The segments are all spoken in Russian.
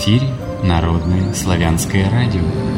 эфире Народное славянское радио.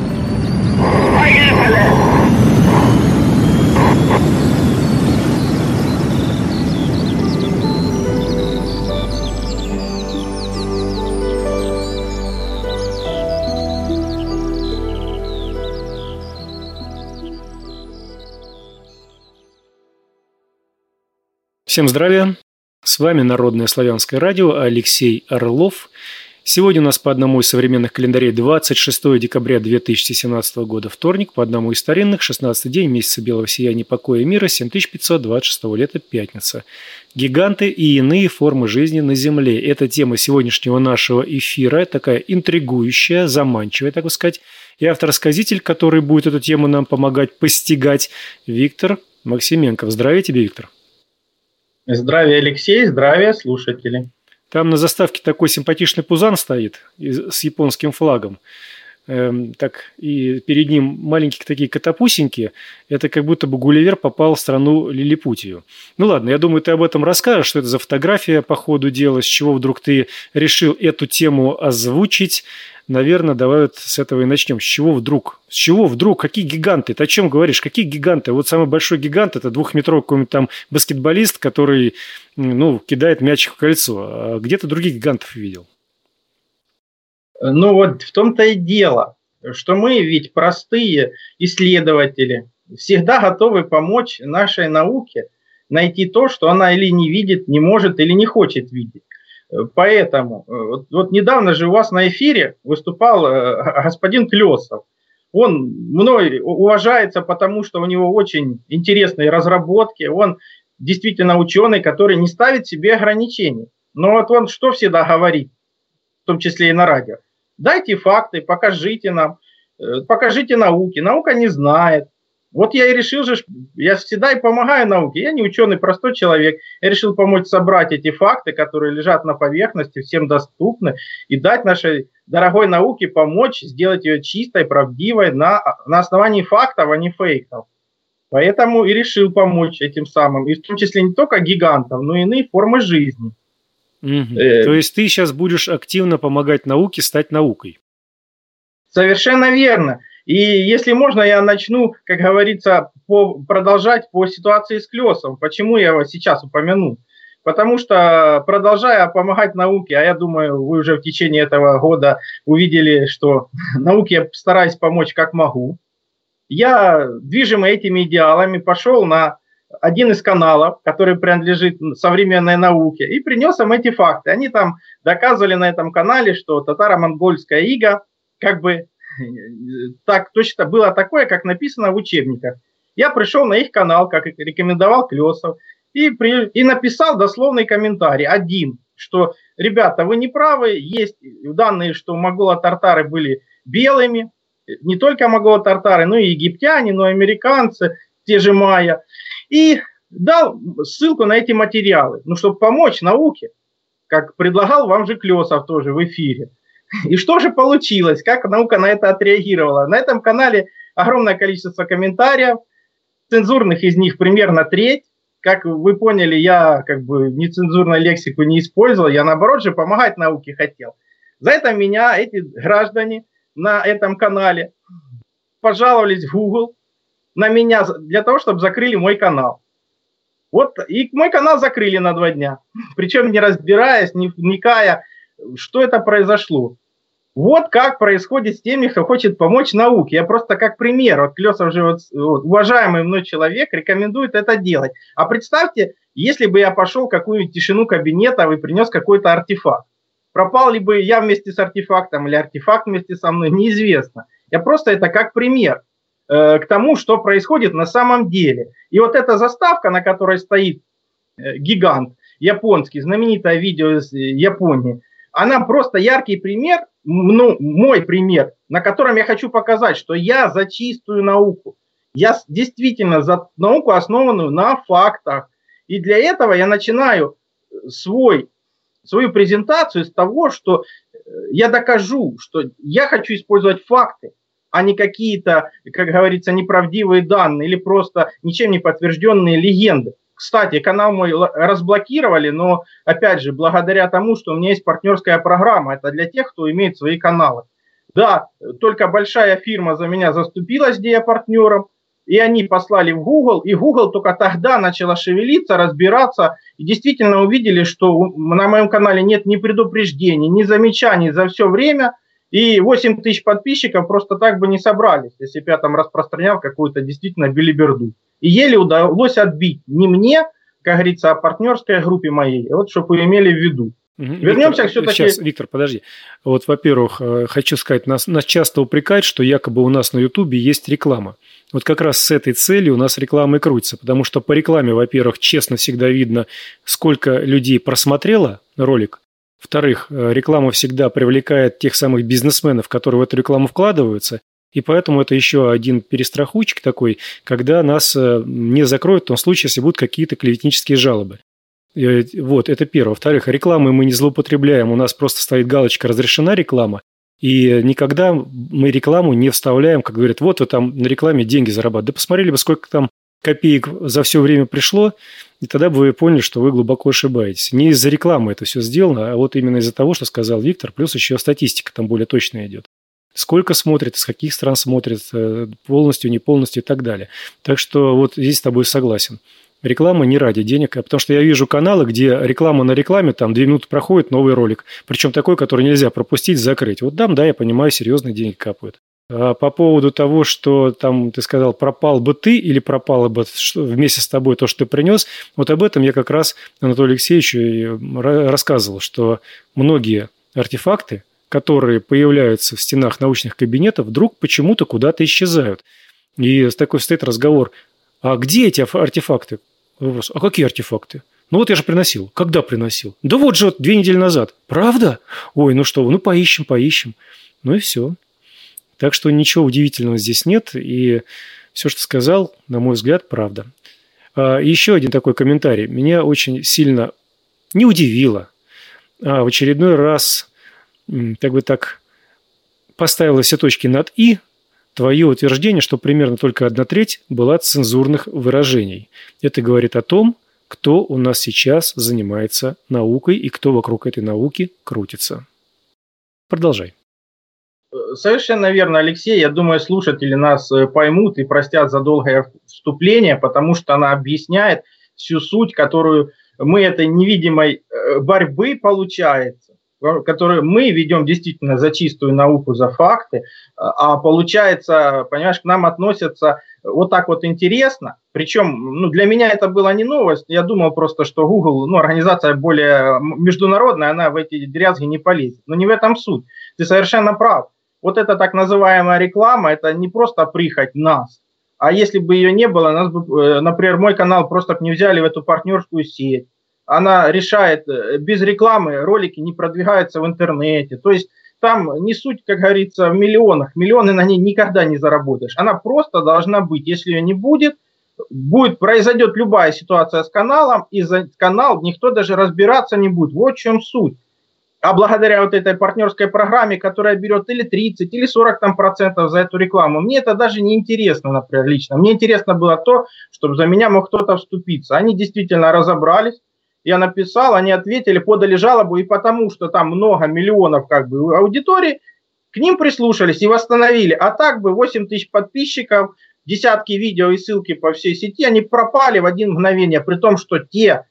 Всем здравия! С вами Народное славянское радио, Алексей Орлов. Сегодня у нас по одному из современных календарей 26 декабря 2017 года, вторник, по одному из старинных, 16-й день месяца белого сияния покоя и мира, 7526 лета, пятница. Гиганты и иные формы жизни на Земле. Это тема сегодняшнего нашего эфира, такая интригующая, заманчивая, так сказать. И автор-сказитель, который будет эту тему нам помогать постигать, Виктор Максименков. Здравия тебе, Виктор. Здравия, Алексей, здравия, слушатели. Там на заставке такой симпатичный пузан стоит с японским флагом. Так, и перед ним маленькие такие котопусеньки. Это как будто бы Гулливер попал в страну Лилипутию. Ну ладно, я думаю, ты об этом расскажешь, что это за фотография по ходу дела, с чего вдруг ты решил эту тему озвучить. Наверное, давай вот с этого и начнем. С чего вдруг? С чего вдруг? Какие гиганты? Ты о чем говоришь? Какие гиганты? Вот самый большой гигант – это двухметровый какой-нибудь там баскетболист, который, кидает мячик в кольцо. А где ты других гигантов видел? Ну вот в том-то и дело, что мы ведь простые исследователи, всегда готовы помочь нашей науке найти то, что она или не видит, не может или не хочет видеть. Поэтому, вот недавно же у вас на эфире выступал господин Клёсов. Он мной уважается, потому что у него очень интересные разработки. Он действительно ученый, который не ставит себе ограничений. Но вот он что всегда говорит, в том числе и на радио. Дайте факты, покажите нам, покажите науке. Наука не знает. Вот я и решил же, я всегда и помогаю науке. Я не ученый, простой человек. Я решил помочь собрать эти факты, которые лежат на поверхности, всем доступны, и дать нашей дорогой науке помочь сделать ее чистой, правдивой на основании фактов, а не фейков. Поэтому и решил помочь этим самым. И в том числе не только гигантам, но и иные формы жизни. То есть ты сейчас будешь активно помогать науке стать наукой? Совершенно верно. И если можно, я начну, как говорится, продолжать по ситуации с Клёсовым. Почему я его сейчас упомяну? Потому что, продолжая помогать науке, а я думаю, вы уже в течение этого года увидели, что науке я стараюсь помочь как могу. Я, движимый этими идеалами, пошел на один из каналов, который принадлежит современной науке, и принес им эти факты. Они там доказывали на этом канале, что татаро-монгольская ига как бы так точно было такое, как написано в учебниках. Я пришел на их канал, как рекомендовал Клёсов, и написал дословный комментарий один, что, ребята, вы не правы, есть данные, что монголо-тартары были белыми, не только монголо-тартары, но и египтяне, но и американцы, те же майя, и дал ссылку на эти материалы, чтобы помочь науке, как предлагал вам же Клёсов тоже в эфире. И что же получилось? Как наука на это отреагировала? На этом канале огромное количество комментариев, цензурных из них примерно треть. Как вы поняли, я нецензурную лексику не использовал, я наоборот же помогать науке хотел. За это меня эти граждане на этом канале пожаловались в Google на меня для того, чтобы закрыли мой канал. Вот, и мой канал закрыли на 2 дня. Причем не разбираясь, не вникая, что это произошло. Вот как происходит с теми, кто хочет помочь науке. Я просто как пример. Вот Клёсов же, уважаемый мной человек, рекомендует это делать. А представьте, если бы я пошел в какую-нибудь тишину кабинета и принес какой-то артефакт. Пропал ли бы я вместе с артефактом или артефакт вместе со мной, неизвестно. Я просто это как пример к тому, что происходит на самом деле. И вот эта заставка, на которой стоит гигант японский, знаменитое видео из Японии, она просто яркий пример, мой пример, на котором я хочу показать, что я за чистую науку. Я действительно за науку, основанную на фактах. И для этого я начинаю свою презентацию с того, что я докажу, что я хочу использовать факты, а не какие-то, как говорится, неправдивые данные или просто ничем не подтвержденные легенды. Кстати, канал мой разблокировали, но, опять же, благодаря тому, что у меня есть партнерская программа. Это для тех, кто имеет свои каналы. Да, только большая фирма за меня заступилась, где я партнером, и они послали в Google, и Google только тогда начала шевелиться, разбираться, и действительно увидели, что на моем канале нет ни предупреждений, ни замечаний за все время, и 8 тысяч подписчиков просто так бы не собрались, если бы я там распространял какую-то действительно белиберду. И еле удалось отбить не мне, как говорится, а партнерской группе моей. Вот, чтобы вы имели в виду. Вернемся все-таки... Сейчас, Виктор, подожди. Вот, во-первых, хочу сказать, нас часто упрекают, что якобы у нас на Ютубе есть реклама. Вот как раз с этой целью у нас реклама и крутится, потому что по рекламе, во-первых, честно всегда видно, сколько людей просмотрело ролик. Во-вторых, реклама всегда привлекает тех самых бизнесменов, которые в эту рекламу вкладываются. И поэтому это еще один перестрахуйчик такой, когда нас не закроют в том случае, если будут какие-то клеветнические жалобы. Вот, это первое. Во-вторых, рекламой мы не злоупотребляем, у нас просто стоит галочка «Разрешена реклама», и никогда мы рекламу не вставляем, как говорят, вот вы там на рекламе деньги зарабатываете. Да посмотрели бы, сколько там копеек за все время пришло, и тогда бы вы поняли, что вы глубоко ошибаетесь. Не из-за рекламы это все сделано, а вот именно из-за того, что сказал Виктор, плюс еще статистика там более точно идет. Сколько смотрит, из каких стран смотрит, полностью, не полностью и так далее. Так что вот здесь с тобой согласен. Реклама не ради денег, а потому что я вижу каналы, где реклама на рекламе, там 2 минуты проходит, новый ролик. Причем такой, который нельзя пропустить, закрыть. Вот там, да, я понимаю, серьезные деньги капают. А по поводу того, что там, ты сказал, пропал бы ты или пропало бы вместе с тобой то, что ты принес, вот об этом я как раз Анатолию Алексеевичу и рассказывал, что многие артефакты, которые появляются в стенах научных кабинетов, вдруг почему-то куда-то исчезают. И такой стоит разговор: а где эти артефакты? Вопрос: а какие артефакты? Ну вот я же приносил. Когда приносил? Да вот же 2 недели назад. Правда? Ой, ну что, ну поищем. Ну и все. Так что ничего удивительного здесь нет. И все, что сказал, на мой взгляд, правда. Еще один такой комментарий. Меня очень сильно не удивило, а в очередной раз как бы так поставила все точки над «и» твое утверждение, что примерно только 1/3 была цензурных выражений. Это говорит о том, кто у нас сейчас занимается наукой и кто вокруг этой науки крутится. Продолжай. Совершенно верно, Алексей. Я думаю, слушатели нас поймут и простят за долгое вступление, потому что она объясняет всю суть, которую мы этой невидимой борьбы, получается, которую мы ведем действительно за чистую науку, за факты, а получается, понимаешь, к нам относятся вот так вот интересно. Причем, для меня это была не новость. Я думал просто, что Google, организация более международная, она в эти дрязги не полезет. Но не в этом суть. Ты совершенно прав. Вот эта так называемая реклама, это не просто прихоть нас. А если бы ее не было, нас бы, например, мой канал просто не взяли в эту партнерскую сеть. Она решает, без рекламы ролики не продвигаются в интернете. То есть там не суть, как говорится, в миллионах. Миллионы на ней никогда не заработаешь. Она просто должна быть. Если ее не будет, произойдет любая ситуация с каналом, и за канал никто даже разбираться не будет. Вот в чем суть. А благодаря вот этой партнерской программе, которая берет или 30, или 40% за эту рекламу, мне это даже не интересно, например, лично. Мне интересно было то, чтобы за меня мог кто-то вступиться. Они действительно разобрались. Я написал, они ответили, подали жалобу, и потому что там много миллионов аудитории, к ним прислушались и восстановили. А так бы 8 тысяч подписчиков, десятки видео и ссылки по всей сети, они пропали в один мгновение, при том, что те,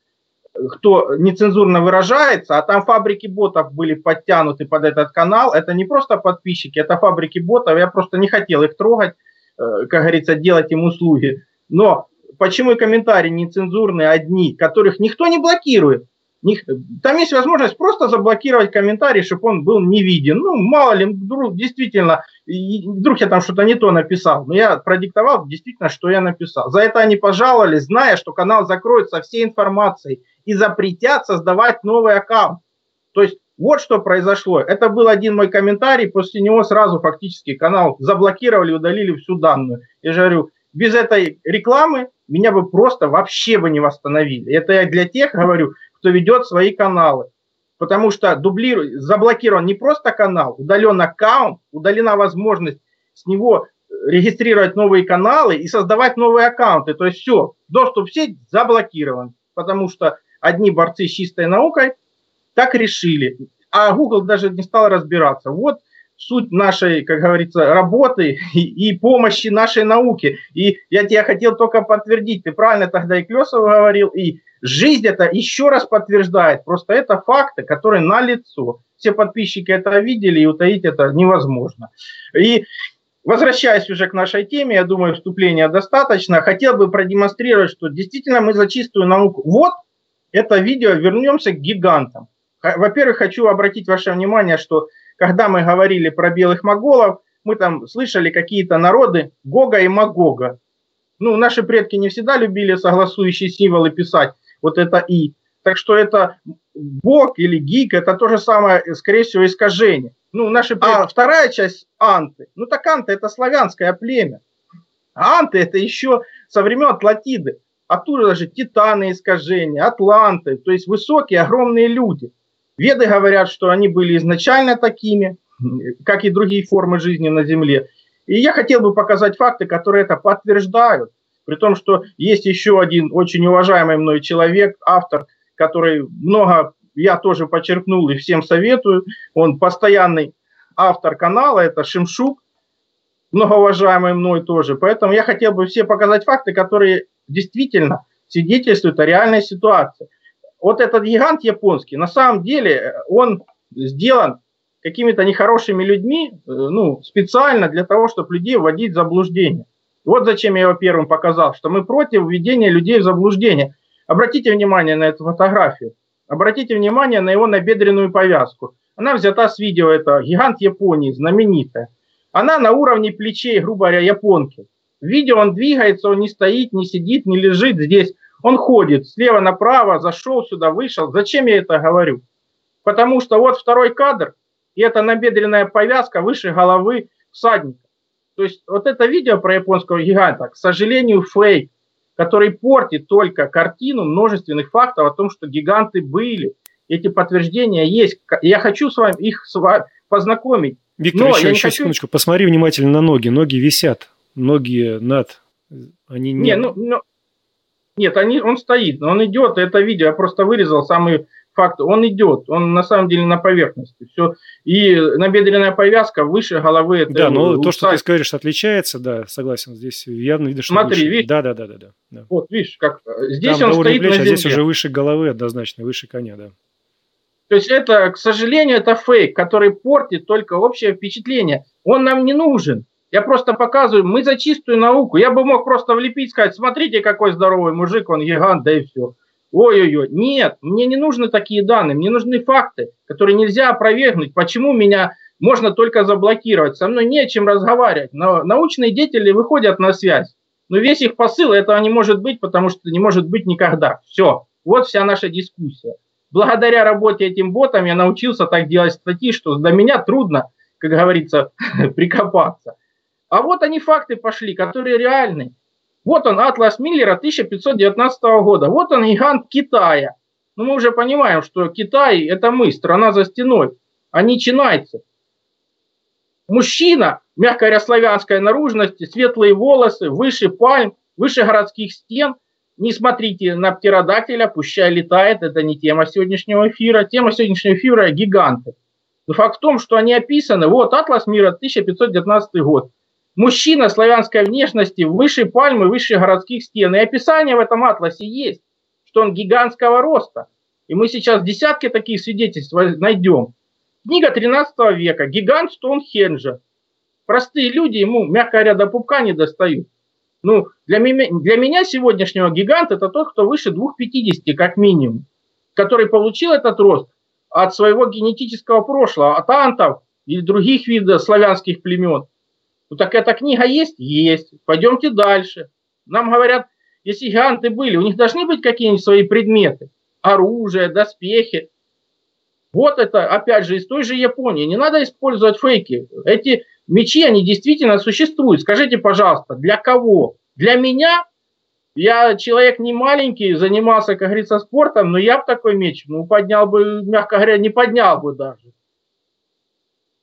кто нецензурно выражается, а там фабрики ботов были подтянуты под этот канал, это не просто подписчики, это фабрики ботов, я просто не хотел их трогать, как говорится, делать им услуги. Но почему и комментарии нецензурные одни, которых никто не блокирует? Там есть возможность просто заблокировать комментарий, чтобы он был не виден. Мало ли, вдруг действительно, вдруг я там что-то не то написал. Но я продиктовал действительно, что я написал. За это они пожаловались, зная, что канал закроют со всей информацией и запретят создавать новый аккаунт. То есть вот что произошло. Это был один мой комментарий, после него сразу фактически канал заблокировали, удалили всю данную. Я же говорю, без этой рекламы меня бы просто вообще бы не восстановили. Это я для тех говорю, кто ведет свои каналы. Потому что заблокирован не просто канал, удален аккаунт, удалена возможность с него регистрировать новые каналы и создавать новые аккаунты. То есть все, доступ в сеть заблокирован, потому что одни борцы с чистой наукой так решили, а Google даже не стал разбираться. Вот суть нашей, как говорится, работы и помощи нашей науке. И я тебе хотел только подтвердить, ты правильно тогда и Клесов говорил, и жизнь это еще раз подтверждает. Просто это факты, которые налицо. Все подписчики это видели, и утаить это невозможно. И возвращаясь уже к нашей теме, я думаю, вступления достаточно. Хотел бы продемонстрировать, что действительно мы за чистую науку. Вот это видео, вернемся к гигантам. Во-первых, хочу обратить ваше внимание, что когда мы говорили про белых моголов, мы там слышали какие-то народы Гога и Магога. Ну, наши предки не всегда любили согласующие символы писать, вот это «и». Так что это Гог или Гик, это то же самое, скорее всего, искажение. Ну, наши предки. А вторая часть анты. Ну, так анты это славянское племя. А анты это еще со времен Атлантиды. Оттуда даже титаны искажения, атланты, то есть высокие, огромные люди. Веды говорят, что они были изначально такими, как и другие формы жизни на Земле. И я хотел бы показать факты, которые это подтверждают. При том, что есть еще один очень уважаемый мной человек, автор, который много, я тоже подчеркнул и всем советую. Он постоянный автор канала, это Шимшук, многоуважаемый мной тоже. Поэтому я хотел бы все показать факты, которые действительно свидетельствуют о реальной ситуации. Вот этот гигант японский, на самом деле, он сделан какими-то нехорошими людьми, ну, специально для того, чтобы людей вводить в заблуждение. Вот зачем я его первым показал, что мы против введения людей в заблуждение. Обратите внимание на эту фотографию, обратите внимание на его набедренную повязку. Она взята с видео, это гигант Японии, знаменитая. Она на уровне плечей, грубо говоря, японки. В видео он двигается, он не стоит, не сидит, не лежит здесь. Он ходит слева направо, зашел сюда, вышел. Зачем я это говорю? Потому что вот второй кадр, и это набедренная повязка выше головы всадника. То есть вот это видео про японского гиганта, к сожалению, фейк, который портит только картину множественных фактов о том, что гиганты были. Эти подтверждения есть. Я хочу с вами их познакомить. Виктор, еще секундочку. Посмотри внимательно на ноги. Ноги висят. Ноги над. Они не... Нет, он стоит, но он идет, это видео, я просто вырезал самый факт, он идет, он на самом деле на поверхности, все, и набедренная повязка выше головы. Это да, но то, что ты говоришь, отличается, да, согласен, здесь явно видно, что смотри, выше. Видишь? Да. Вот, видишь, как здесь там он стоит плечи, на земле. А здесь уже выше головы однозначно, выше коня, да. То есть это, к сожалению, это фейк, который портит только общее впечатление, он нам не нужен. Я просто показываю, мы за чистую науку. Я бы мог просто влепить, сказать, смотрите, какой здоровый мужик, он гигант, да и все. Ой-ой-ой. Нет, мне не нужны такие данные, мне нужны факты, которые нельзя опровергнуть. Почему меня можно только заблокировать? Со мной не о чем разговаривать. Но научные деятели выходят на связь. Но весь их посыл, этого не может быть, потому что не может быть никогда. Все. Вот вся наша дискуссия. Благодаря работе этим ботам я научился так делать статьи, что до меня трудно, как говорится, прикопаться. А вот они факты пошли, которые реальны. Вот он, атлас Миллера 1519 года. Вот он, гигант Китая. Но мы уже понимаем, что Китай – это мы, страна за стеной, а не чинайцы. Мужчина, мягко говоря, славянской наружности, светлые волосы, выше пальм, выше городских стен. Не смотрите на птеродактиля, пущай летает. Это не тема сегодняшнего эфира. Тема сегодняшнего эфира – гиганты. Но факт в том, что они описаны. Вот атлас Миллера 1519 год. Мужчина славянской внешности, выше пальмы, выше городских стен. И описание в этом атласе есть, что он гигантского роста. И мы сейчас десятки таких свидетельств найдем. Книга 13 века. Гигант Стоунхенджа. Простые люди ему, мягко говоря, до пупка не достают. Ну, для меня сегодняшнего гигант это тот, кто выше 2,50 как минимум. Который получил этот рост от своего генетического прошлого, от антов или других видов славянских племен. Ну так эта книга есть? Есть. Пойдемте дальше. Нам говорят, если гиганты были, у них должны быть какие-нибудь свои предметы. Оружие, доспехи. Вот это, опять же, из той же Японии. Не надо использовать фейки. Эти мечи, они действительно существуют. Скажите, пожалуйста, для кого? Для меня? Я человек не маленький, занимался, как говорится, спортом, но я бы такой меч, поднял бы, мягко говоря, не поднял бы даже.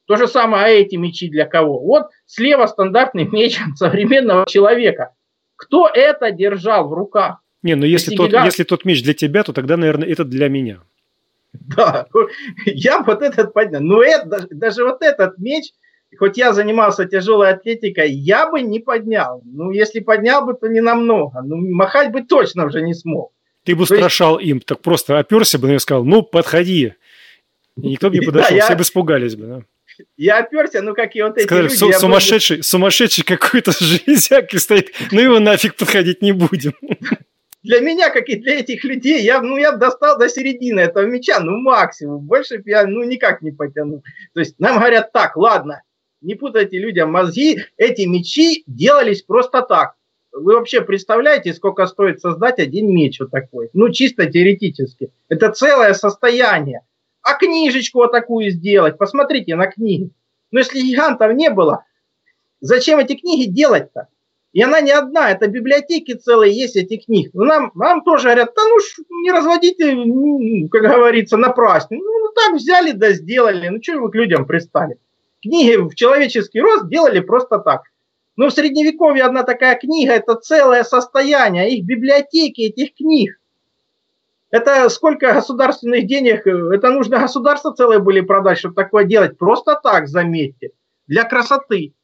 То же самое, а эти мечи для кого? Вот слева стандартный меч современного человека. Кто это держал в руках? Не, ну если тот меч для тебя, то тогда, наверное, это для меня. Да, я вот этот поднял. Но даже вот этот меч, хоть я занимался тяжелой атлетикой, я бы не поднял. Ну, если поднял бы, то не намного. Ну, махать бы точно уже не смог. Ты бы устрашал им, так просто оперся бы и сказал, ну, подходи. И никто бы не подошел, все бы испугались бы. Да? Я оперся, ну, как и вот эти сказали, люди. Сумасшедший какой-то железяк стоит, ну, его нафиг подходить не будем. Для меня, как и для этих людей, я достал до середины этого мяча, ну, максимум. Больше я, никак не потяну. То есть нам говорят так, ладно, не путайте людям мозги, эти мячи делались просто так. Вы вообще представляете, сколько стоит создать один меч вот такой? Ну, чисто теоретически. Это целое состояние. А книжечку вот такую сделать, посмотрите на книги. Но если гигантов не было, зачем эти книги делать-то? И она не одна, это библиотеки целые есть этих книг. Но нам тоже говорят, да не разводите, как говорится, напрасно. Ну так взяли да сделали, ну что вы к людям пристали? Книги в человеческий рост делали просто так. Но в Средневековье одна такая книга, это целое состояние, их библиотеки этих книг. Это сколько государственных денег, это нужно государство целое были продать, чтобы такое делать. Просто так, заметьте, для красоты.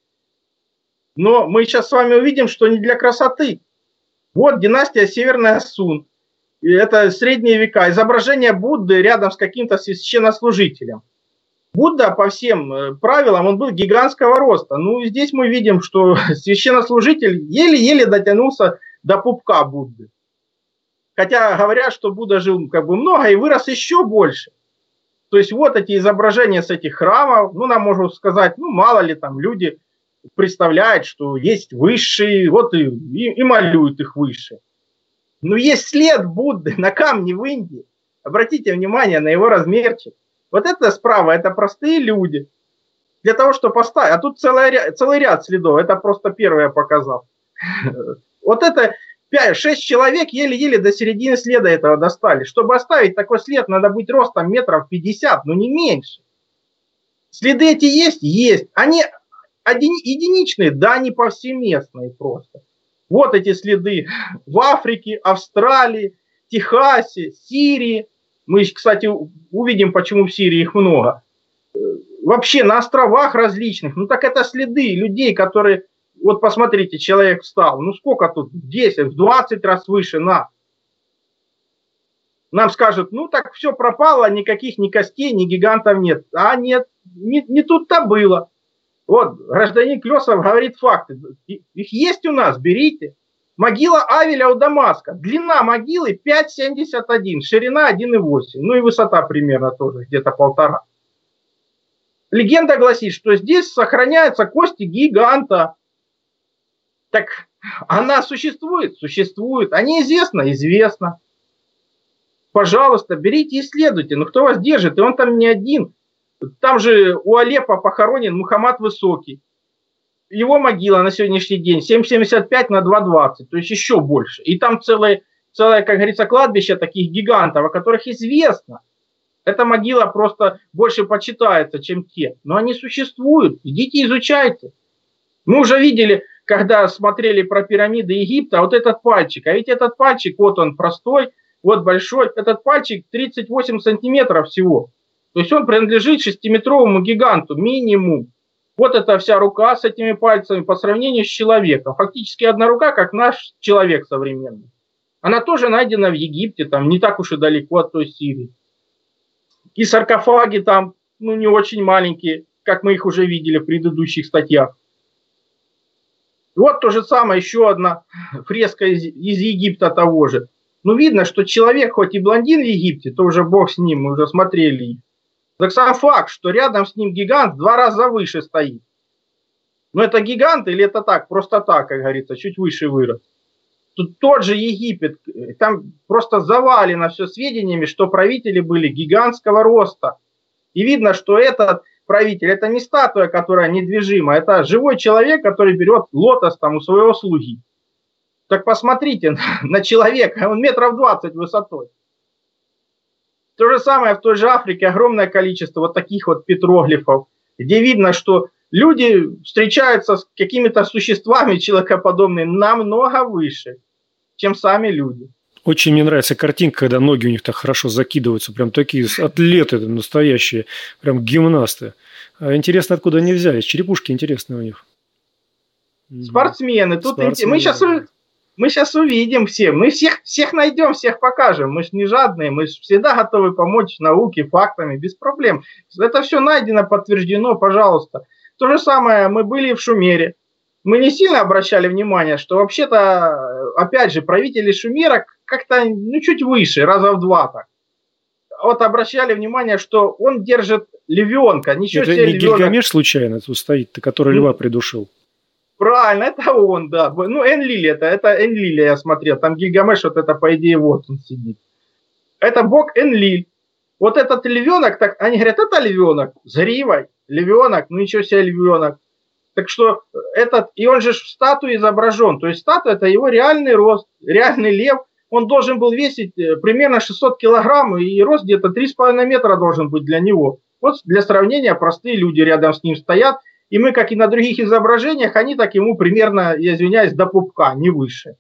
Но мы сейчас с вами увидим, что не для красоты. Вот династия Северная Сун. И это средние века. Изображение Будды рядом с каким-то священнослужителем. Будда по всем правилам, он был гигантского роста. Ну, здесь мы видим, что священнослужитель еле-еле дотянулся до пупка Будды. Хотя говорят, что Будда жил как бы много и вырос еще больше. То есть вот эти изображения с этих храмов, нам можно сказать, мало ли там люди представляют, что есть высшие, вот и малюют их выше. Но есть след Будды на камне в Индии. Обратите внимание на его размерчик. Вот это справа, это простые люди. Для того, чтобы поставить, а тут целый ряд следов, это просто первое я показал. Вот это 5-6 человек еле-еле до середины следа этого достали. Чтобы оставить такой след, надо быть ростом метров 50, но не меньше. Следы эти есть? Есть. Они единичные, да, не повсеместные просто. Вот эти следы в Африке, Австралии, Техасе, Сирии. Мы, кстати, увидим, почему в Сирии их много. Вообще на островах различных. Так это следы людей, которые... Вот посмотрите, человек встал. Сколько тут? 10, в 20 раз выше нас. Нам скажут, так все пропало, никаких ни костей, ни гигантов нет. А нет, не тут-то было. Вот, гражданин Клесов говорит факты. Их есть у нас, берите. Могила Авеля у Дамаска. Длина могилы 5,71, ширина 1,8. И высота примерно тоже, где-то 1,5. Легенда гласит, что здесь сохраняются кости гиганта. Так она существует? Существует. А неизвестно? Известно. Пожалуйста, берите и исследуйте. Кто вас держит? И он там не один. Там же у Алеппо похоронен Мухаммад Высокий. Его могила на сегодняшний день 7,75 на 2,20, то есть еще больше. И там целое, как говорится, кладбище таких гигантов, о которых известно. Эта могила просто больше почитается, чем те. Но они существуют. Идите изучайте. Мы уже видели, когда смотрели про пирамиды Египта, вот этот пальчик. А ведь этот пальчик, вот он простой, вот большой. Этот пальчик 38 сантиметров всего. То есть он принадлежит 6-метровому гиганту минимум. Вот эта вся рука с этими пальцами по сравнению с человеком. Фактически одна рука, как наш человек современный. Она тоже найдена в Египте, там не так уж и далеко от той Сирии. И саркофаги там, не очень маленькие, как мы их уже видели в предыдущих статьях. Вот то же самое, еще одна фреска из Египта того же. Видно, что человек, хоть и блондин в Египте, то уже бог с ним, мы уже смотрели их. Так сам факт, что рядом с ним гигант в 2 раза выше стоит. Это гигант или это так, просто так, как говорится, чуть выше вырос. Тут тот же Египет, там просто завалено все сведениями, что правители были гигантского роста. И видно, что этот правитель, это не статуя, которая недвижима, это живой человек, который берет лотос там у своего слуги. Так посмотрите на человека, он 20 метров высотой. То же самое в той же Африке, огромное количество вот таких вот петроглифов. где видно, что люди встречаются с какими-то существами человекоподобными намного выше, чем сами люди. Очень мне нравится картинка, когда ноги у них так хорошо закидываются, прям такие атлеты настоящие, прям гимнасты. А интересно, откуда они взялись? Черепушки интересные у них. Спортсмены. Тут мы сейчас увидим все. Мы всех найдем, всех покажем. Мы же не жадные, мы же всегда готовы помочь науке, фактами, без проблем. Это все найдено, подтверждено, пожалуйста. То же самое, мы были в Шумере. Мы не сильно обращали внимание, что вообще-то, опять же, правители Шумера как-то чуть выше, раза в 2 так. Вот обращали внимание, что он держит львенка. Ничего это себе не львенок. Гильгамеш случайно тут стоит, который льва придушил? Правильно, это он, да. Ну, Энлиль это Энлиль я смотрел. Там Гильгамеш, вот это, по идее, вот он сидит. Это бог Энлиль. Вот этот львенок, так, они говорят, это львенок с гривой, львенок, ну ничего себе львенок. Так что этот, и он же в статуе изображен. То есть статуя это его реальный рост, реальный лев. Он должен был весить примерно 600 килограмм, и рост где-то 3,5 метра должен быть для него. Вот для сравнения простые люди рядом с ним стоят. И мы, как и на других изображениях, они так ему примерно, я извиняюсь, до пупка, не выше.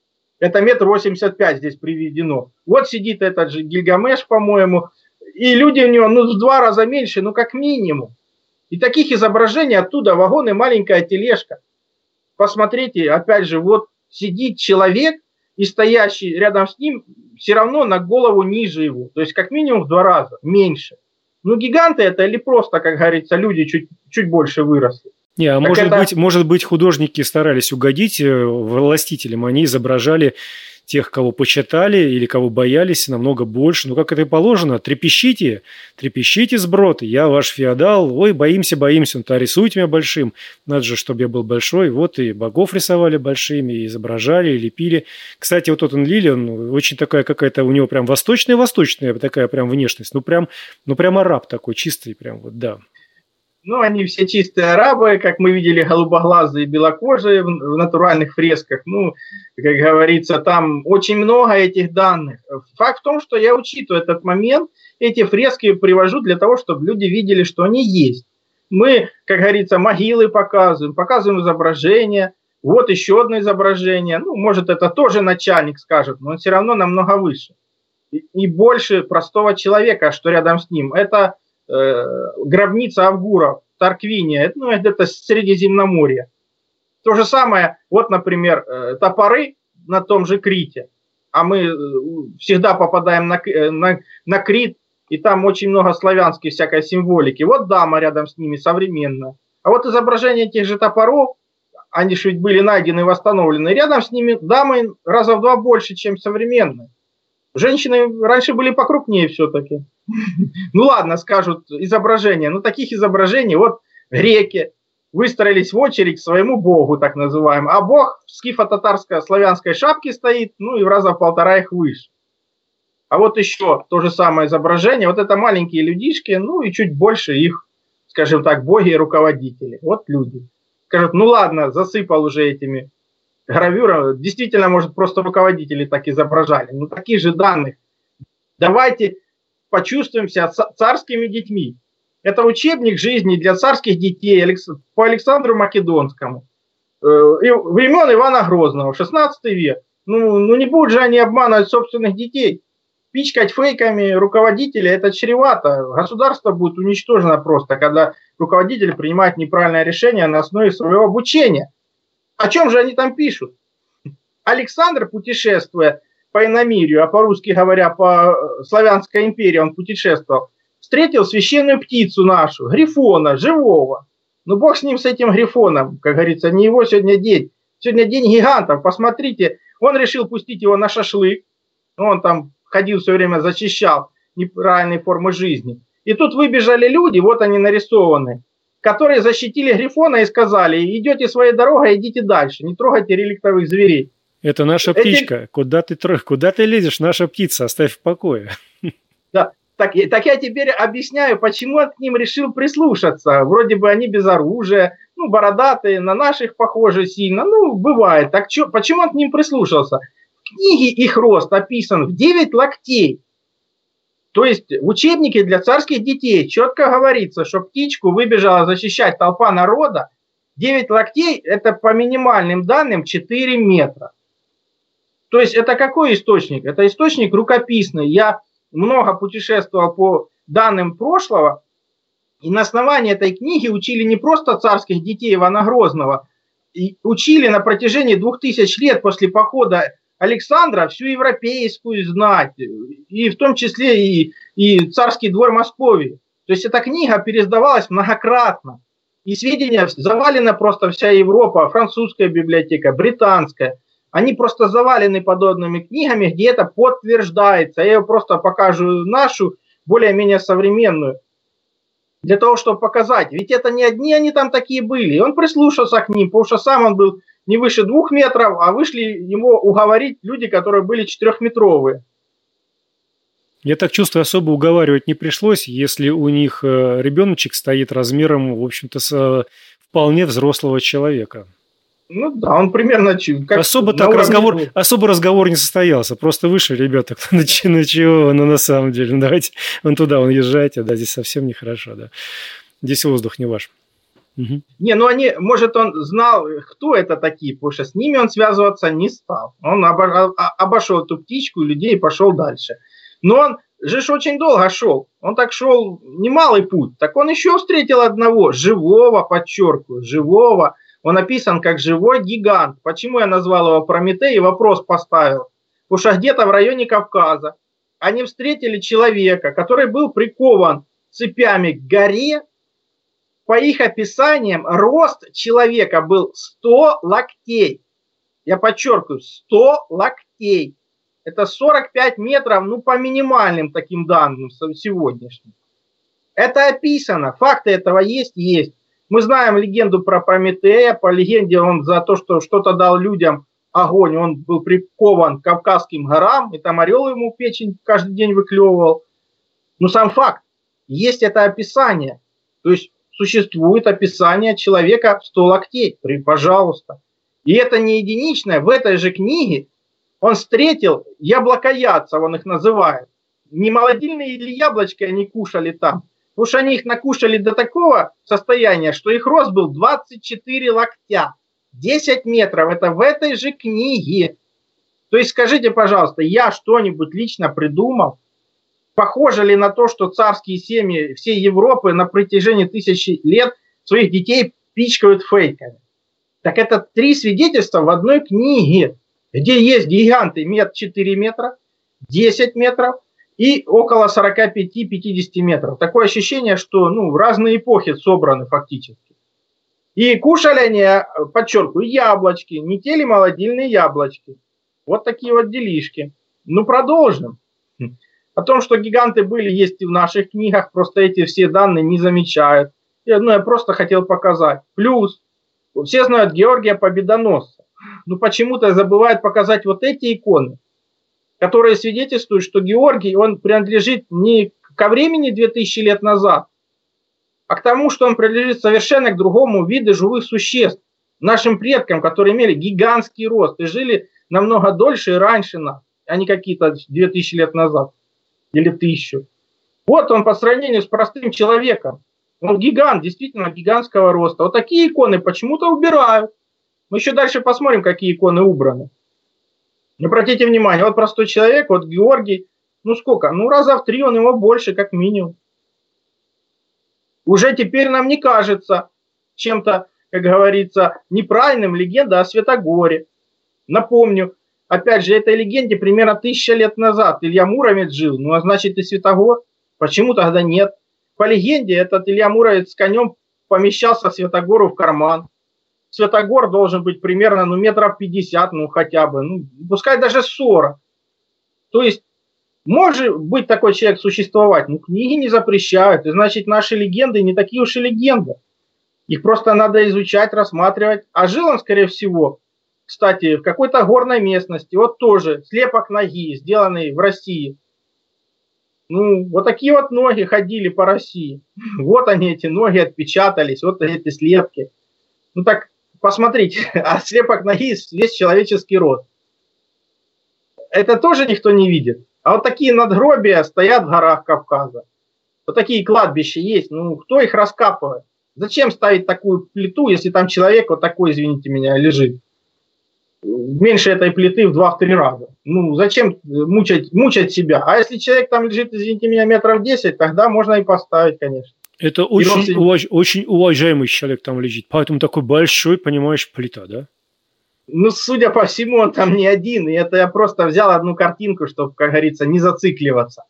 Это 1,85 м здесь приведено. Вот сидит этот же Гильгамеш, по-моему, и люди у него в 2 раза меньше, как минимум. И таких изображений оттуда вагон и маленькая тележка. Посмотрите, опять же, вот сидит человек, и стоящий рядом с ним все равно на голову ниже его. То есть как минимум в 2 раза меньше. Гиганты это или просто, как говорится, люди чуть больше выросли? Не, а может быть, художники старались угодить властителям, они изображали тех, кого почитали или кого боялись намного больше. Как это и положено, трепещите сброд, я ваш феодал, ой, боимся, рисуйте меня большим, надо же, чтобы я был большой, вот и богов рисовали большими, и изображали, и лепили. Кстати, вот тот Энлиль, он очень такая какая-то, у него прям восточная такая прям внешность, прям араб такой, чистый прям, вот, да. Они все чистые арабы, как мы видели, голубоглазые, белокожие в натуральных фресках. Как говорится, там очень много этих данных. Факт в том, что я учитываю этот момент, эти фрески привожу для того, чтобы люди видели, что они есть. Мы, как говорится, могилы показываем изображения. Вот еще одно изображение. Может, это тоже начальник скажет, но он все равно намного выше. И больше простого человека, что рядом с ним. Это гробница Авгура, Тарквиния, это где-то Средиземноморье. То же самое, вот, например, топоры на том же Крите, а мы всегда попадаем на Крит, и там очень много славянской всякой символики. Вот дама рядом с ними, современная. А вот изображение этих же топоров, они же ведь были найдены и восстановлены, рядом с ними дамы раза в 2 больше, чем современные. Женщины раньше были покрупнее все-таки. Ладно, скажут изображения. Таких изображений, вот греки выстроились в очередь к своему богу, так называемому. А бог в скифо-татарско-славянской шапке стоит, и в раза в 1,5 их выше. А вот еще то же самое изображение. Вот это маленькие людишки, и чуть больше их, скажем так, боги и руководители. Вот люди. Скажут, ладно, засыпал уже этими гравюра, действительно, может, просто руководители так изображали. Таких же данных. Давайте почувствуем себя царскими детьми. Это учебник жизни для царских детей по Александру Македонскому. Времен Ивана Грозного, 16 век. Не будут же они обманывать собственных детей. Пичкать фейками руководителей, это чревато. Государство будет уничтожено просто, когда руководитель принимает неправильное решение на основе своего обучения. О чем же они там пишут? Александр, путешествуя по иномирью, а по-русски говоря, по Славянской империи он путешествовал, встретил священную птицу нашу, грифона, живого. Бог с ним, с этим грифоном, как говорится, не его сегодня день. Сегодня день гигантов, посмотрите. Он решил пустить его на шашлык. Он там ходил все время, зачищал неправильные формы жизни. И тут выбежали люди, вот они нарисованы, которые защитили грифона и сказали, идете своей дорогой, идите дальше, не трогайте реликтовых зверей. Это наша птичка. Куда ты лезешь, наша птица, оставь в покое. Да, так я теперь объясняю, почему он к ним решил прислушаться. Вроде бы они без оружия, бородатые, на наших похожи сильно, бывает. Так почему он к ним прислушался? В книге их рост описан в 9 локтей. То есть в учебнике для царских детей четко говорится, что птичку выбежала защищать толпа народа. 9 локтей – это по минимальным данным 4 метра. То есть это какой источник? Это источник рукописный. Я много путешествовал по данным прошлого, и на основании этой книги учили не просто царских детей Ивана Грозного, и учили на протяжении 2000 лет после похода Александра всю европейскую знать, и в том числе и царский двор Московии. То есть эта книга переиздавалась многократно. И сведения завалена просто вся Европа, французская библиотека, британская. Они просто завалены подобными книгами, где это подтверждается. Я ее просто покажу нашу, более-менее современную, для того, чтобы показать. Ведь это не одни они там такие были. И он прислушался к ним, потому что сам он был не выше 2 метров, а вышли его уговорить люди, которые были 4-метровые. Я так чувствую, особо уговаривать не пришлось, если у них ребеночек стоит размером, в общем-то, вполне взрослого человека. Ну да, он примерно... Как особо разговор не состоялся. Просто вышли ребята, чего, но на самом деле. Ну, давайте вон туда, езжайте, да, здесь совсем нехорошо, да. Здесь воздух не ваш. Угу. Не, ну может он знал, кто это такие, потому что с ними он связываться не стал. Он обошел эту птичку, людей и пошел дальше. Но он же очень долго шел. Он так шел немалый путь. Так он еще встретил одного, живого, подчеркиваю, живого. Он описан как живой гигант. Почему я назвал его Прометей и вопрос поставил? Потому что где-то в районе Кавказа они встретили человека, который был прикован цепями к горе. По их описаниям, рост человека был 100 локтей. Я подчеркиваю, 100 локтей. Это 45 метров, ну, по минимальным таким данным сегодняшним. Это описано, факты этого есть. Мы знаем легенду про Прометея. По легенде он за то, что что-то дал людям огонь, он был прикован к Кавказским горам, и там орел ему печень каждый день выклевывал. Но сам факт, есть это описание. То есть существует описание человека в 100 локтей. Пожалуйста. И это не единичное. В этой же книге он встретил яблокоядцев, он их называет. Не молодильные или яблочки они кушали там. Потому что они их накушали до такого состояния, что их рост был 24 локтя. 10 метров. Это в этой же книге. То есть скажите, пожалуйста, я что-нибудь лично придумал? Похоже ли на то, что царские семьи всей Европы на протяжении 1000 лет своих детей пичкают фейками? Так это 3 свидетельства в одной книге, где есть гиганты 4 метра, 10 метров и около 45-50 метров. Такое ощущение, что в разные эпохи собраны фактически. И кушали они, подчеркиваю, яблочки, не те ли молодильные яблочки. Вот такие вот делишки. Продолжим. О том, что гиганты были, есть и в наших книгах, просто эти все данные не замечают. Я просто хотел показать. Плюс, все знают Георгия Победоносца. Но почему-то забывают показать вот эти иконы, которые свидетельствуют, что Георгий, он принадлежит не ко времени 2000 лет назад, а к тому, что он принадлежит совершенно к другому виду живых существ, нашим предкам, которые имели гигантский рост и жили намного дольше и раньше нас, а не какие-то 2000 лет назад или 1000. Вот он по сравнению с простым человеком. Он гигант, действительно гигантского роста. Вот такие иконы почему-то убирают. Мы еще дальше посмотрим, какие иконы убраны. Обратите внимание, вот простой человек, вот Георгий, сколько? Раза в 3 он его больше, как минимум. Уже теперь нам не кажется чем-то, как говорится, неправильным легенда о Святогоре. Напомню, опять же, этой легенде примерно 1000 лет назад Илья Муромец жил, а значит и Святогор. Почему тогда нет? По легенде, этот Илья Муромец с конем помещался Святогору в карман. Святогор должен быть примерно метров 50, хотя бы, пускай даже 40. То есть, может быть такой человек существовать, книги не запрещают, и значит наши легенды не такие уж и легенды. Их просто надо изучать, рассматривать. А жил он, скорее всего, кстати, в какой-то горной местности, вот тоже слепок ноги, сделанный в России. Вот такие вот ноги ходили по России. Вот они, эти ноги отпечатались, вот эти слепки. Так, посмотрите, а слепок ноги весь человеческий рост. Это тоже никто не видит. А вот такие надгробия стоят в горах Кавказа. Вот такие кладбища есть. Ну, кто их раскапывает? Зачем ставить такую плиту, если там человек вот такой, извините меня, лежит? Меньше этой плиты в 2-3 раза. Ну, зачем мучать себя? А если человек там лежит, извините меня, метров 10, тогда можно и поставить, конечно. Это очень уважаемый человек там лежит, поэтому такой большой, понимаешь, плита, да? Ну, судя по всему, он там не один, и это я просто взял одну картинку, чтобы, как говорится, не зацикливаться.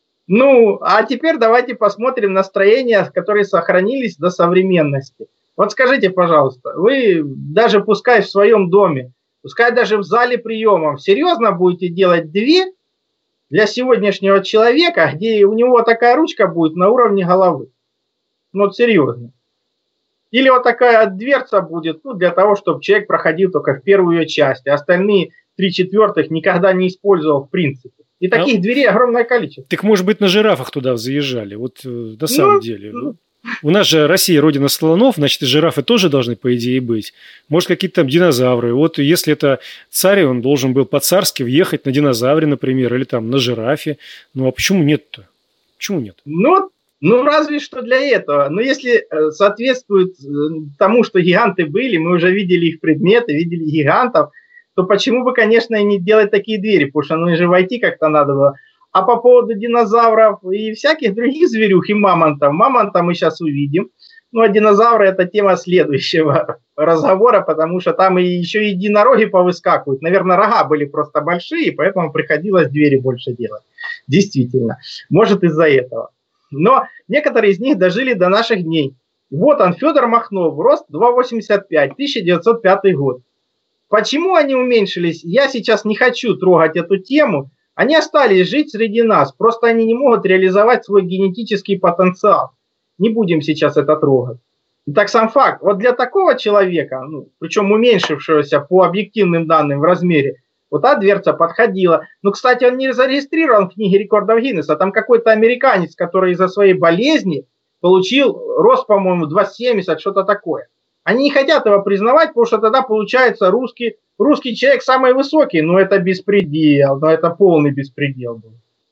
Ну, а теперь давайте посмотрим на строения, которые сохранились до современности. Вот скажите, пожалуйста, вы даже пускай в своем доме, пускай даже в зале приемов, серьезно будете делать две для сегодняшнего человека, где у него такая ручка будет на уровне головы? Ну, вот серьезно. Или вот такая дверца будет, ну, для того, чтобы человек проходил только в первую ее часть, а остальные 3/4 никогда не использовал в принципе. И таких дверей огромное количество. Так, может быть, на жирафах туда заезжали, вот на самом деле. У нас же Россия родина слонов, значит, и жирафы тоже должны, по идее, быть. Может, какие-то там динозавры. Вот если это царь, он должен был по-царски въехать на динозавре, например, или там на жирафе. Ну, а почему нет-то? Почему нет? Ну, разве что для этого. Но если соответствует тому, что гиганты были, мы уже видели их предметы, видели гигантов, то почему бы, конечно, и не делать такие двери, потому что ну и же войти как-то надо было. А по поводу динозавров и всяких других зверюх и мамонтов мы сейчас увидим. Ну, а динозавры – это тема следующего разговора, потому что там еще и единороги повыскакивают. Наверное, рога были просто большие, поэтому приходилось двери больше делать. Действительно. Может, из-за этого. Но некоторые из них дожили до наших дней. Вот он, Федор Махнов, рост 2,85, 1905 год. Почему они уменьшились, я сейчас не хочу трогать эту тему. Они остались жить среди нас, просто они не могут реализовать свой генетический потенциал. Не будем сейчас это трогать. Так сам факт, вот для такого человека, ну, причем уменьшившегося по объективным данным в размере, вот та дверца подходила. Ну, кстати, он не зарегистрирован в книге рекордов Гиннесса. Там какой-то американец, который из-за своей болезни получил рост, по-моему, 2,70, что-то такое. Они не хотят его признавать, потому что тогда получается русский человек самый высокий. Но это беспредел, но это полный беспредел был.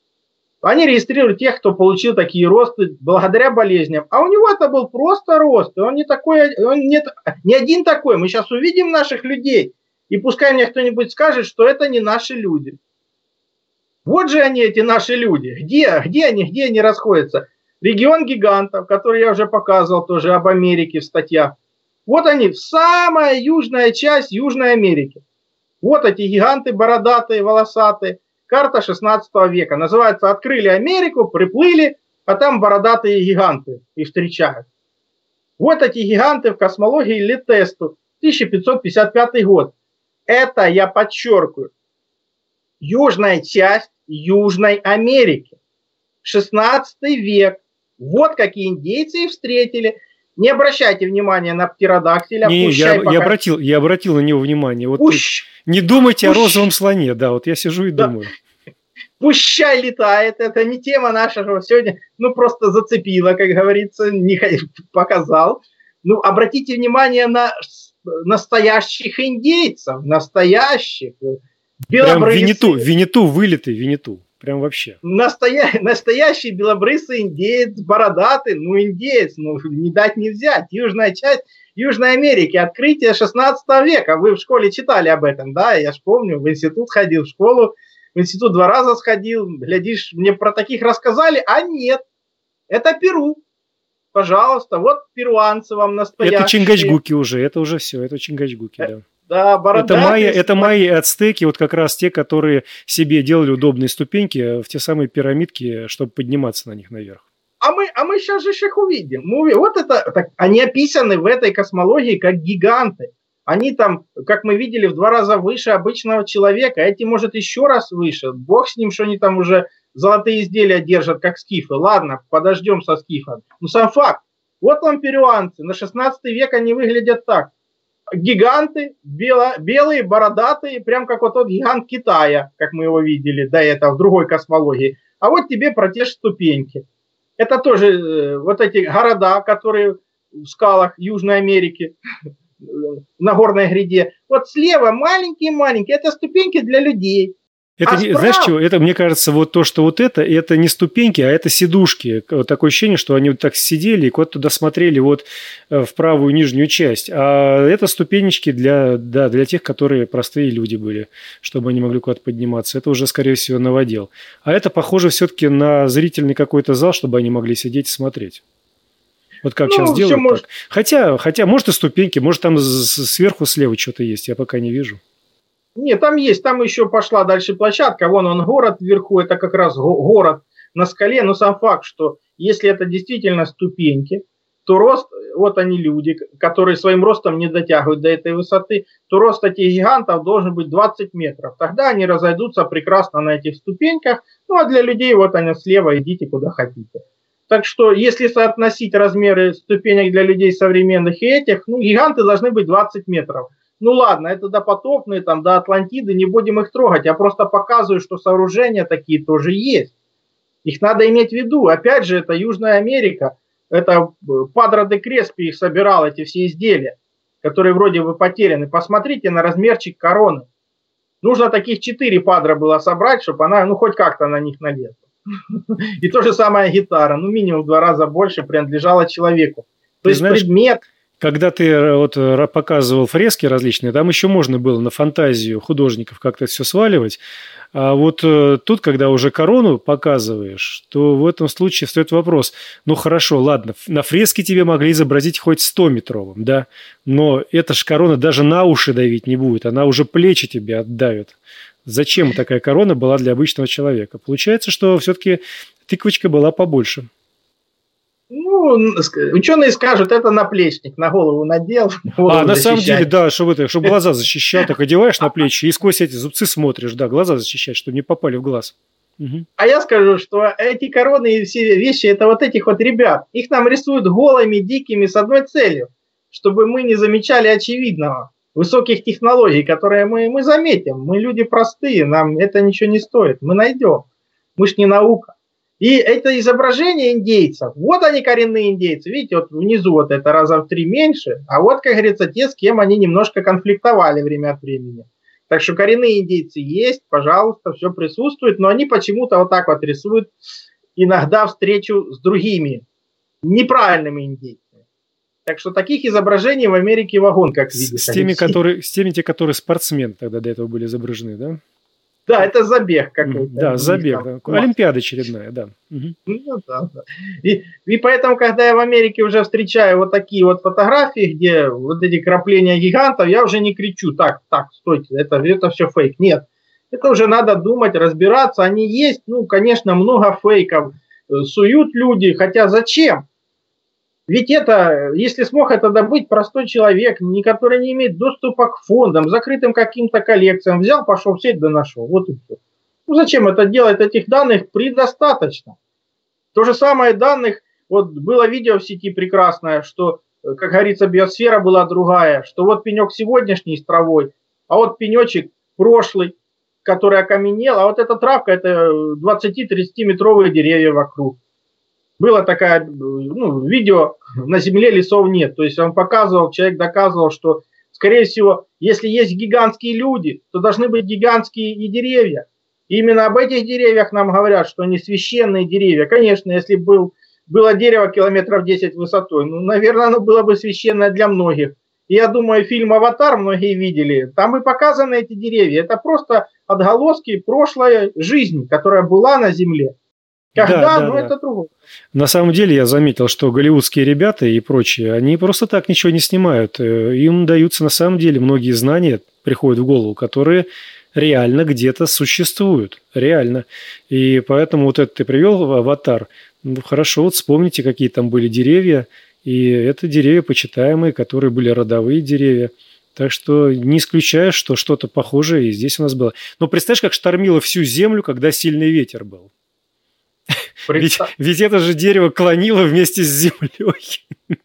Они регистрируют тех, кто получил такие росты благодаря болезням. А у него это был просто рост. И он не такой, он не один такой. Мы сейчас увидим наших людей. И пускай мне кто-нибудь скажет, что это не наши люди. Вот же они, эти наши люди. Где они расходятся? Регион гигантов, который я уже показывал тоже об Америке в статьях. Вот они, самая южная часть Южной Америки. Вот эти гиганты бородатые, волосатые. Карта 16 века. Называется «Открыли Америку, приплыли, а там бородатые гиганты и встречают». Вот эти гиганты в космологии Летесту, 1555 год. Это, я подчеркиваю, южная часть Южной Америки. 16 век. Вот какие индейцы их встретили. Не обращайте внимания на птеродактиля. Я обратил на него внимание. Вот не думайте о розовом слоне. Да, вот я сижу и думаю. Пущай летает. Это не тема нашего сегодня. Ну, просто зацепила, как говорится. Не показал. Ну, обратите внимание на настоящих индейцев. Настоящих. Белобрысых. Прям Винниту вылитый, Винниту. Прям вообще. Настоящий белобрысый индеец, бородатый, ну индеец, ну не дать не взять. Южная часть Южной Америки, открытие 16 века. Вы в школе читали об этом, да? Я ж помню, в институт ходил, в школу, в институт 2 раза сходил. Глядишь, мне про таких рассказали, а нет. Это Перу. Пожалуйста, вот перуанцы вам настоящие. Это Чингачгуки уже, это уже все, это Чингачгуки, да. Да, это майя и ацтеки, вот как раз те, которые себе делали удобные ступеньки в те самые пирамидки, чтобы подниматься на них наверх. А мы сейчас же их увидим. Вот это, так, они описаны в этой космологии как гиганты. Они там, как мы видели, в 2 раза выше обычного человека. Эти, может, еще раз выше. Бог с ним, что они там уже золотые изделия держат, как скифы. Ладно, подождем со скифами. Но сам факт. Вот вам перуанцы. На 16 век они выглядят так. Гиганты, белые, бородатые, прям как вот тот гигант Китая, как мы его видели до этого в другой космологии. А вот тебе про те же ступеньки. Это тоже вот эти города, которые в скалах Южной Америки, на горной гряде. Вот слева маленькие-маленькие, это ступеньки для людей. Это, знаешь чего, это, мне кажется, вот то, что вот это не ступеньки, а это сидушки. Вот такое ощущение, что они вот так сидели и куда-то туда смотрели вот в правую нижнюю часть. А это ступенечки для тех, которые простые люди были, чтобы они могли куда-то подниматься. Это уже, скорее всего, новодел. А это похоже все-таки на зрительный какой-то зал, чтобы они могли сидеть и смотреть. Вот как сейчас делают. Может... Хотя, может и ступеньки, может там сверху слева что-то есть, я пока не вижу. Нет, там есть, там еще пошла дальше площадка, вон он город вверху, это как раз город на скале, но сам факт, что если это действительно ступеньки, то рост, вот они люди, которые своим ростом не дотягивают до этой высоты, то рост этих гигантов должен быть 20 метров, тогда они разойдутся прекрасно на этих ступеньках, ну а для людей вот они слева, идите куда хотите. Так что если соотносить размеры ступенек для людей современных и этих, ну гиганты должны быть 20 метров. Ну ладно, это допотопные, там, до Атлантиды, не будем их трогать. Я просто показываю, что сооружения такие тоже есть. Их надо иметь в виду. Опять же, это Южная Америка. Это Падре де Креспи их собирал, эти все изделия, которые вроде бы потеряны. Посмотрите на размерчик короны. Нужно таких 4 Падре было собрать, чтобы она, ну, хоть как-то на них налезла. И то же самое гитара. Ну, минимум в 2 раза больше принадлежала человеку. То есть предмет... Когда ты вот показывал фрески различные, там еще можно было на фантазию художников как-то все сваливать. А вот тут, когда уже корону показываешь, то в этом случае встает вопрос. Ну, хорошо, ладно, на фреске тебе могли изобразить хоть 100-метровым, да? Но эта ж корона даже на уши давить не будет, она уже плечи тебе отдавит. Зачем такая корона была для обычного человека? Получается, что все-таки тыквочка была побольше. Ну, ученые скажут, это наплечник, на голову надел. На самом деле, да, чтобы глаза защищал, так одеваешь на плечи и сквозь эти зубцы смотришь, да, глаза защищать, чтобы не попали в глаз. Угу. А я скажу, что эти короны и все вещи, это вот этих вот ребят. Их нам рисуют голыми, дикими, с одной целью, чтобы мы не замечали очевидного, высоких технологий, которые мы заметим. Мы люди простые, нам это ничего не стоит, мы найдем. Мы ж не наука. И это изображение индейцев, вот они коренные индейцы, видите, вот внизу вот это раза в 3 меньше, а вот, как говорится, те, с кем они немножко конфликтовали время от времени. Так что коренные индейцы есть, пожалуйста, все присутствует, но они почему-то вот так вот рисуют иногда встречу с другими неправильными индейцами. Так что таких изображений в Америке вагон, как видите. С теми, которые спортсмены тогда до этого были изображены, да? Да, это забег какой-то. Да, забег. Да. Олимпиада очередная, да. Ну, да. И поэтому, когда я в Америке уже встречаю вот такие вот фотографии, где вот эти крапления гигантов, я уже не кричу, так, стойте, это все фейк. Нет, это уже надо думать, разбираться. Они есть, ну, конечно, много фейков суют люди, хотя зачем? Ведь это, если смог это добыть простой человек, который не имеет доступа к фондам, закрытым каким-то коллекциям, взял, пошел в сеть, да нашел. Вот и все. Ну зачем это делать? Этих данных предостаточно. То же самое данных, вот было видео в сети прекрасное, что, как говорится, биосфера была другая, что вот пенек сегодняшний с травой, а вот пенечек прошлый, который окаменел, а вот эта травка, это 20-30-метровые деревья вокруг. Было такое видео, на Земле лесов нет. То есть он показывал, человек доказывал, что, скорее всего, если есть гигантские люди, то должны быть гигантские и деревья. И именно об этих деревьях нам говорят, что они священные деревья. Конечно, если было дерево километров 10 высотой, наверное, оно было бы священное для многих. И я думаю, фильм «Аватар» многие видели. Там и показаны эти деревья. Это просто отголоски прошлой жизни, которая была на Земле. Это другое. На самом деле я заметил, что голливудские ребята и прочие, они просто так ничего не снимают. Им даются на самом деле многие знания, приходят в голову, которые реально где-то существуют. Реально. И поэтому вот это ты привел «Аватар». Ну, хорошо, вот вспомните, какие там были деревья. И это деревья почитаемые, которые были родовые деревья. Так что не исключаю, что что-то похожее и здесь у нас было. Но представляешь, как штормило всю землю, когда сильный ветер был. Ведь это же дерево клонило вместе с землей.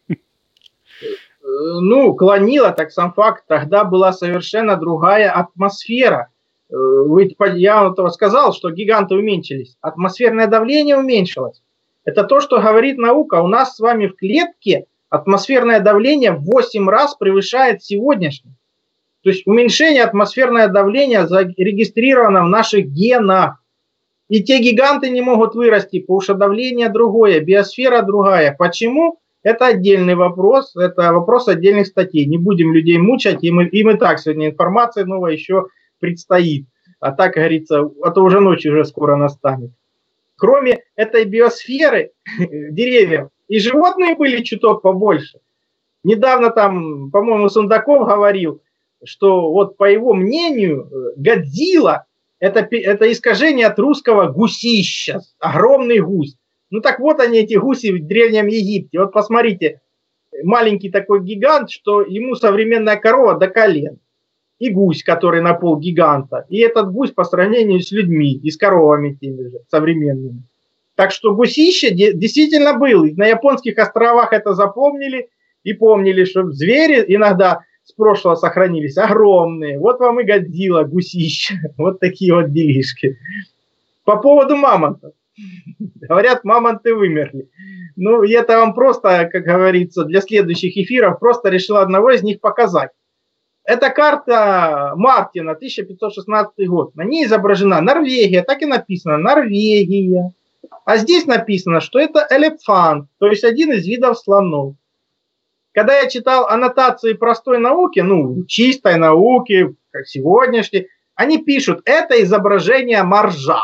Ну, клонило, так сам факт. Тогда была совершенно другая атмосфера. Ведь я сказал, что гиганты уменьшились. Атмосферное давление уменьшилось. Это то, что говорит наука. У нас с вами в клетке атмосферное давление в 8 раз превышает сегодняшнее. То есть уменьшение атмосферного давления зарегистрировано в наших генах. И те гиганты не могут вырасти, потому что давление другое, биосфера другая. Почему? Это отдельный вопрос, это вопрос отдельных статей. Не будем людей мучать, им и так сегодня информация новая еще предстоит. А так, говорится, а то уже ночь уже скоро настанет. Кроме этой биосферы, деревьев, и животные были чуток побольше. Недавно там, по-моему, Сундаков говорил, что вот по его мнению Годзилла это искажение от русского гусища, огромный гусь. Ну так вот они, эти гуси в Древнем Египте. Вот посмотрите, маленький такой гигант, что ему современная корова до колен. И гусь, который на пол гиганта. И этот гусь по сравнению с людьми и с коровами теми же, современными. Так что гусище действительно был. И на японских островах это запомнили и помнили, что звери иногда с прошлого сохранились огромные. Вот вам и Годзилла, гусище. Вот такие вот делишки. По поводу мамонтов. Говорят, мамонты вымерли. Ну, и это вам просто, как говорится, для следующих эфиров просто решил одного из них показать. Это карта Мартина, 1516 год. На ней изображена Норвегия, так и написано Норвегия. А здесь написано, что это элефант, то есть один из видов слонов. Когда я читал аннотации простой науки, ну, чистой науки, как сегодняшней, они пишут, это изображение моржа.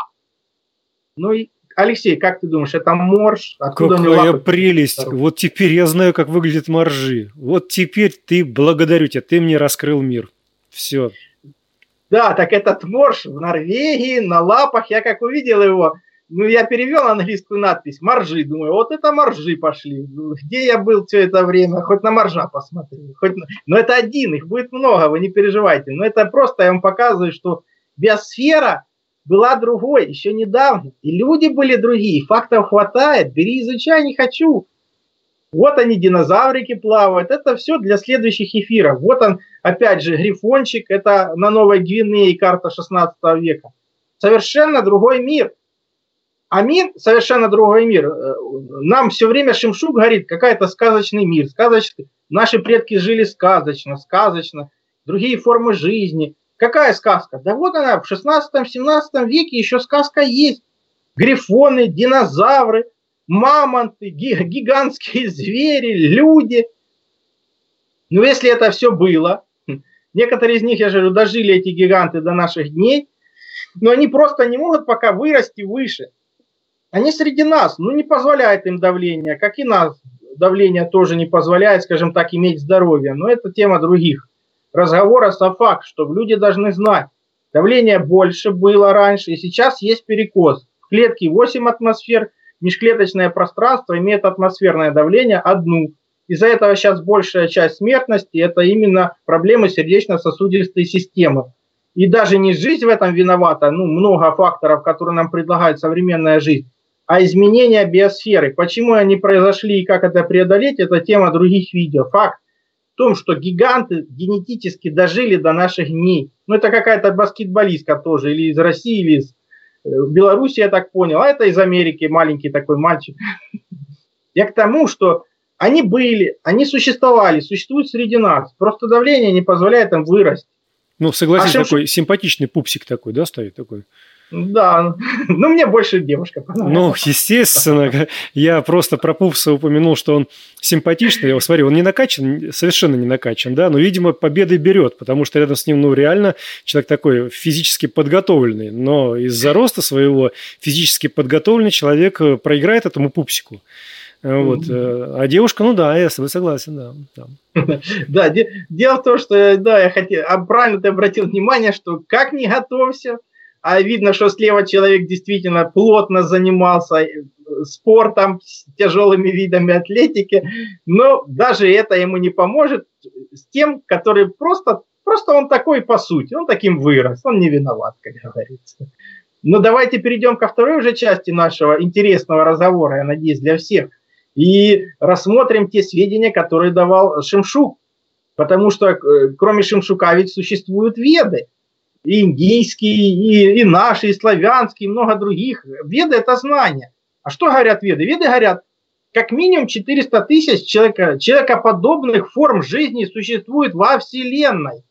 Ну и, Алексей, как ты думаешь, это морж? Откуда какая прелесть! Вот теперь я знаю, как выглядят моржи. Вот теперь благодарю тебя, ты мне раскрыл мир. Все. Да, так этот морж в Норвегии, на лапах, я как увидел его, ну я перевел английскую надпись, моржи, думаю, вот это моржи пошли. Где я был все это время? Хоть на моржа посмотрел. Но это один, их будет много, вы не переживайте. Но это просто я вам показываю, что биосфера была другой, еще недавно. И люди были другие, фактов хватает, бери, изучай, не хочу. Вот они, динозаврики плавают, это все для следующих эфиров. Вот он, опять же, грифончик, это на Новой Гвинее карта 16 века. Совершенно другой мир. А мир, совершенно другой мир. Нам все время Шемшук говорит, какой-то сказочный мир. Сказочный. Наши предки жили сказочно, другие формы жизни. Какая сказка? Да вот она, в 16-17 веке еще сказка есть. Грифоны, динозавры, мамонты, гигантские звери, люди. Но если это все было, некоторые из них, я же говорю, дожили эти гиганты до наших дней, но они просто не могут пока вырасти выше. Они среди нас, ну не позволяет им давление, как и нас давление тоже не позволяет, скажем так, иметь здоровье. Но это тема других разговоров, а факт, что люди должны знать, давление больше было раньше, и сейчас есть перекос. В клетке 8 атмосфер, межклеточное пространство имеет атмосферное давление 1. Из-за этого сейчас большая часть смертности – это именно проблемы сердечно-сосудистой системы. И даже не жизнь в этом виновата, ну много факторов, которые нам предлагает современная жизнь, а изменения биосферы. Почему они произошли и как это преодолеть, это тема других видео. Факт в том, что гиганты генетически дожили до наших дней. Ну, это какая-то баскетболистка тоже, или из России, или из Беларуси, я так понял. А это из Америки маленький такой мальчик. Я к тому, что они были, они существовали, существуют среди нас. Просто давление не позволяет им вырасти. Ну, согласись, такой симпатичный пупсик такой, да, стоит такой? Да, ну мне больше девушка понравилась. Ну, естественно, я просто про пупса упомянул, что он симпатичный. Я смотри, он не накачан, совершенно не накачан, да, но, видимо, победы берет, потому что рядом с ним, ну, реально человек такой физически подготовленный, но из-за роста своего физически подготовленный человек проиграет этому пупсику. Вот. А девушка, ну да, я с тобой согласен, да. Да, дело в том, что, да, я хотел, правильно ты обратил внимание, что как не готовься, а видно, что слева человек действительно плотно занимался спортом, тяжелыми видами атлетики, но даже это ему не поможет с тем, который просто он такой по сути, он таким вырос, он не виноват, как говорится. Но давайте перейдем ко второй уже части нашего интересного разговора, я надеюсь, для всех. И рассмотрим те сведения, которые давал Шемшук. Потому что кроме Шемшука ведь существуют веды. И индийские, и наши, и славянские, и много других. Веды – это знания. А что говорят веды? Веды говорят, как минимум 400 тысяч человекоподобных форм жизни существует во Вселенной.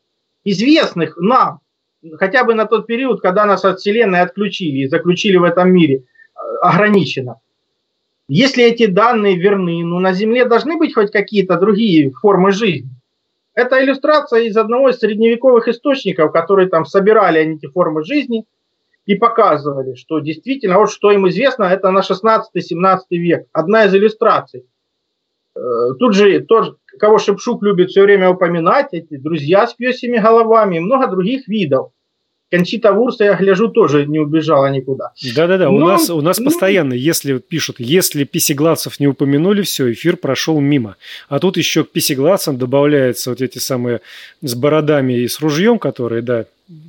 известных нам, хотя бы на тот период, когда нас от Вселенной отключили и заключили в этом мире ограниченно. Если эти данные верны, на Земле должны быть хоть какие-то другие формы жизни. Это иллюстрация из одного из средневековых источников, которые там собирали эти формы жизни и показывали, что действительно, вот что им известно, это на 16-17 век. Одна из иллюстраций. Тут же тот, кого Шепшук любит все время упоминать, эти друзья с пёсьими головами и много других видов. Кончита Вурста, я гляжу, тоже не убежала никуда. Да-да-да, у нас постоянно, если пишут, если писегладцев не упомянули, все, эфир прошел мимо. А тут еще к писегладцам добавляются вот эти самые с бородами и с ружьем, которые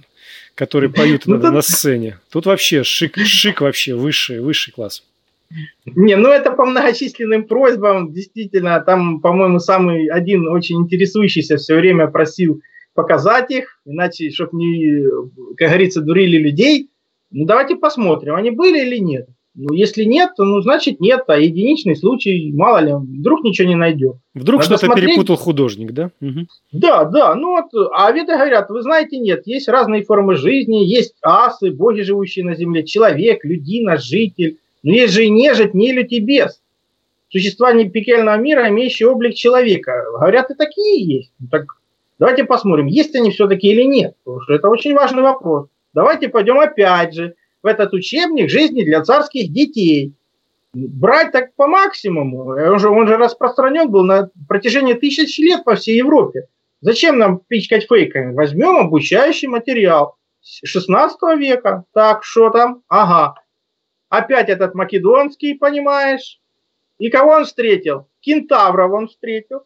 поют на сцене. Тут вообще шик вообще, высший класс. Не, это по многочисленным просьбам, действительно, там, по-моему, самый один очень интересующийся все время просил показать их, иначе, чтобы не, как говорится, дурили людей. Давайте посмотрим, они были или нет. Если нет, то, значит, нет, а единичный случай, мало ли, вдруг ничего не найдем. Вдруг надо что-то перепутал художник, да? Угу. Да, а веды говорят, вы знаете, нет, есть разные формы жизни, есть асы, боги, живущие на земле, человек, людина, житель, но есть же и нежить, нелюдь и бес. Существа непекельного мира, имеющие облик человека. Говорят, и такие есть. Так давайте посмотрим, есть они все-таки или нет, потому что это очень важный вопрос. Давайте пойдем опять же в этот учебник жизни для царских детей. Брать так по максимуму. Он же распространен был на протяжении 1000 лет по всей Европе. Зачем нам пичкать фейками? Возьмем обучающий материал 16 века. Так, что там? Ага. Опять этот македонский, понимаешь? И кого он встретил? Кентавров он встретил.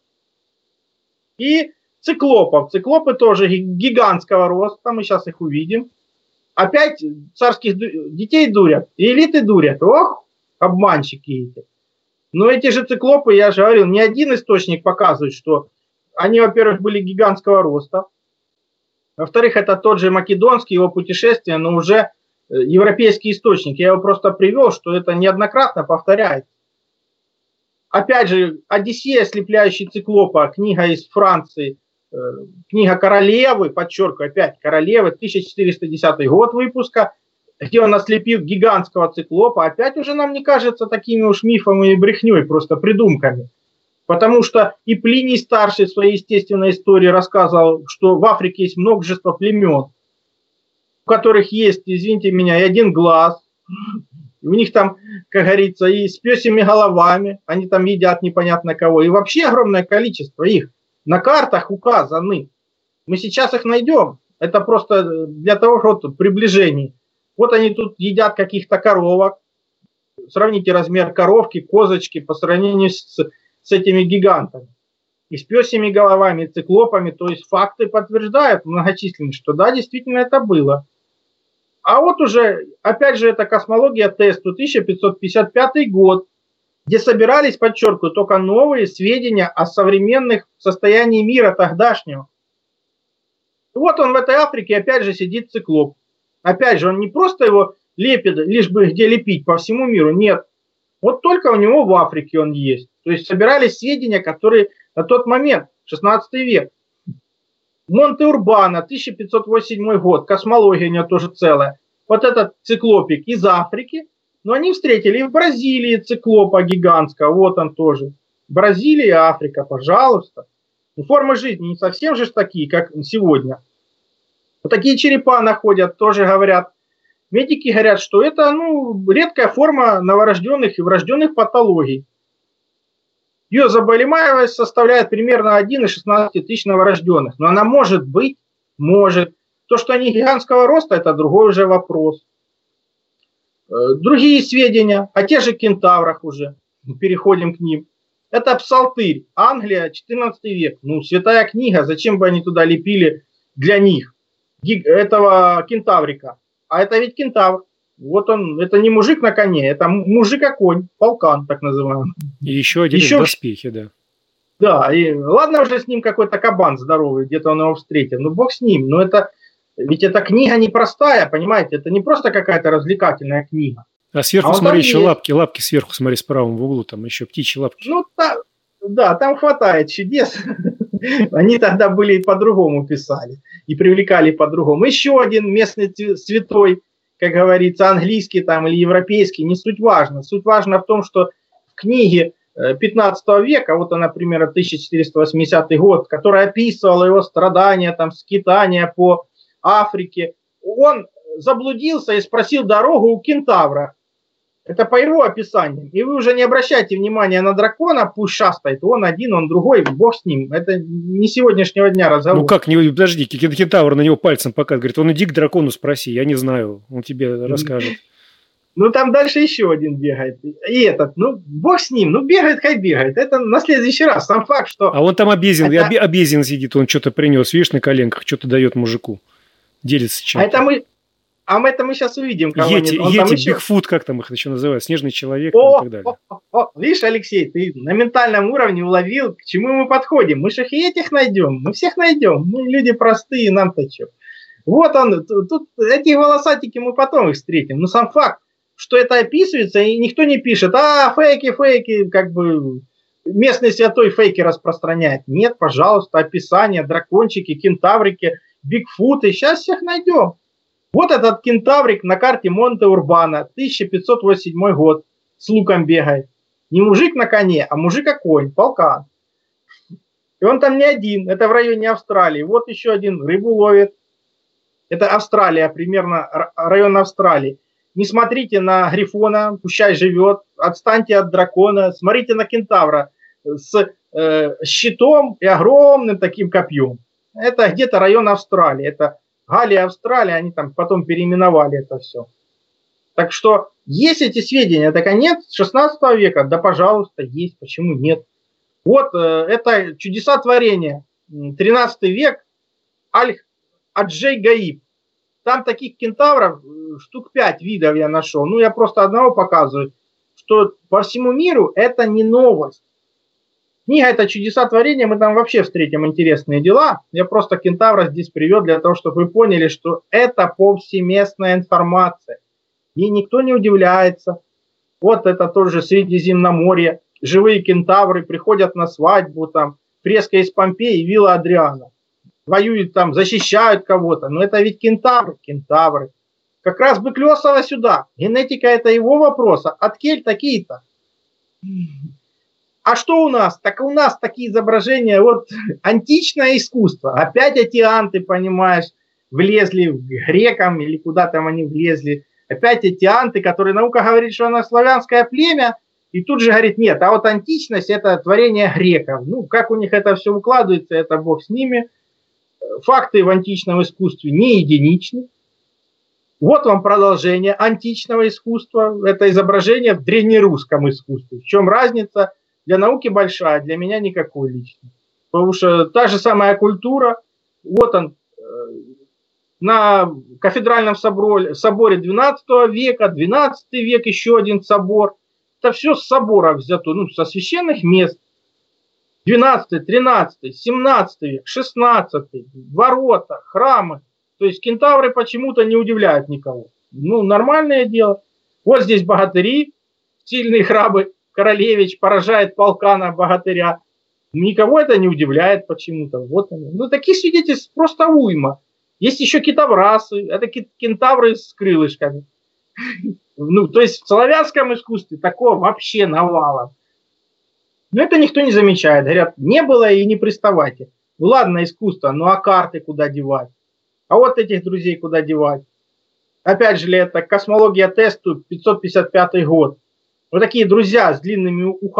И циклопов. Циклопы тоже гигантского роста. Мы сейчас их увидим. Опять царских детей дурят. И элиты дурят. Ох, обманщики эти. Но эти же циклопы, я же говорил, ни один источник показывает, что они, во-первых, были гигантского роста. Во-вторых, это тот же македонский, его путешествие, но уже европейский источник. Я его просто привел, что это неоднократно повторяется. Опять же, Одиссея, ослепляющий циклопа, книга из Франции, книга Королевы, подчеркиваю, опять Королевы, 1410 год выпуска, где он ослепил гигантского циклопа, опять уже нам не кажется такими уж мифами и брехней, просто придумками. Потому что и Плиний Старший в своей естественной истории рассказывал, что в Африке есть множество племен, у которых есть, извините меня, и один глаз, у них там, как говорится, и с пёсьими головами, они там едят непонятно кого, и вообще огромное количество их на картах указаны. Мы сейчас их найдем. Это просто для того, чтобы приближение. Вот они тут едят каких-то коровок. Сравните размер коровки, козочки по сравнению с этими гигантами. И с пёсьими головами, и циклопами. То есть факты подтверждают многочисленные, что да, действительно это было. А вот уже, опять же, это космология тесту, 1555 год, где собирались, подчеркиваю, только новые сведения о современных состоянии мира тогдашнего. Вот он в этой Африке, опять же, сидит циклоп. Опять же, он не просто его лепит, лишь бы где лепить по всему миру, нет. Вот только у него в Африке он есть. То есть собирались сведения, которые на тот момент, 16 век. Монте-Урбано, 1508 год, космология у него тоже целая. Вот этот циклопик из Африки, но они встретили и в Бразилии циклопа гигантского, вот он тоже. Бразилия, Африка, пожалуйста. Формы жизни не совсем же такие, как сегодня. Вот такие черепа находят, тоже говорят. Медики говорят, что это редкая форма новорожденных и врожденных патологий. Ее заболеваемость составляет примерно 1,16 тысяч новорожденных. Но она может быть, может. То, что они гигантского роста, это другой уже вопрос. Другие сведения о тех же кентаврах уже. Переходим к ним. Это Псалтырь, Англия, 14 век. Святая книга, зачем бы они туда лепили для них этого кентаврика? А это ведь кентавр. Вот он, это не мужик на коне, это мужик-конь, полкан так называемый. И еще один в доспехе, да. Да, и ладно уже с ним какой-то кабан здоровый, где-то он его встретил, бог с ним. Но это, ведь эта книга непростая, понимаете, это не просто какая-то развлекательная книга. А сверху, смотри, еще лапки сверху, смотри, справа в углу, там еще птичьи лапки. Да, там хватает чудес. Они тогда были по-другому писали и привлекали по-другому. Еще один местный святой, как говорится, английский там или европейский, не суть важно. Суть важна в том, что в книге 15 века, вот она, например, 1480 год, которая описывала его страдания, там, скитания по Африке, он заблудился и спросил дорогу у кентавра. Это по его описаниям. И вы уже не обращайте внимания на дракона, пусть шастает. Он один, он другой, бог с ним. Это не сегодняшнего дня разговор. Ну как, не, подожди, кентавр на него пальцем показывает. Говорит, он иди к дракону спроси, я не знаю, он тебе расскажет. Ну там дальше еще один бегает. И этот, ну бог с ним, ну бегает, хай бегает. Это на следующий раз. Сам факт, что... А он там обезьян сидит, он что-то принес, видишь, на коленках, что-то дает мужику. Делится чем-то. А это мы сейчас увидим. Йети, Бигфут, как там их еще называют, снежный человек и так далее. Видишь, Алексей, ты на ментальном уровне уловил, к чему мы подходим. Мы же этих найдем, мы всех найдем. Мы люди простые, нам-то что. Вот он, тут эти волосатики мы потом их встретим. Но сам факт, что это описывается, и никто не пишет, фейки, как бы местный святой фейки распространяет. Нет, пожалуйста, описание, дракончики, кентаврики, Бигфуты, сейчас всех найдем. Вот этот кентаврик на карте Монте-Урбана, 1508 год, с луком бегает. Не мужик на коне, а мужик-конь, полкан. И он там не один, это в районе Австралии. Вот еще один рыбу ловит. Это Австралия, примерно район Австралии. Не смотрите на грифона, пущай живет, отстаньте от дракона, смотрите на кентавра с щитом и огромным таким копьем. Это где-то район Австралии, это Галия, Австралия, они там потом переименовали это все. Так что есть эти сведения, это конец 16 века, да пожалуйста, есть, почему нет. Вот это чудеса творения, 13 век, Аджей Гаиб. Там таких кентавров штук 5 видов я нашел. Ну, я просто одного показываю, что по всему миру это не новость. Книга «Это чудеса творения», мы там вообще встретим интересные дела. Я просто кентавра здесь привел для того, чтобы вы поняли, что это повсеместная информация. Ей никто не удивляется. Вот это тоже Средиземноморье. Живые кентавры приходят на свадьбу, там, фреска из Помпеи и вилла Адриана. Воюют там, защищают кого-то. Но это ведь кентавры. Как раз бы Клёсова сюда. Генетика – это его вопрос. Откель такие-то. А что у нас? Так у нас такие изображения, вот античное искусство. Опять эти анты, понимаешь, влезли к грекам или куда там они влезли. Опять эти анты, которые наука говорит, что она славянское племя, и тут же говорит, нет, а вот античность это творение греков. Ну, как у них это все укладывается, это бог с ними. Факты в античном искусстве не единичны. Вот вам продолжение античного искусства. Это изображение в древнерусском искусстве. В чем разница? Для науки большая, для меня никакой лично. Потому что та же самая культура, вот он, на кафедральном соборе 12 века, 12 век еще один собор. Это все с собора взято, ну, со священных мест. 12, 13, 17 век, 16, ворота, храмы. То есть кентавры почему-то не удивляют никого. Ну, нормальное дело. Вот здесь богатыри, сильные храбрые. Королевич поражает полкана богатыря. Никого это не удивляет почему-то. Вот они. Ну, таких свидетельств просто уйма. Есть еще китоврасы. Это кентавры с крылышками. Ну, то есть в славянском искусстве такого вообще навалом. Но это никто не замечает. Говорят, не было и не приставайте. Ну, ладно, искусство, ну а карты куда девать? А вот этих друзей куда девать? Опять же, это космология тесту 555 год. Вот такие друзья с длинными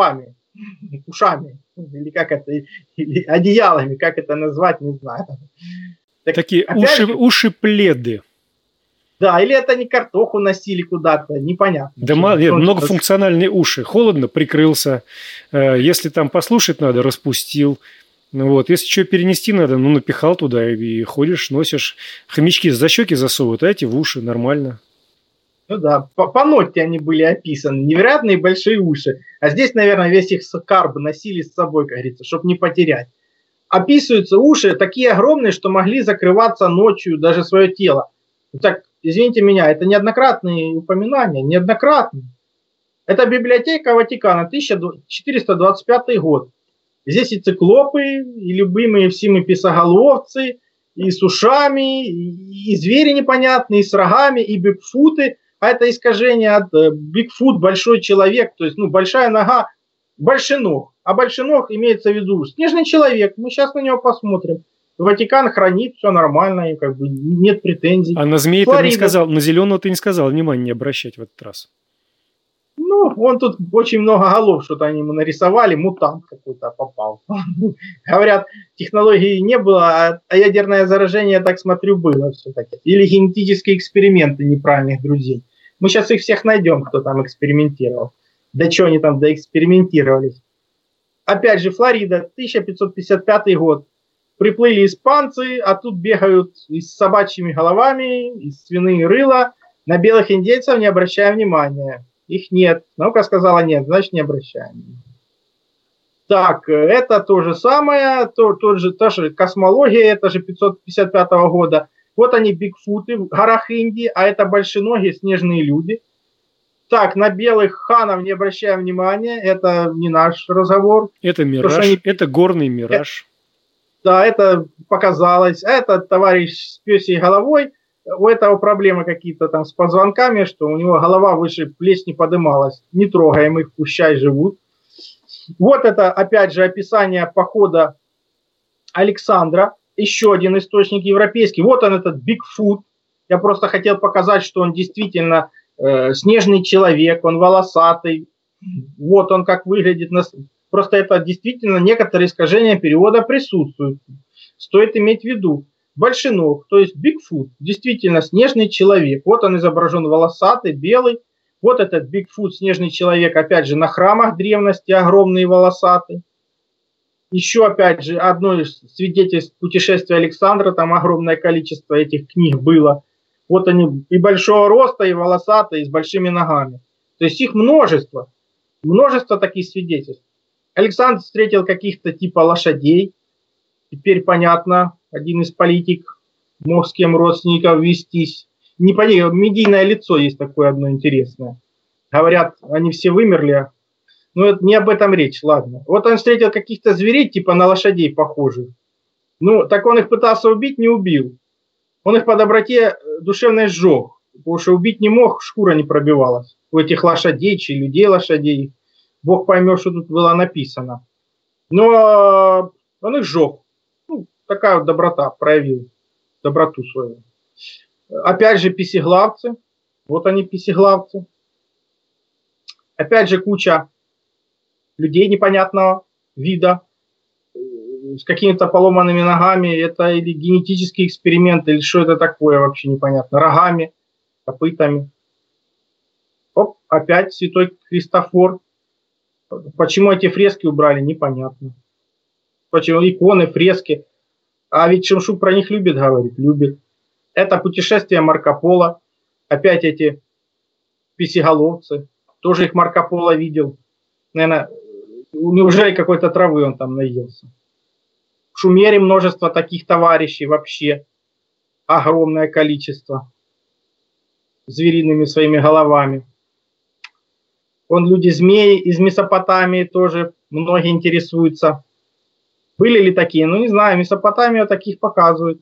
ушами, или как это, или одеялами, как это назвать, не знаю. Так, такие уши-пледы. Да, или это они картоху носили куда-то, непонятно. Да, нет, многофункциональные уши. Холодно, прикрылся. Если там послушать надо, распустил. Вот. Если что перенести надо, ну, напихал туда и ходишь, носишь. Хомячки за щеки засовывают, а эти в уши, нормально. Ну да, по ноте они были описаны, невероятные большие уши. А здесь, наверное, весь их скарб носили с собой, как говорится, чтобы не потерять. Описываются уши такие огромные, что могли закрываться ночью даже свое тело. Так, извините меня, это неоднократные упоминания, неоднократные. Это библиотека Ватикана, 1425 год. Здесь и циклопы, и любимые всеми песоголовцы, и с ушами, и звери непонятные, и с рогами, и бигфуты. А это искажение от бигфут, большой человек, то есть большая нога, большеног. А большеног имеется в виду снежный человек. Мы сейчас на него посмотрим. Ватикан хранит, все нормально, и нет претензий. А на змеи ты не сказал, на зеленого ты не сказал, внимание не обращать в этот раз. Вон тут очень много голов, что-то они ему нарисовали, мутант какой-то попал. Говорят, технологии не было, а ядерное заражение, я так смотрю, было все-таки. Или генетические эксперименты неправильных друзей. Мы сейчас их всех найдем, кто там экспериментировал. Да что они там доэкспериментировались. Опять же, Флорида, 1555 год. Приплыли испанцы, а тут бегают и с собачьими головами, и свиные рыла. На белых индейцев не обращаем внимания. Их нет. Наука сказала нет, значит не обращаем. Так, это то же самое, та же космология, это же 555 года. Вот они, бигфуты в горах Индии, а это большеногие снежные люди. Так, на белых ханов не обращаем внимания, это не наш разговор. Это мираж, это горный мираж. Да, это показалось. Это товарищ с пёсей головой. У этого проблемы какие-то там с позвонками, что у него голова выше плеч не подымалась. Не трогаем их, пущай живут. Вот это, опять же, описание похода Александра. Еще один источник европейский. Вот он, этот Бигфут. Я просто хотел показать, что он действительно снежный человек, он волосатый. Вот он как выглядит. Просто это действительно некоторые искажения перевода присутствуют. Стоит иметь в виду. Большеног, то есть Бигфут, действительно снежный человек. Вот он изображен волосатый, белый. Вот этот Бигфут, снежный человек, опять же, на храмах древности, огромный волосатый. Еще, опять же, одно из свидетельств путешествия Александра, там огромное количество этих книг было. Вот они и большого роста, и волосатые, и с большими ногами. То есть их множество. Множество таких свидетельств. Александр встретил каких-то типа лошадей. Теперь понятно, один из политик мог с кем родственников вестись. Не понятно, медийное лицо есть такое одно интересное. Говорят, они все вымерли. Но это не об этом речь, ладно. Вот он встретил каких-то зверей, типа на лошадей похожих. Так он их пытался убить, не убил. Он их по доброте душевной сжег. Потому что убить не мог, шкура не пробивалась. У этих лошадей, чи людей лошадей. Бог поймет, что тут было написано. Но он их сжег. Такая вот доброта, проявил доброту свою. Опять же песеглавцы. Вот они песеглавцы. Опять же куча людей непонятного вида. С какими-то поломанными ногами. Это или генетический эксперимент, или что это такое, вообще непонятно. Рогами, копытами. Оп, опять святой Христофор. Почему эти фрески убрали, непонятно. Почему иконы, фрески. А ведь Шемшук про них любит говорить, любит. Это путешествие Марко Поло. Опять эти песеголовцы. Тоже их Марко Поло видел. Наверное, неужели какой-то травы он там наелся. В Шумере множество таких товарищей вообще. Огромное количество. Звериными своими головами. Вон люди-змеи из Месопотамии тоже многие интересуются. Были ли такие? Не знаю, Месопотамию таких показывают.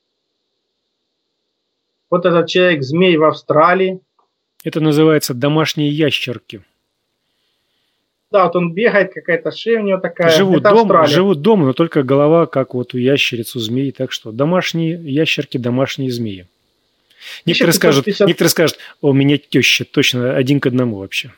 Вот этот человек-змей в Австралии. Это называется домашние ящерки. Да, вот он бегает, какая-то шея у него такая. Живут дома, но только голова, как вот у ящериц, у змей. Так что домашние ящерки, домашние змеи. Некоторые скажут, у меня теща, точно 1 к 1 вообще.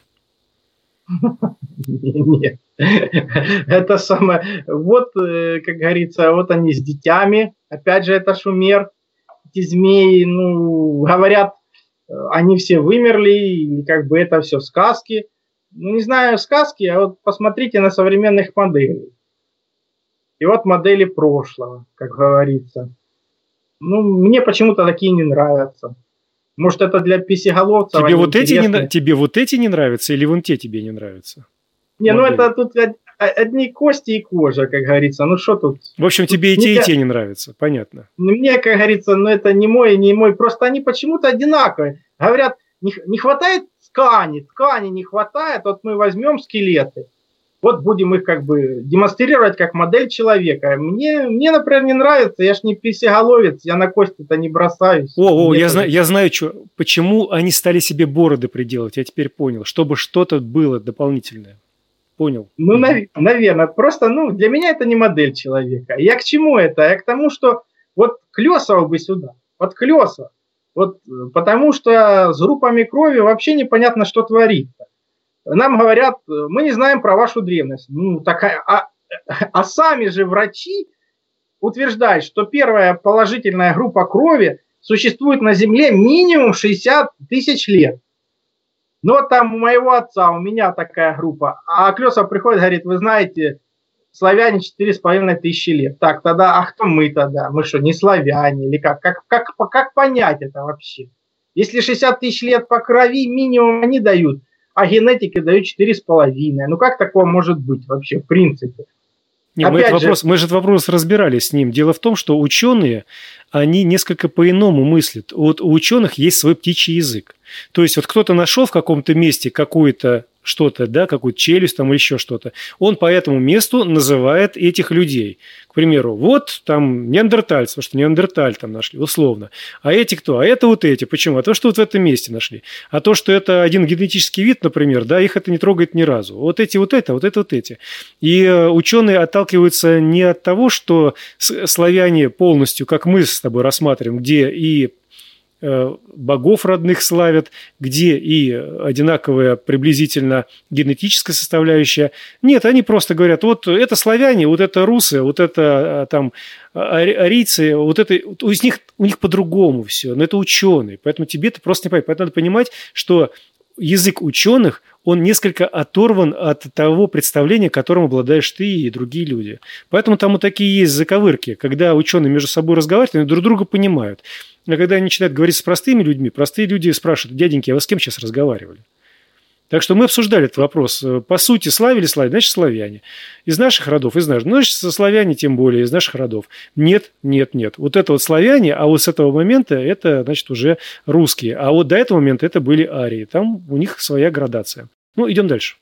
Нет. Это самое. Вот, как говорится, вот они с детьми. Опять же, это Шумер. Эти змеи, говорят, они все вымерли, и это все сказки. Не знаю сказки, а вот посмотрите на современных моделей. И вот модели прошлого, как говорится. Мне почему-то такие не нравятся. Может, это для песеголовцев. Тебе вот эти не нравятся или вон те тебе не нравятся? Не, это тут одни кости и кожа, как говорится. Что тут? В общем, тебе и те не нравятся, понятно. Мне, как говорится, это не мой. Просто они почему-то одинаковые. Говорят, не хватает ткани не хватает. Вот мы возьмем скелеты. Вот будем их как бы демонстрировать как модель человека. Мне, например, не нравится, я ж не писеголовец, я на кости-то не бросаюсь. Я знаю, почему они стали себе бороды приделать, я теперь понял, чтобы что-то было дополнительное. Понял? Ну, наверное, просто, для меня это не модель человека. Я к чему это? Я к тому, что вот Клесова бы сюда, вот Клесова. Вот, потому что с группами крови вообще непонятно, что творится. Нам говорят, мы не знаем про вашу древность. А сами же врачи утверждают, что первая положительная группа крови существует на Земле минимум 60 тысяч лет. Но вот там у моего отца, у меня такая группа. А Клесов приходит и говорит, вы знаете, славяне 4,5 тысячи лет. Так, тогда, а кто мы тогда? Мы что, не славяне? Или как? Как понять это вообще? Если 60 тысяч лет по крови минимум они дают, а генетики дают 4,5. Ну как такое может быть вообще в принципе? Мы этот вопрос разбирали с ним. Дело в том, что ученые, они несколько по-иному мыслят. Вот у ученых есть свой птичий язык. То есть вот кто-то нашел в каком-то месте какую-то что-то, да, какую-то челюсть там или еще что-то, он по этому месту называет этих людей. К примеру, вот там неандертальцы, потому что неандерталь там нашли, условно. А эти кто? А это вот эти. Почему? А то, что вот в этом месте нашли. А то, что это один генетический вид, например, да, их это не трогает ни разу. Вот эти вот это, вот это вот эти. И ученые отталкиваются не от того, что славяне полностью, как мы с тобой рассматриваем, где и богов родных славят, где и одинаковая приблизительно генетическая составляющая. Нет, они просто говорят, вот это славяне, вот это русы, вот это там арийцы, вот это у них по-другому все, но это ученые, поэтому тебе это просто не понять. Поэтому надо понимать, что язык ученых, он несколько оторван от того представления, которым обладаешь ты и другие люди. Поэтому там вот такие есть заковырки, когда ученые между собой разговаривают, они друг друга понимают. А когда они начинают говорить с простыми людьми, простые люди спрашивают, дяденьки, а вы с кем сейчас разговаривали? Так что мы обсуждали этот вопрос. По сути, славяне, значит, славяне. Из наших родов, значит, славяне тем более, из наших родов. Нет. Вот это вот славяне, а вот с этого момента это, значит, уже русские. А вот до этого момента это были арии. Там у них своя градация. Идем дальше.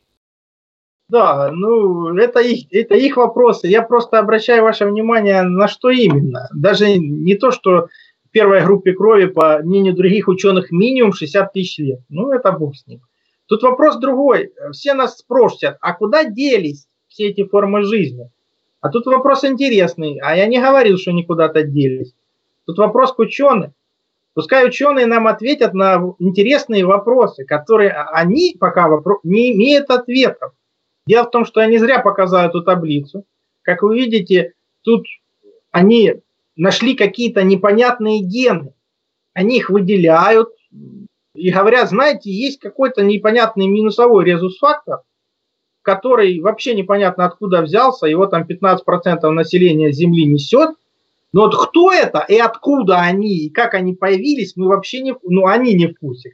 Да, это их вопросы. Я просто обращаю ваше внимание на что именно. Даже не то, что в первой группе крови, по мнению других ученых, минимум 60 тысяч лет. Это бог с ним. Тут вопрос другой. Все нас спросят, а куда делись все эти формы жизни? А тут вопрос интересный. А я не говорил, что они куда-то делись. Тут вопрос к ученым. Пускай ученые нам ответят на интересные вопросы, которые они пока не имеют ответов. Дело в том, что я не зря показал эту таблицу. Как вы видите, тут они нашли какие-то непонятные гены. Они их выделяют. И говорят, знаете, есть какой-то непонятный минусовой резус-фактор, который вообще непонятно откуда взялся, его там 15% населения Земли несет. Но вот кто это и откуда они, и как они появились, мы вообще они не в курсе.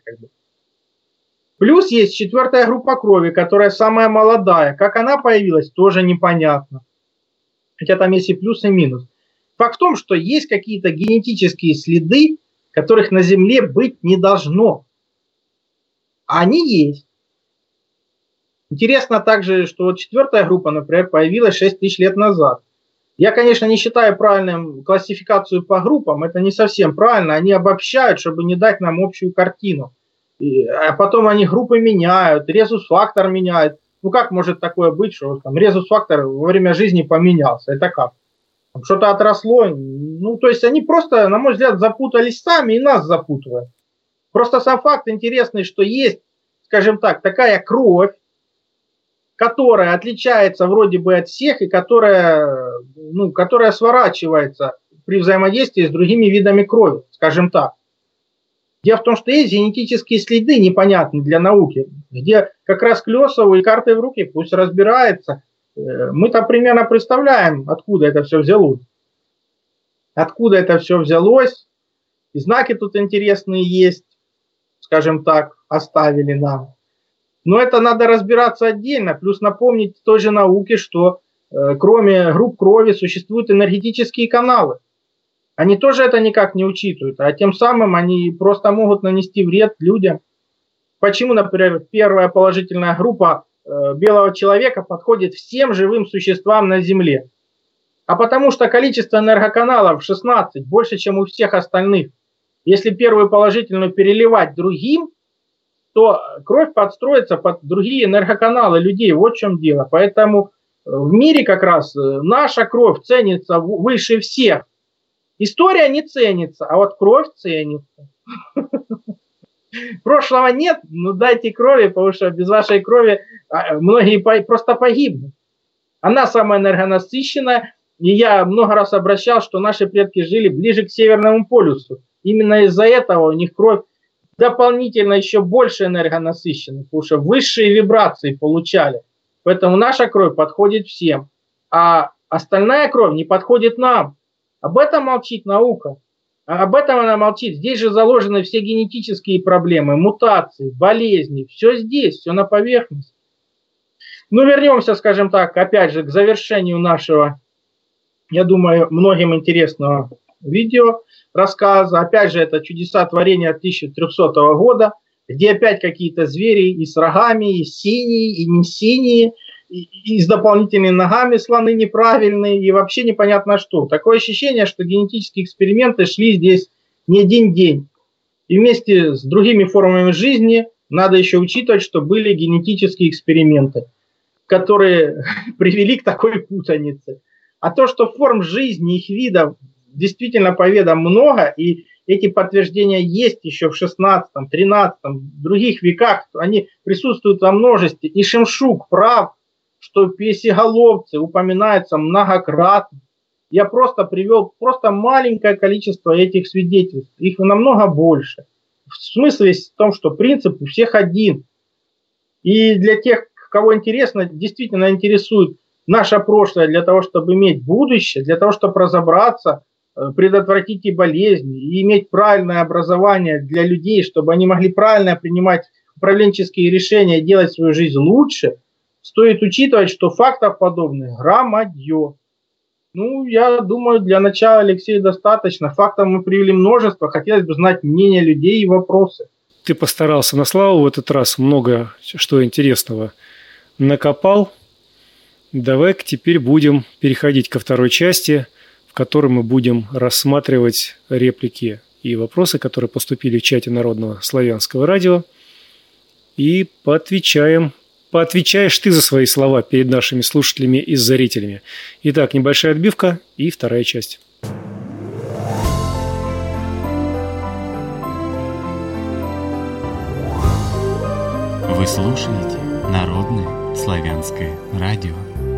Плюс есть 4-я группа крови, которая самая молодая. Как она появилась, тоже непонятно. Хотя там есть и плюс, и минус. Факт в том, что есть какие-то генетические следы, которых на Земле быть не должно. Они есть. Интересно также, что 4-я группа, например, появилась 6 тысяч лет назад. Я, конечно, не считаю правильным классификацию по группам, это не совсем правильно. Они обобщают, чтобы не дать нам общую картину. А потом они группы меняют, резус-фактор меняют. Как может такое быть, что там резус-фактор во время жизни поменялся? Это как? Что-то отросло? То есть они просто, на мой взгляд, запутались сами и нас запутывают. Просто сам факт интересный, что есть, скажем так, такая кровь, которая отличается вроде бы от всех и которая сворачивается при взаимодействии с другими видами крови, скажем так. Дело в том, что есть генетические следы непонятные для науки, где как раз Клесову и карты в руки, пусть разбирается. Мы-то примерно представляем, откуда это все взялось. Откуда это все взялось. И знаки тут интересные есть, скажем так, оставили нам. Но это надо разбираться отдельно. Плюс напомнить той же науке, что кроме групп крови существуют энергетические каналы. Они тоже это никак не учитывают. А тем самым они просто могут нанести вред людям. Почему, например, первая положительная группа белого человека подходит всем живым существам на Земле. А потому что количество энергоканалов 16 больше, чем у всех остальных. Если первую положительную переливать другим, то кровь подстроится под другие энергоканалы людей. Вот в чем дело. Поэтому в мире как раз наша кровь ценится выше всех. История не ценится, а вот кровь ценится. Прошлого нет, ну дайте крови, потому что без вашей крови многие просто погибнут. Она самая энергонасыщенная, и я много раз обращал, что наши предки жили ближе к Северному полюсу. Именно из-за этого у них кровь дополнительно еще больше энергонасыщенная, потому что высшие вибрации получали. Поэтому наша кровь подходит всем, а остальная кровь не подходит нам. Об этом молчит наука. Об этом она молчит. Здесь же заложены все генетические проблемы, мутации, болезни. Все здесь, все на поверхности. Ну, вернемся, скажем так, опять же, к завершению нашего, я думаю, многим интересного видео, рассказа. Опять же, это чудеса творения 1300 года, где опять какие-то звери и с рогами, и синие, и не синие, и с дополнительными ногами слоны неправильные, и вообще непонятно что. Такое ощущение, что генетические эксперименты шли здесь не один день. И вместе с другими формами жизни надо еще учитывать, что были генетические эксперименты, которые привели к такой путанице. А то, что форм жизни, их видов действительно по ведам много, и эти подтверждения есть еще в 16, 13, других веках, они присутствуют во множестве. И Шемшук прав, что песеголовцы упоминаются многократно. Я просто привел маленькое количество этих свидетельств. Их намного больше. Смысл есть в том, что принцип у всех один. И для тех, кого интересно, действительно интересует наше прошлое для того, чтобы иметь будущее, для того, чтобы разобраться, предотвратить и болезни, и иметь правильное образование для людей, чтобы они могли правильно принимать управленческие решения и делать свою жизнь лучше, стоит учитывать, что фактов подобных громадье. Ну, я думаю, для начала, Алексей, достаточно. Фактов мы привели множество. Хотелось бы знать мнение людей и вопросы. Ты постарался на славу в этот раз, много что интересного накопал. Давай теперь будем переходить ко второй части, в которой мы будем рассматривать реплики и вопросы, которые поступили в чате Народного славянского радио, и поотвечаешь ты за свои слова перед нашими слушателями и зрителями. Итак, небольшая отбивка и вторая часть. Вы слушаете Народное славянское радио.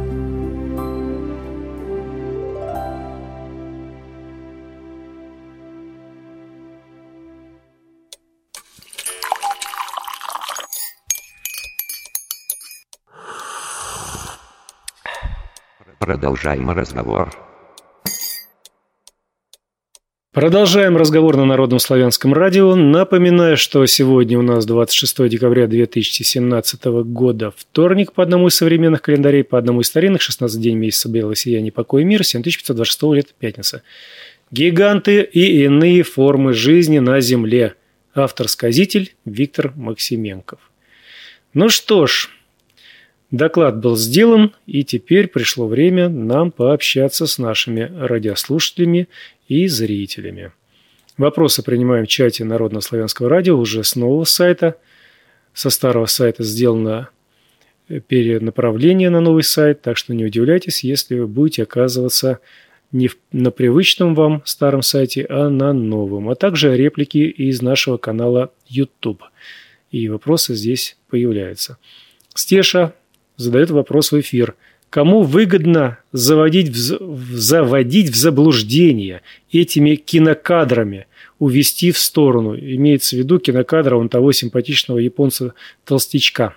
Продолжаем разговор. Продолжаем разговор на Народном славянском радио. Напоминаю, что сегодня у нас 26 декабря 2017 года, вторник по одному из современных календарей, по одному из старинных, 16 день месяца белого сияния, покой и мир, 7526 лет, пятница. Гиганты и иные формы жизни на Земле. Автор-сказитель Виктор Максименков. Ну что ж, доклад был сделан, и теперь пришло время нам пообщаться с нашими радиослушателями и зрителями. Вопросы принимаем в чате Народного славянского радио уже с нового сайта. Со старого сайта сделано перенаправление на новый сайт, так что не удивляйтесь, если вы будете оказываться не на привычном вам старом сайте, а на новом. А также реплики из нашего канала YouTube. И вопросы здесь появляются. Стеша задает вопрос в эфир. Кому выгодно заводить в заблуждение этими кинокадрами, увести в сторону? Имеется в виду кинокадр вон того симпатичного японца-толстячка.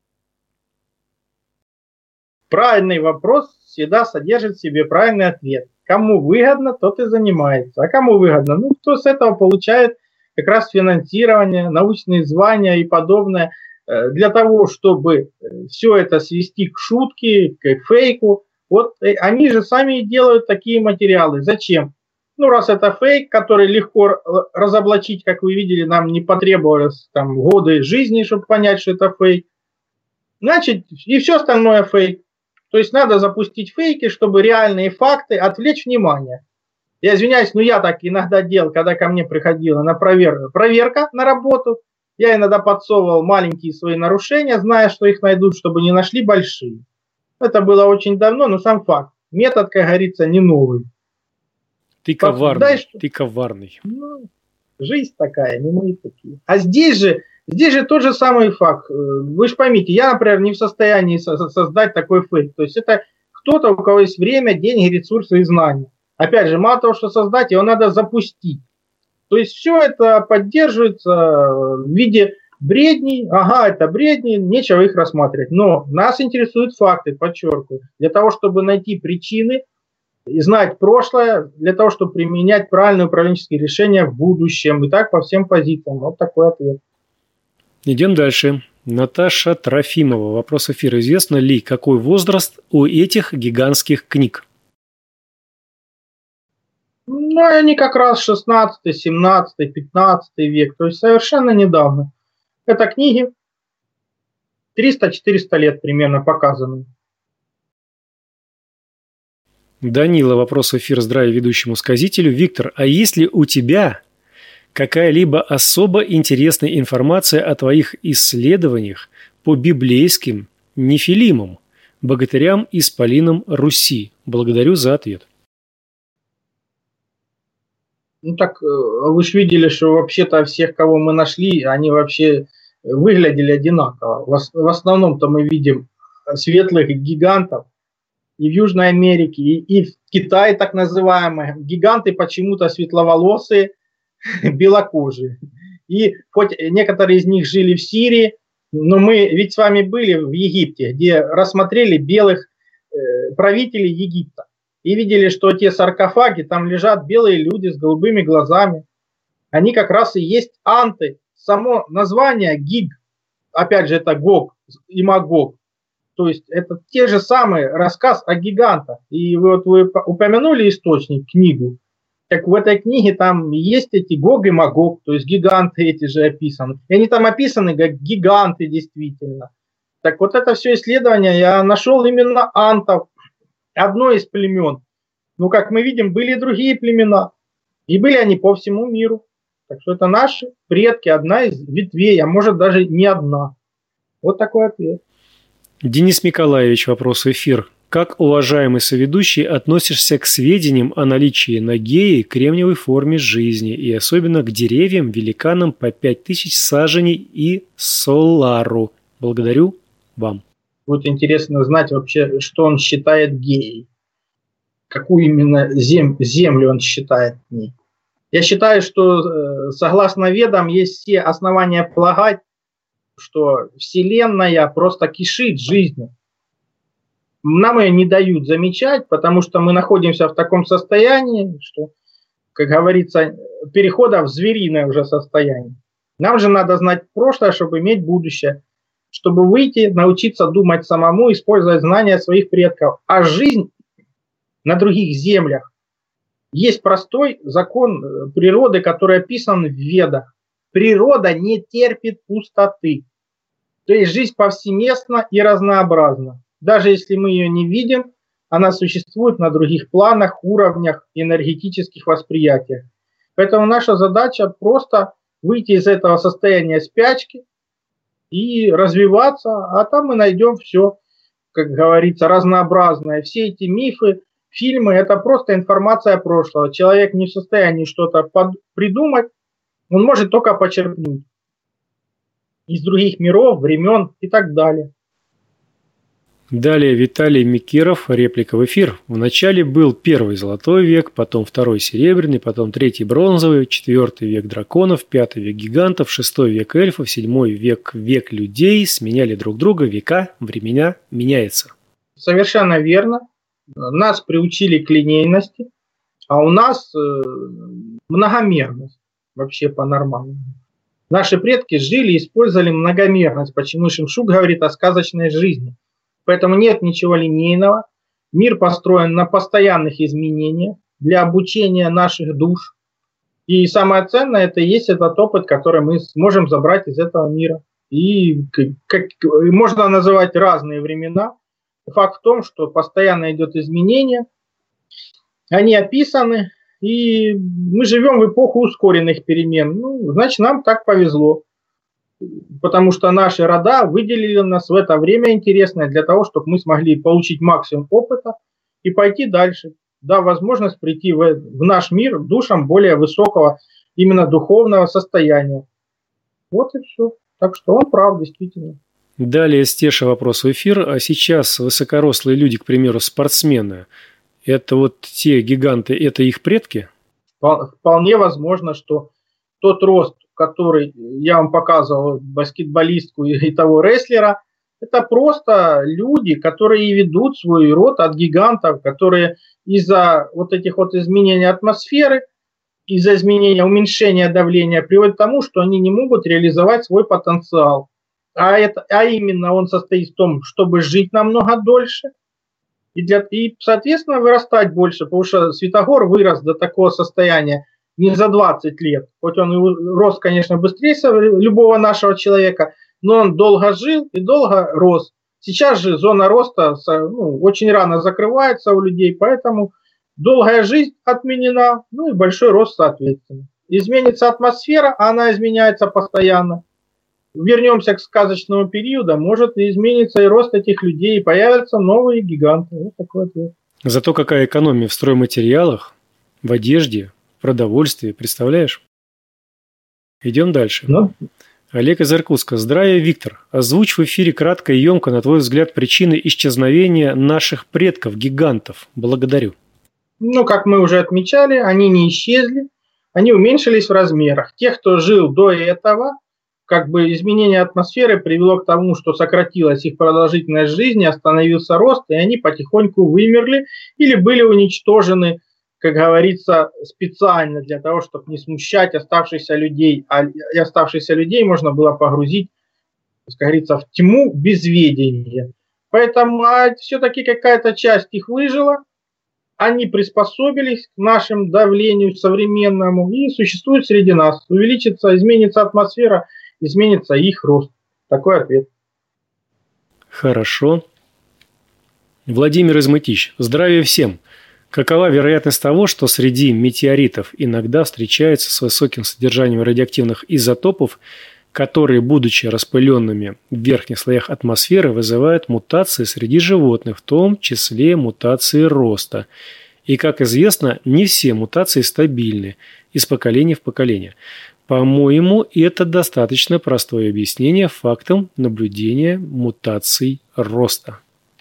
Правильный вопрос всегда содержит в себе правильный ответ. Кому выгодно, тот и занимается. А кому выгодно? Ну, кто с этого получает как раз финансирование, научные звания и подобное. Для того, чтобы все это свести к шутке, к фейку. Вот они же сами делают такие материалы. Зачем? Ну, раз это фейк, который легко разоблачить, как вы видели, нам не потребовалось там годы жизни, чтобы понять, что это фейк. значит и все остальное фейк. То есть надо запустить фейки, чтобы реальные факты отвлечь внимание. Я извиняюсь, но я так иногда делал, когда ко мне приходила на проверка на работу. Я иногда подсовывал маленькие свои нарушения, зная, что их найдут, чтобы не нашли большие. Это было очень давно, но сам факт. Метод, как говорится, не новый. Ты коварный, ты коварный. Ну, жизнь такая, не мы такие. А здесь же тот же самый факт. Вы же поймите, я, например, не в состоянии создать такой фейк. То есть это кто-то, у кого есть время, деньги, ресурсы и знания. Опять же, мало того, что создать, его надо запустить. То есть все это поддерживается в виде бредней. Ага, это бредни, нечего их рассматривать. Но нас интересуют факты, подчеркиваю. Для того, чтобы найти причины и знать прошлое, для того, чтобы применять правильные управленческие решения в будущем. И так по всем позициям. Вот такой ответ. Идем дальше. Наташа Трофимова. Вопрос эфира. Известно ли, какой возраст у этих гигантских книг? Ну, они как раз 16, 17, 15 век, то есть совершенно недавно. Это книги 300-400 лет примерно показаны. Данила, вопрос эфира. Здравия ведущему сказителю. Виктор, а есть ли у тебя какая-либо особо интересная информация о твоих исследованиях по библейским нефилимам, богатырям и исполинам Руси? Благодарю за ответ. Ну так, вы же видели, что вообще-то всех, кого мы нашли, они вообще выглядели одинаково. В основном-то мы видим светлых гигантов и в Южной Америке, и в Китае так называемые. Гиганты почему-то светловолосые, белокожие. И хоть некоторые из них жили в Сирии, но мы ведь с вами были в Египте, где рассмотрели белых правителей Египта. И видели, что те саркофаги, там лежат белые люди с голубыми глазами. Они как раз и есть анты. Само название Гиг, опять же, это Гог и Магог. То есть это те же самые рассказ о гигантах. И вы упомянули источник, книгу. Так в этой книге там есть эти Гог и Магог, то есть гиганты эти же описаны. И они там описаны как гиганты действительно. Так вот это все исследование я нашел именно антов. Одно из племен. Ну, как мы видим, были и другие племена. И были они по всему миру. Так что это наши предки, одна из ветвей, а может даже не одна. Вот такой ответ. Денис Николаевич, вопрос эфир. Как, уважаемый соведущий, относишься к сведениям о наличии на Гее кремниевой форме жизни и особенно к деревьям, великанам по 5000 саженей и Солару? Благодарю вам. Будет интересно знать вообще, что он считает геей. Какую именно землю он считает ней. Я считаю, что согласно ведам есть все основания полагать, что Вселенная просто кишит жизнью. Нам ее не дают замечать, потому что мы находимся в таком состоянии, что, как говорится, перехода в звериное уже состояние. Нам же надо знать прошлое, чтобы иметь будущее. Чтобы выйти, научиться думать самому, использовать знания своих предков. А жизнь на других землях есть простой закон природы, который описан в Ведах. Природа не терпит пустоты. То есть жизнь повсеместна и разнообразна. Даже если мы ее не видим, она существует на других планах, уровнях, энергетических восприятиях. Поэтому наша задача просто выйти из этого состояния спячки и развиваться, а там мы найдем все, как говорится, разнообразное. Все эти мифы, фильмы – это просто информация прошлого. Человек не в состоянии что-то придумать, он может только почерпнуть из других миров, времен и так далее. Далее Виталий Микиров, реплика в эфир. Вначале был первый золотой век, потом второй серебряный, потом третий бронзовый, четвертый век драконов, пятый век гигантов, шестой век эльфов, седьмой век людей, сменяли друг друга, века, времена меняется. Совершенно верно. Нас приучили к линейности, а у нас многомерность вообще по-нормальному. Наши предки жили и использовали многомерность, почему Шимшук говорит о сказочной жизни. Поэтому нет ничего линейного. Мир построен на постоянных изменениях для обучения наших душ. И самое ценное – это и есть этот опыт, который мы сможем забрать из этого мира. И как можно называть разные времена. Факт в том, что постоянно идет изменение. Они описаны, и мы живем в эпоху ускоренных перемен. Ну, значит, нам так повезло. Потому что наши рода выделили нас в это время интересное для того, чтобы мы смогли получить максимум опыта и пойти дальше. Да, возможность прийти в наш мир душам более высокого именно духовного состояния. Вот и все. Так что он прав, действительно. Далее Стеша вопрос в эфир. А сейчас высокорослые люди, к примеру, спортсмены, это вот те гиганты, это их предки? Вполне возможно, что тот рост, который я вам показывал, баскетболистку и того рестлера, это просто люди, которые ведут свой род от гигантов, которые из-за вот этих вот изменений атмосферы, из-за изменения, уменьшения давления приводят к тому, что они не могут реализовать свой потенциал. А именно он состоит в том, чтобы жить намного дольше и, соответственно, вырастать больше, потому что Святогор вырос до такого состояния не за 20 лет. Хоть он и рос, конечно, быстрее любого нашего человека, но он долго жил и долго рос. Сейчас же зона роста очень рано закрывается у людей, поэтому долгая жизнь отменена, ну и большой рост соответственно. Изменится атмосфера, а она изменяется постоянно. Вернемся к сказочному периоду, может и изменится и рост этих людей, и появятся новые гиганты. Вот такой ответ. Зато какая экономия в стройматериалах, в одежде, в продовольствии, представляешь? Идем дальше. Олег из Иркутска. Здравия, Виктор. Озвучь в эфире кратко и емко, на твой взгляд, причины исчезновения наших предков, гигантов. Благодарю. Как мы уже отмечали, они не исчезли, они уменьшились в размерах. Тех, кто жил до этого, изменение атмосферы привело к тому, что сократилась их продолжительность жизни, остановился рост, и они потихоньку вымерли или были уничтожены, как говорится, специально для того, чтобы не смущать оставшихся людей. И оставшихся людей можно было погрузить, как говорится, в тьму безведения. Поэтому все-таки какая-то часть их выжила, они приспособились к нашему давлению современному и существуют среди нас. Увеличится, изменится атмосфера, изменится их рост. Такой ответ. Хорошо. Владимир из Мытищ. Здравия всем. Какова вероятность того, что среди метеоритов иногда встречаются с высоким содержанием радиоактивных изотопов, которые, будучи распыленными в верхних слоях атмосферы, вызывают мутации среди животных, в том числе мутации роста? И, как известно, не все мутации стабильны из поколения в поколение. По-моему, это достаточно простое объяснение фактам наблюдения мутаций роста.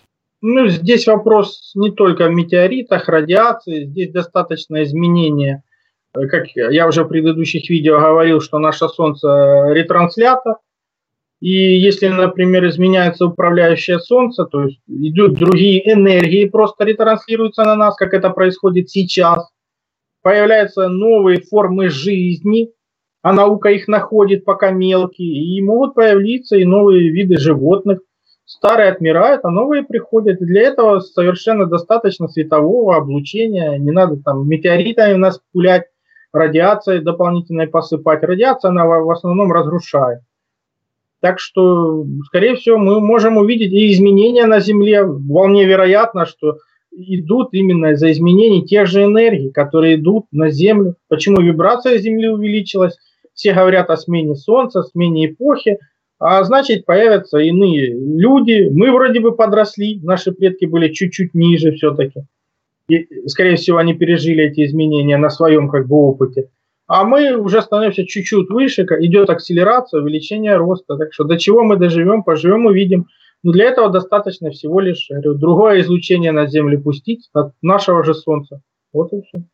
Здесь вопрос не только в метеоритах, радиации, здесь достаточно изменения. Как я уже в предыдущих видео говорил, что наше Солнце ретранслятор. И если, например, изменяется управляющее Солнце, то есть идут другие энергии, просто ретранслируются на нас, как это происходит сейчас. Появляются новые формы жизни, а наука их находит пока мелкие, и могут появиться и новые виды животных. Старые отмирают, а новые приходят. И для этого совершенно достаточно светового облучения. Не надо там метеоритами у нас пулять, радиацией дополнительной посыпать. Радиация, она в основном разрушает. Так что, скорее всего, мы можем увидеть и изменения на Земле. Вполне вероятно, что идут именно из-за изменений тех же энергий, которые идут на Землю. Почему вибрация Земли увеличилась? Все говорят о смене Солнца, смене эпохи. А значит, появятся иные люди. Мы вроде бы подросли, наши предки были чуть-чуть ниже все-таки. И, скорее всего, они пережили эти изменения на своем опыте. А мы уже становимся чуть-чуть выше, идет акселерация, увеличение роста. Так что до чего мы доживем, поживем, увидим. Но для этого достаточно всего лишь другое излучение на Землю пустить от нашего же Солнца. Вот и все.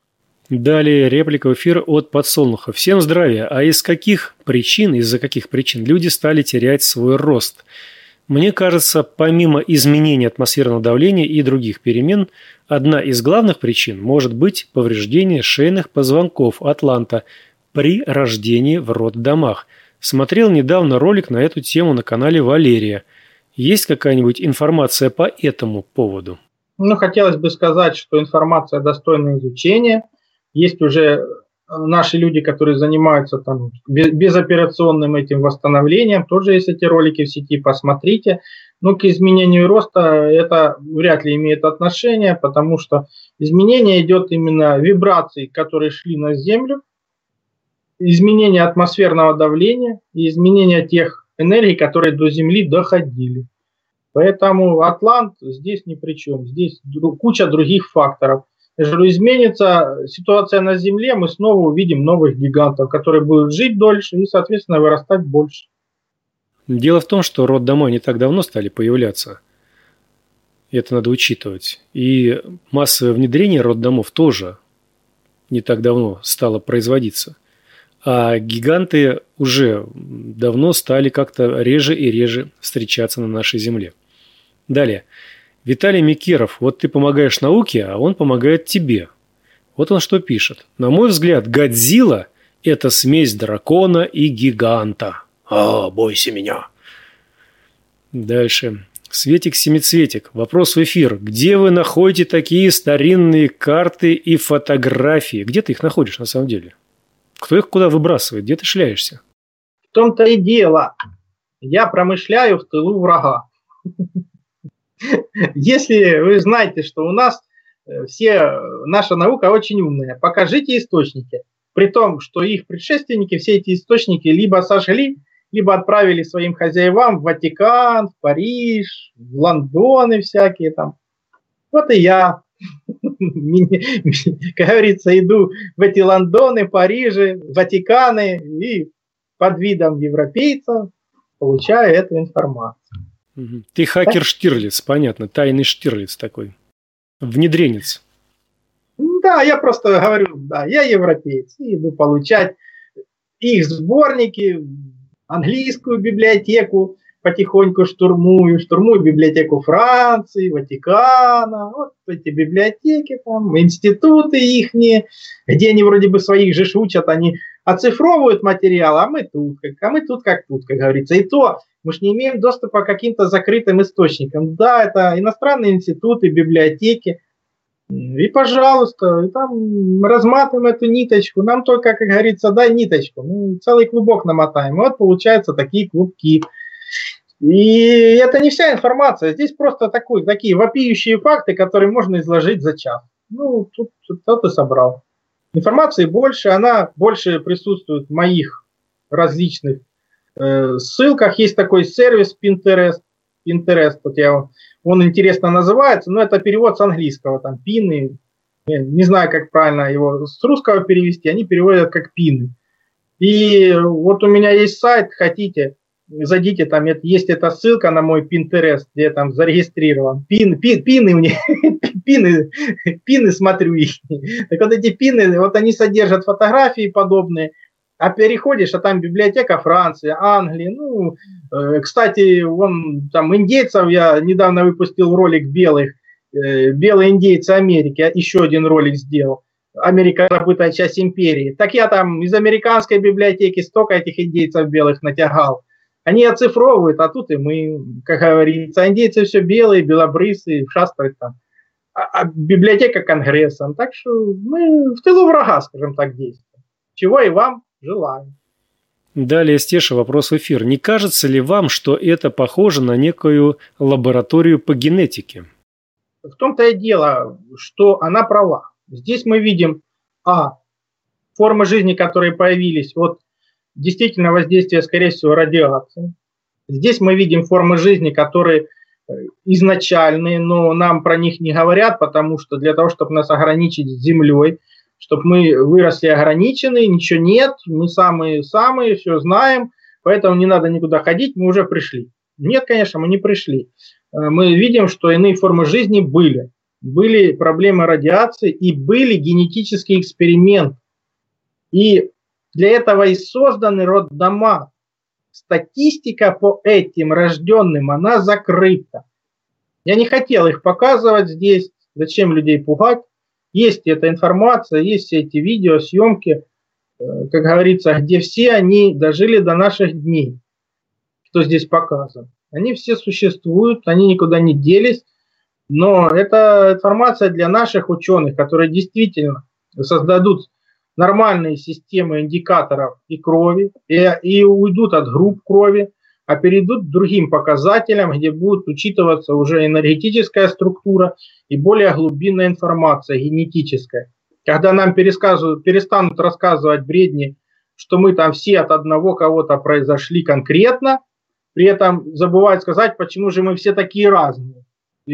Далее реплика в эфир от Подсолнуха. Всем здравия. А из-за каких причин люди стали терять свой рост? Мне кажется, помимо изменения атмосферного давления и других перемен, одна из главных причин может быть повреждение шейных позвонков атланта при рождении в роддомах. Смотрел недавно ролик на эту тему на канале Валерия. Есть какая-нибудь информация по этому поводу? Хотелось бы сказать, что информация достойна изучения. Есть уже наши люди, которые занимаются там безоперационным этим восстановлением, тоже есть эти ролики в сети, посмотрите. Но к изменению роста это вряд ли имеет отношение, потому что изменение идет именно вибраций, которые шли на Землю, изменение атмосферного давления и изменение тех энергий, которые до Земли доходили. Поэтому Атлант здесь ни при чем. Здесь куча других факторов. Если изменится ситуация на Земле, мы снова увидим новых гигантов, которые будут жить дольше и, соответственно, вырастать больше. Дело в том, что роддома не так давно стали появляться. Это надо учитывать. И массовое внедрение роддомов тоже не так давно стало производиться. А гиганты уже давно стали как-то реже и реже встречаться на нашей Земле. Далее. Виталий Микеров. Вот ты помогаешь науке, а он помогает тебе. Вот он что пишет. На мой взгляд, Годзилла – это смесь дракона и гиганта. Бойся меня. Дальше. Светик-семицветик. Вопрос в эфир. Где вы находите такие старинные карты и фотографии? Где ты их находишь на самом деле? Кто их куда выбрасывает? Где ты шляешься? В том-то и дело. Я промышляю в тылу врага. Если вы знаете, что у нас наша наука очень умная, покажите источники. При том, что их предшественники все эти источники либо сожгли, либо отправили своим хозяевам в Ватикан, в Париж, в Лондон и всякие там. Вот и я, как говорится, иду в эти Лондоны, Парижи, Ватиканы и под видом европейцев получаю эту информацию. Ты хакер Штирлиц, понятно, тайный Штирлиц такой, внедренец. Да, я просто говорю, да, я европеец, и иду получать их сборники, английскую библиотеку потихоньку штурмую библиотеку Франции, Ватикана, вот эти библиотеки там, институты ихние, где они вроде бы своих же учат, они оцифровывают материал, а мы тут, как говорится. И то мы же не имеем доступа к каким-то закрытым источникам. Да, это иностранные институты, библиотеки. И, пожалуйста, и там разматываем эту ниточку. Нам только, как говорится, дай ниточку. Мы целый клубок намотаем. И вот получаются такие клубки. И это не вся информация. Здесь просто такие вопиющие факты, которые можно изложить за час. Ну, тут ты собрал. Информации больше, она больше присутствует в моих различных ссылках. Есть такой сервис Pinterest. Вот он интересно называется, но это перевод с английского. Там пины. Я не знаю, как правильно его с русского перевести. Они переводят как пины. И вот у меня есть сайт, хотите, зайдите, там есть эта ссылка на мой Pinterest, где я там зарегистрирован. Пины мне, пины смотрю их. Так вот эти пины, вот они содержат фотографии подобные. А переходишь, а там библиотека Франции, Англии. Ну, кстати, вон там индейцев, я недавно выпустил ролик белые индейцы Америки, еще один ролик сделал. Америка забытая часть империи. Так я там из американской библиотеки столько этих индейцев белых натягал. Они оцифровывают, а тут и мы, как говорится, индейцы все белые, белобрысые, шастают там. А библиотека Конгресса. Так что мы в тылу врага, скажем так, действуем. Чего и вам желаю. Далее, Стеша, вопрос в эфир. Не кажется ли вам, что это похоже на некую лабораторию по генетике? В том-то и дело, что она права. Здесь мы видим формы жизни, которые появились от действительно воздействия, скорее всего, радиации. Здесь мы видим формы жизни, которые изначальные, но нам про них не говорят, потому что для того, чтобы нас ограничить Землей, чтобы мы выросли ограниченные, ничего нет, мы самые-самые, все знаем, поэтому не надо никуда ходить, мы уже пришли. Нет, конечно, мы не пришли. Мы видим, что иные формы жизни были. Были проблемы радиации и были генетические эксперименты. И для этого и созданы роддома. Статистика по этим рожденным, она закрыта. Я не хотел их показывать здесь, зачем людей пугать. Есть эта информация, есть все эти видео, съемки, как говорится, где все они дожили до наших дней, что здесь показано. Они все существуют, они никуда не делись, но это информация для наших ученых, которые действительно создадут нормальные системы индикаторов и крови, и уйдут от групп крови, а перейдут к другим показателям, где будет учитываться уже энергетическая структура и более глубинная информация, генетическая. Когда нам перестанут рассказывать бредни, что мы там все от одного кого-то произошли конкретно, при этом забывают сказать, почему же мы все такие разные.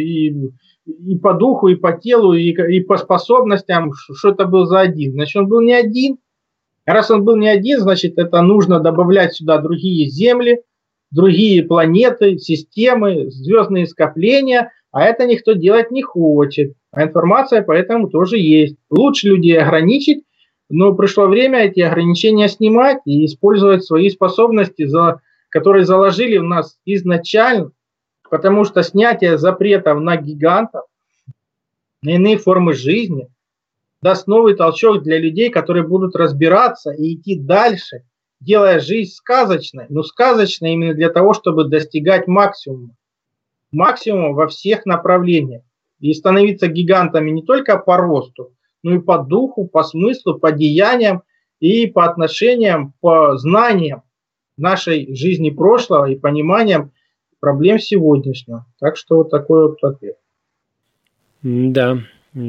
И по духу, и по телу, и по способностям, что это был за один. Значит, он был не один. Раз он был не один, значит, это нужно добавлять сюда другие земли, другие планеты, системы, звездные скопления, а это никто делать не хочет. А информация поэтому тоже есть. Лучше людей ограничить, но пришло время эти ограничения снимать и использовать свои способности, которые заложили в нас изначально, потому что снятие запретов на гигантов, на иные формы жизни, даст новый толчок для людей, которые будут разбираться и идти дальше, делая жизнь сказочной, но сказочной именно для того, чтобы достигать максимума. Максимума во всех направлениях. И становиться гигантами не только по росту, но и по духу, по смыслу, по деяниям и по отношениям, по знаниям нашей жизни прошлого и пониманием проблем сегодняшнего. Так что вот такой вот ответ. Да.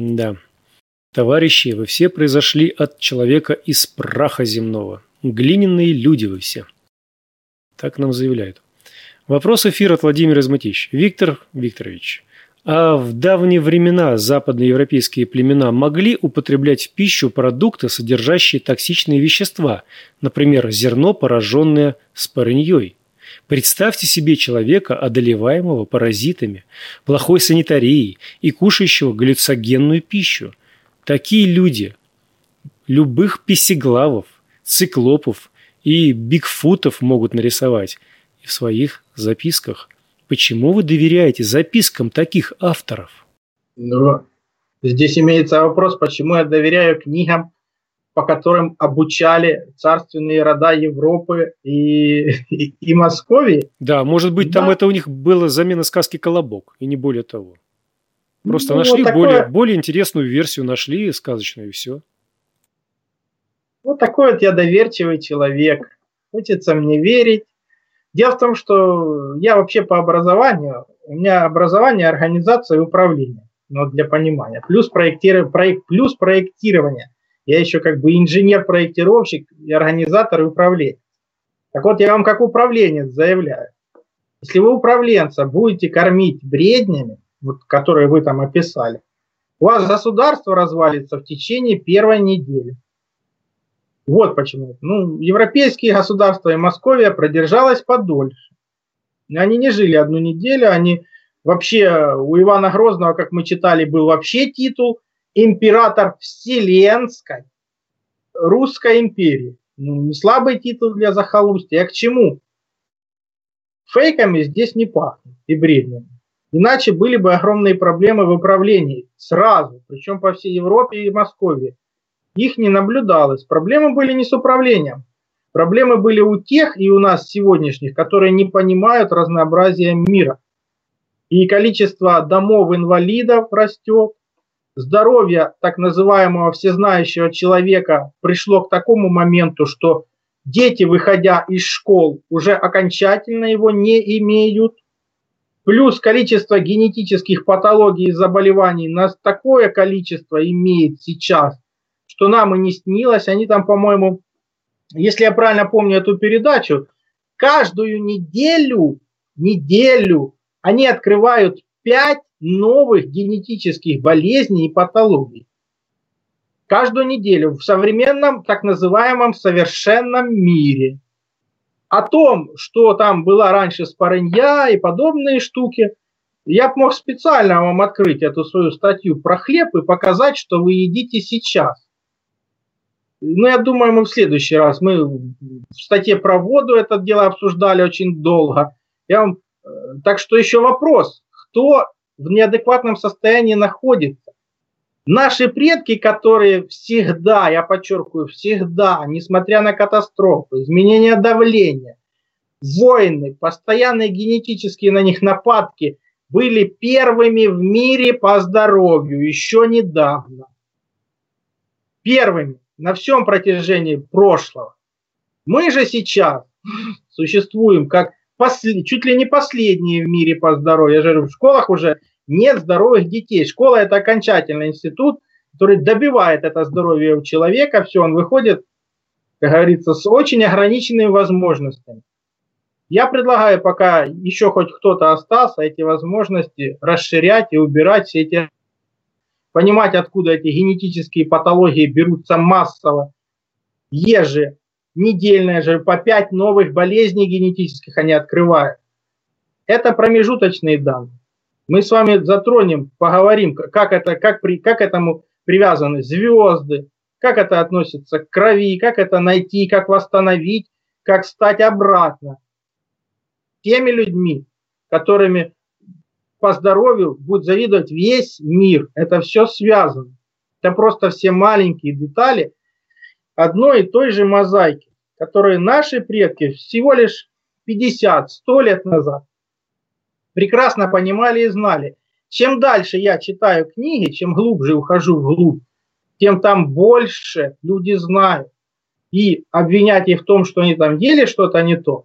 Товарищи, вы все произошли от человека из праха земного. Глиняные люди вы все. Так нам заявляют. Вопрос эфира от Владимира Изматич. Виктор Викторович, а в давние времена западноевропейские племена могли употреблять в пищу продукты, содержащие токсичные вещества, например, зерно, пораженное спорыньей? Представьте себе человека, одолеваемого паразитами, плохой санитарией и кушающего галлюциногенную пищу. Такие люди любых песеглавов, циклопов и бигфутов могут нарисовать и в своих записках. Почему вы доверяете запискам таких авторов? Ну, здесь имеется вопрос, почему я доверяю книгам, по которым обучали царственные рода Европы и Московии. Да, может быть, там это у них была замена сказки «Колобок», и не более того. Просто нашли вот более интересную версию, нашли сказочную, и все. Вот такой вот я доверчивый человек. Хочется мне верить. Дело в том, что я вообще по образованию, у меня образование, организация и управление. Но для понимания. Плюс проектирование. Я еще как бы инженер-проектировщик и организатор и управленец. Так вот, я вам как управленец заявляю. Если вы управленца будете кормить бреднями, вот, которые вы там описали, у вас государство развалится в течение первой недели. Вот почему. Ну, европейские государства и Московия продержалась подольше. Они не жили одну неделю, они вообще, у Ивана Грозного, как мы читали, был вообще титул император Вселенской Русской империи. Ну, не слабый титул для захолустья. А к чему? Фейками здесь не пахнет и бреднями. Иначе были бы огромные проблемы в управлении сразу, причем по всей Европе и Москве. Их не наблюдалось. Проблемы были не с управлением. Проблемы были у тех и у нас сегодняшних, которые не понимают разнообразия мира. И количество домов инвалидов растет. Здоровье так называемого всезнающего человека пришло к такому моменту, что дети, выходя из школ, уже окончательно его не имеют. Плюс количество генетических патологий и заболеваний нас такое количество имеет сейчас, что нам и не снилось. Они там, по-моему, если я правильно помню эту передачу, каждую неделю они открывают 5 новых генетических болезней и патологий. Каждую неделю в современном так называемом совершенном мире. О том, что там была раньше спорынья и подобные штуки, я бы мог специально вам открыть эту свою статью про хлеб и показать, что вы едите сейчас. Но я думаю, мы в следующий раз. Мы в статье про воду это дело обсуждали очень долго. Так что еще вопрос. Кто в неадекватном состоянии находится? Наши предки, которые всегда, я подчеркиваю, всегда, несмотря на катастрофы, изменения давления, войны, постоянные генетические на них нападки, были первыми в мире по здоровью еще недавно. Первыми. на всем протяжении прошлого. Мы же сейчас существуем как чуть ли не последние в мире по здоровью. Я же говорю, в школах уже нет здоровых детей. Школа – это окончательный институт, который добивает это здоровье у человека. Все, он выходит, как говорится, с очень ограниченными возможностями. Я предлагаю, пока еще хоть кто-то остался, эти возможности расширять и убирать все эти... Понимать, откуда эти генетические патологии берутся массово. Еженедельно же по 5 новых болезней генетических они открывают. Это промежуточные данные. Мы с вами затронем, поговорим, как к этому привязаны звезды, как это относится к крови, как это найти, как восстановить, как стать обратно теми людьми, которыми по здоровью будет завидовать весь мир. Это все связано. Это просто все маленькие детали одной и той же мозаики, которые наши предки всего лишь 50-100 лет назад прекрасно понимали и знали. Чем дальше я читаю книги, чем глубже ухожу вглубь, тем там больше люди знают. И обвинять их в том, что они там ели что-то не то,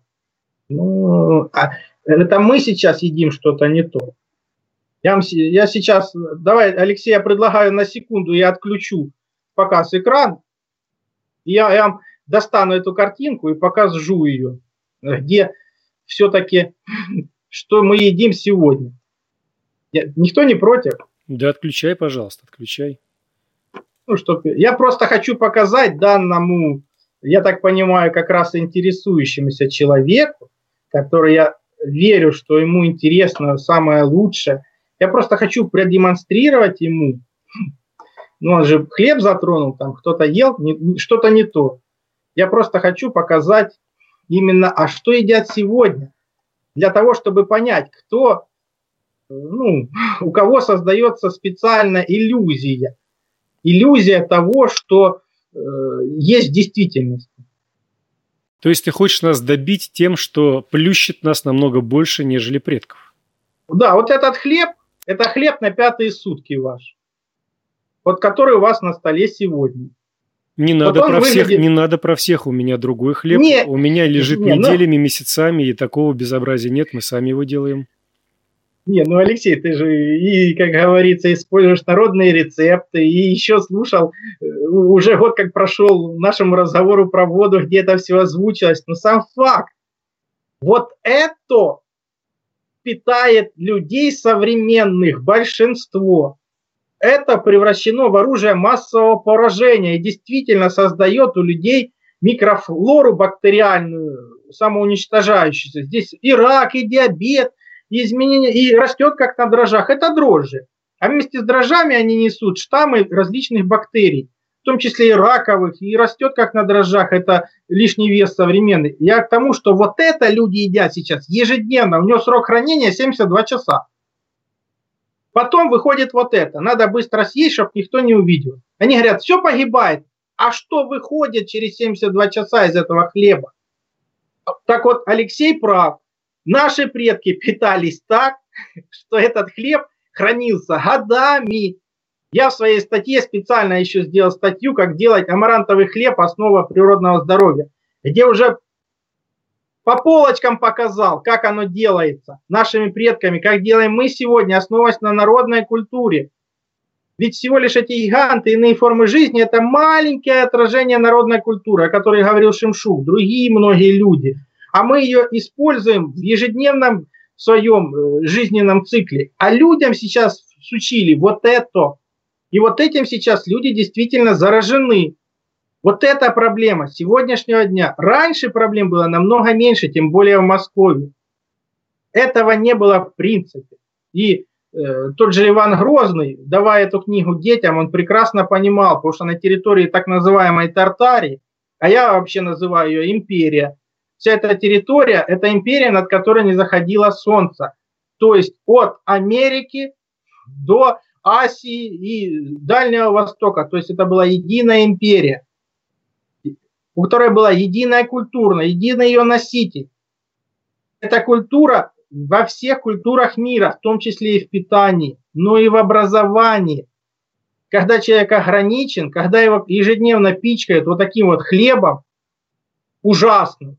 это мы сейчас едим что-то не то. Я сейчас, давай, Алексей, я предлагаю на секунду, я отключу показ экран, я вам достану эту картинку и покажу ее, где все-таки, что мы едим сегодня. Никто не против? Да, отключай, пожалуйста, отключай. Я просто хочу показать данному, я так понимаю, как раз интересующемуся человеку, который, я верю, что ему интересно самое лучшее. Я просто хочу продемонстрировать ему, он же хлеб затронул, там кто-то ел, что-то не то. Я просто хочу показать именно, что едят сегодня, для того, чтобы понять, у кого создается специальная иллюзия. Иллюзия того, что есть действительность. То есть ты хочешь нас добить тем, что плющит нас намного больше, нежели предков? Да, вот этот хлеб, это хлеб на 5-е сутки ваш, вот который у вас на столе сегодня. Не надо про всех, не надо про всех, у меня другой хлеб, у меня лежит неделями, месяцами, и такого безобразия нет, мы сами его делаем. Алексей, ты же, и, как говорится, используешь народные рецепты, и еще слушал, уже год как прошел нашему разговору про воду, где это все озвучилось, но сам факт, вот это питает людей современных, большинство. Это превращено в оружие массового поражения и действительно создает у людей микрофлору бактериальную, самоуничтожающуюся. Здесь и рак, и диабет, и изменения, и растет как на дрожжах. Это дрожжи. А вместе с дрожжами они несут штаммы различных бактерий, в том числе и раковых, и растет как на дрожжах. Это лишний вес современный. Я к тому, что вот это люди едят сейчас ежедневно. У него срок хранения 72 часа. Потом выходит вот это. Надо быстро съесть, чтобы никто не увидел. Они говорят, все погибает. А что выходит через 72 часа из этого хлеба? Так вот, Алексей прав. Наши предки питались так, что этот хлеб хранился годами. Я в своей статье специально еще сделал статью, как делать амарантовый хлеб, основа природного здоровья, где уже по полочкам показал, как оно делается нашими предками, как делаем мы сегодня, основываясь на народной культуре. Ведь всего лишь эти гиганты, иные формы жизни – это маленькое отражение народной культуры, о которой говорил Шимшук, другие многие люди. А мы ее используем в ежедневном своем жизненном цикле. А людям сейчас всучили вот это. И вот этим сейчас люди действительно заражены. Вот это проблема сегодняшнего дня. Раньше проблем было намного меньше, тем более в Москве. Этого не было в принципе. И тот же Иван Грозный, давая эту книгу детям, он прекрасно понимал, потому что на территории так называемой Тартарии, а я вообще называю ее империя, вся эта территория – это империя, над которой не заходило солнце. То есть от Америки до Азии и Дальнего Востока. То есть это была единая империя, у которой была единая культура, единый ее носитель. Эта культура во всех культурах мира, в том числе и в питании, но и в образовании. когда человек ограничен, когда его ежедневно пичкают вот таким вот хлебом ужасным,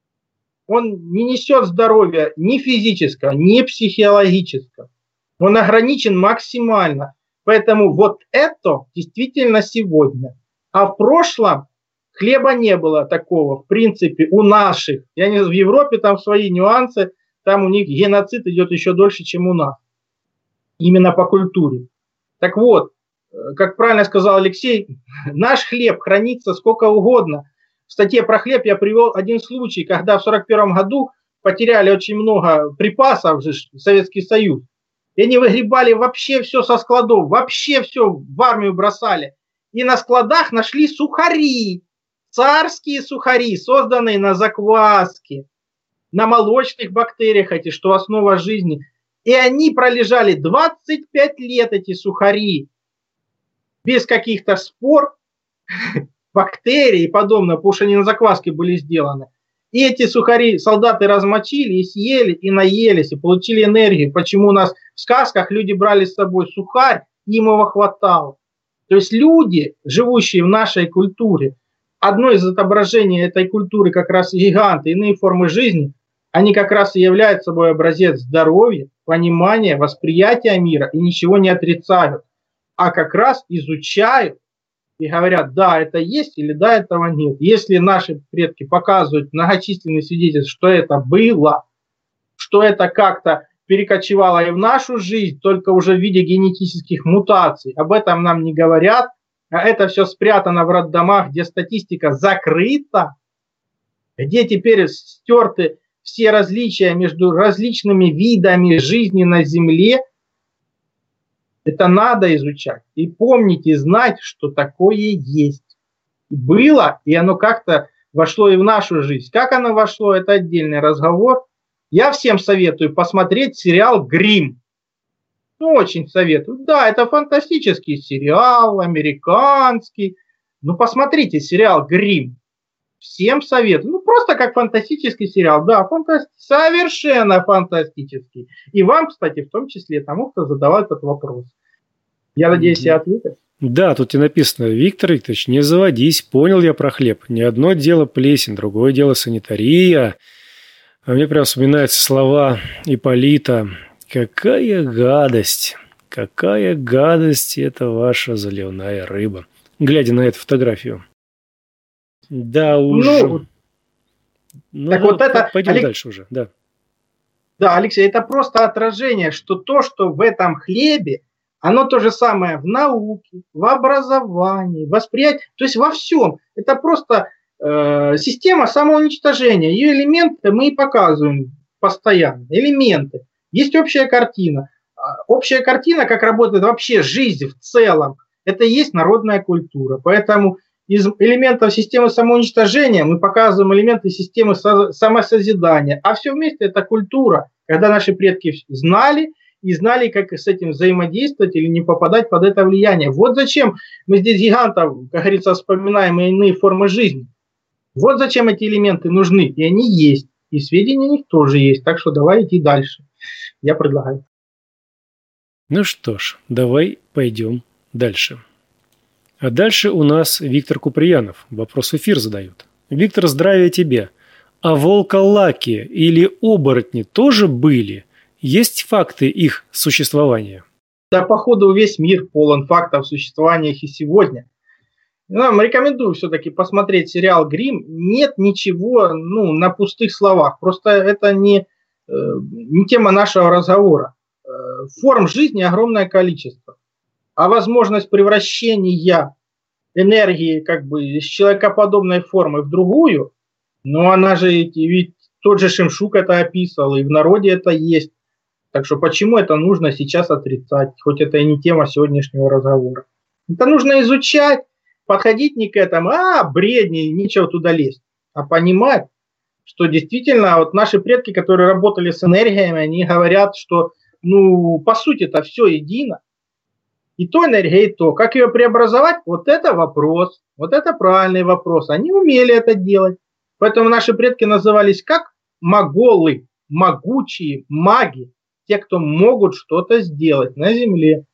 он не несет здоровья ни физического, ни психологического. Он ограничен максимально. Поэтому вот это действительно сегодня. А в прошлом хлеба не было такого, в принципе, у наших. Я не знаю, в Европе там свои нюансы, там у них геноцид идет еще дольше, чем у нас. Именно по культуре. Так вот, как правильно сказал Алексей, наш хлеб хранится сколько угодно. В статье про хлеб я привел один случай, когда в 1941 году потеряли очень много припасов в Советский Союз. И они выгребали вообще все со складов, вообще все в армию бросали. И на складах нашли сухари, царские сухари, созданные на закваске, на молочных бактериях, эти, что основа жизни. И они пролежали 25 лет, эти сухари, без каких-то спор, бактерий и подобное, потому что они на закваске были сделаны. И эти сухари солдаты размочили и съели, и наелись, и получили энергию. Почему у нас в сказках люди брали с собой сухарь, им его хватало. То есть люди, живущие в нашей культуре, одно из отображений этой культуры как раз гиганты, иные формы жизни, они как раз и являются собой образец здоровья, понимания, восприятия мира и ничего не отрицают, а как раз изучают и говорят, да, это есть или да, этого нет. Если наши предки показывают многочисленные свидетельства, что это было, что это как-то перекочевало и в нашу жизнь, только уже в виде генетических мутаций, об этом нам не говорят, а это все спрятано в роддомах, где статистика закрыта, где теперь стерты все различия между различными видами жизни на Земле. Это надо изучать и помнить и знать, что такое есть. Было, и оно как-то вошло и в нашу жизнь. Как оно вошло, это отдельный разговор. Я всем советую посмотреть сериал «Гримм». Ну, очень советую. Да, это фантастический сериал, американский. Ну, посмотрите сериал «Гримм». Всем советую. Ну, просто как фантастический сериал. Да, совершенно фантастический. И вам, кстати, в том числе, тому, кто задавал этот вопрос. Я надеюсь, я ответил. Да, тут и написано: Виктор Викторович, не заводись, понял я про хлеб. Не одно дело плесень, другое дело санитария. А мне прям вспоминаются слова Ипполита. Какая гадость это ваша заливная рыба. Глядя на эту фотографию. Да уж. Ну, так вот это, пойдем дальше уже. Да. Да, Алексей, это просто отражение, что то, что в этом хлебе, оно то же самое в науке, в образовании, в восприятии, то есть во всем. Это просто система самоуничтожения. Ее элементы мы и показываем постоянно. Элементы. Есть общая картина. Общая картина, как работает вообще жизнь в целом, это и есть народная культура. Поэтому из элементов системы самоуничтожения мы показываем элементы системы самосозидания. А все вместе это культура, когда наши предки знали, как с этим взаимодействовать или не попадать под это влияние. Вот зачем мы здесь гигантов, как говорится, вспоминаем и иные формы жизни. Вот зачем эти элементы нужны. И они есть. И сведения о них тоже есть. Так что давай идти дальше. Я предлагаю. Ну что ж, давай пойдем дальше. А дальше у нас Виктор Куприянов. Вопрос в эфир задает. Виктор, здравия тебе. А волколаки или оборотни тоже были? Есть факты их существования? Да, походу, весь мир полон фактов существования их и сегодня. Рекомендую все-таки посмотреть сериал «Гримм». Нет ничего на пустых словах. Просто это не тема нашего разговора. Форм жизни огромное количество. А возможность превращения энергии из человекоподобной формы в другую, она же, ведь тот же Шемшук это описывал, и в народе это есть. Так что почему это нужно сейчас отрицать, хоть это и не тема сегодняшнего разговора. Это нужно изучать, подходить не к этому, бредни, нечего туда лезть, а понимать, что действительно вот наши предки, которые работали с энергиями, они говорят, что по сути это все едино. И то энергия, и то. Как ее преобразовать, вот это вопрос, вот это правильный вопрос. Они умели это делать. Поэтому наши предки назывались как моголы, могучие, маги, те, кто могут что-то сделать на земле.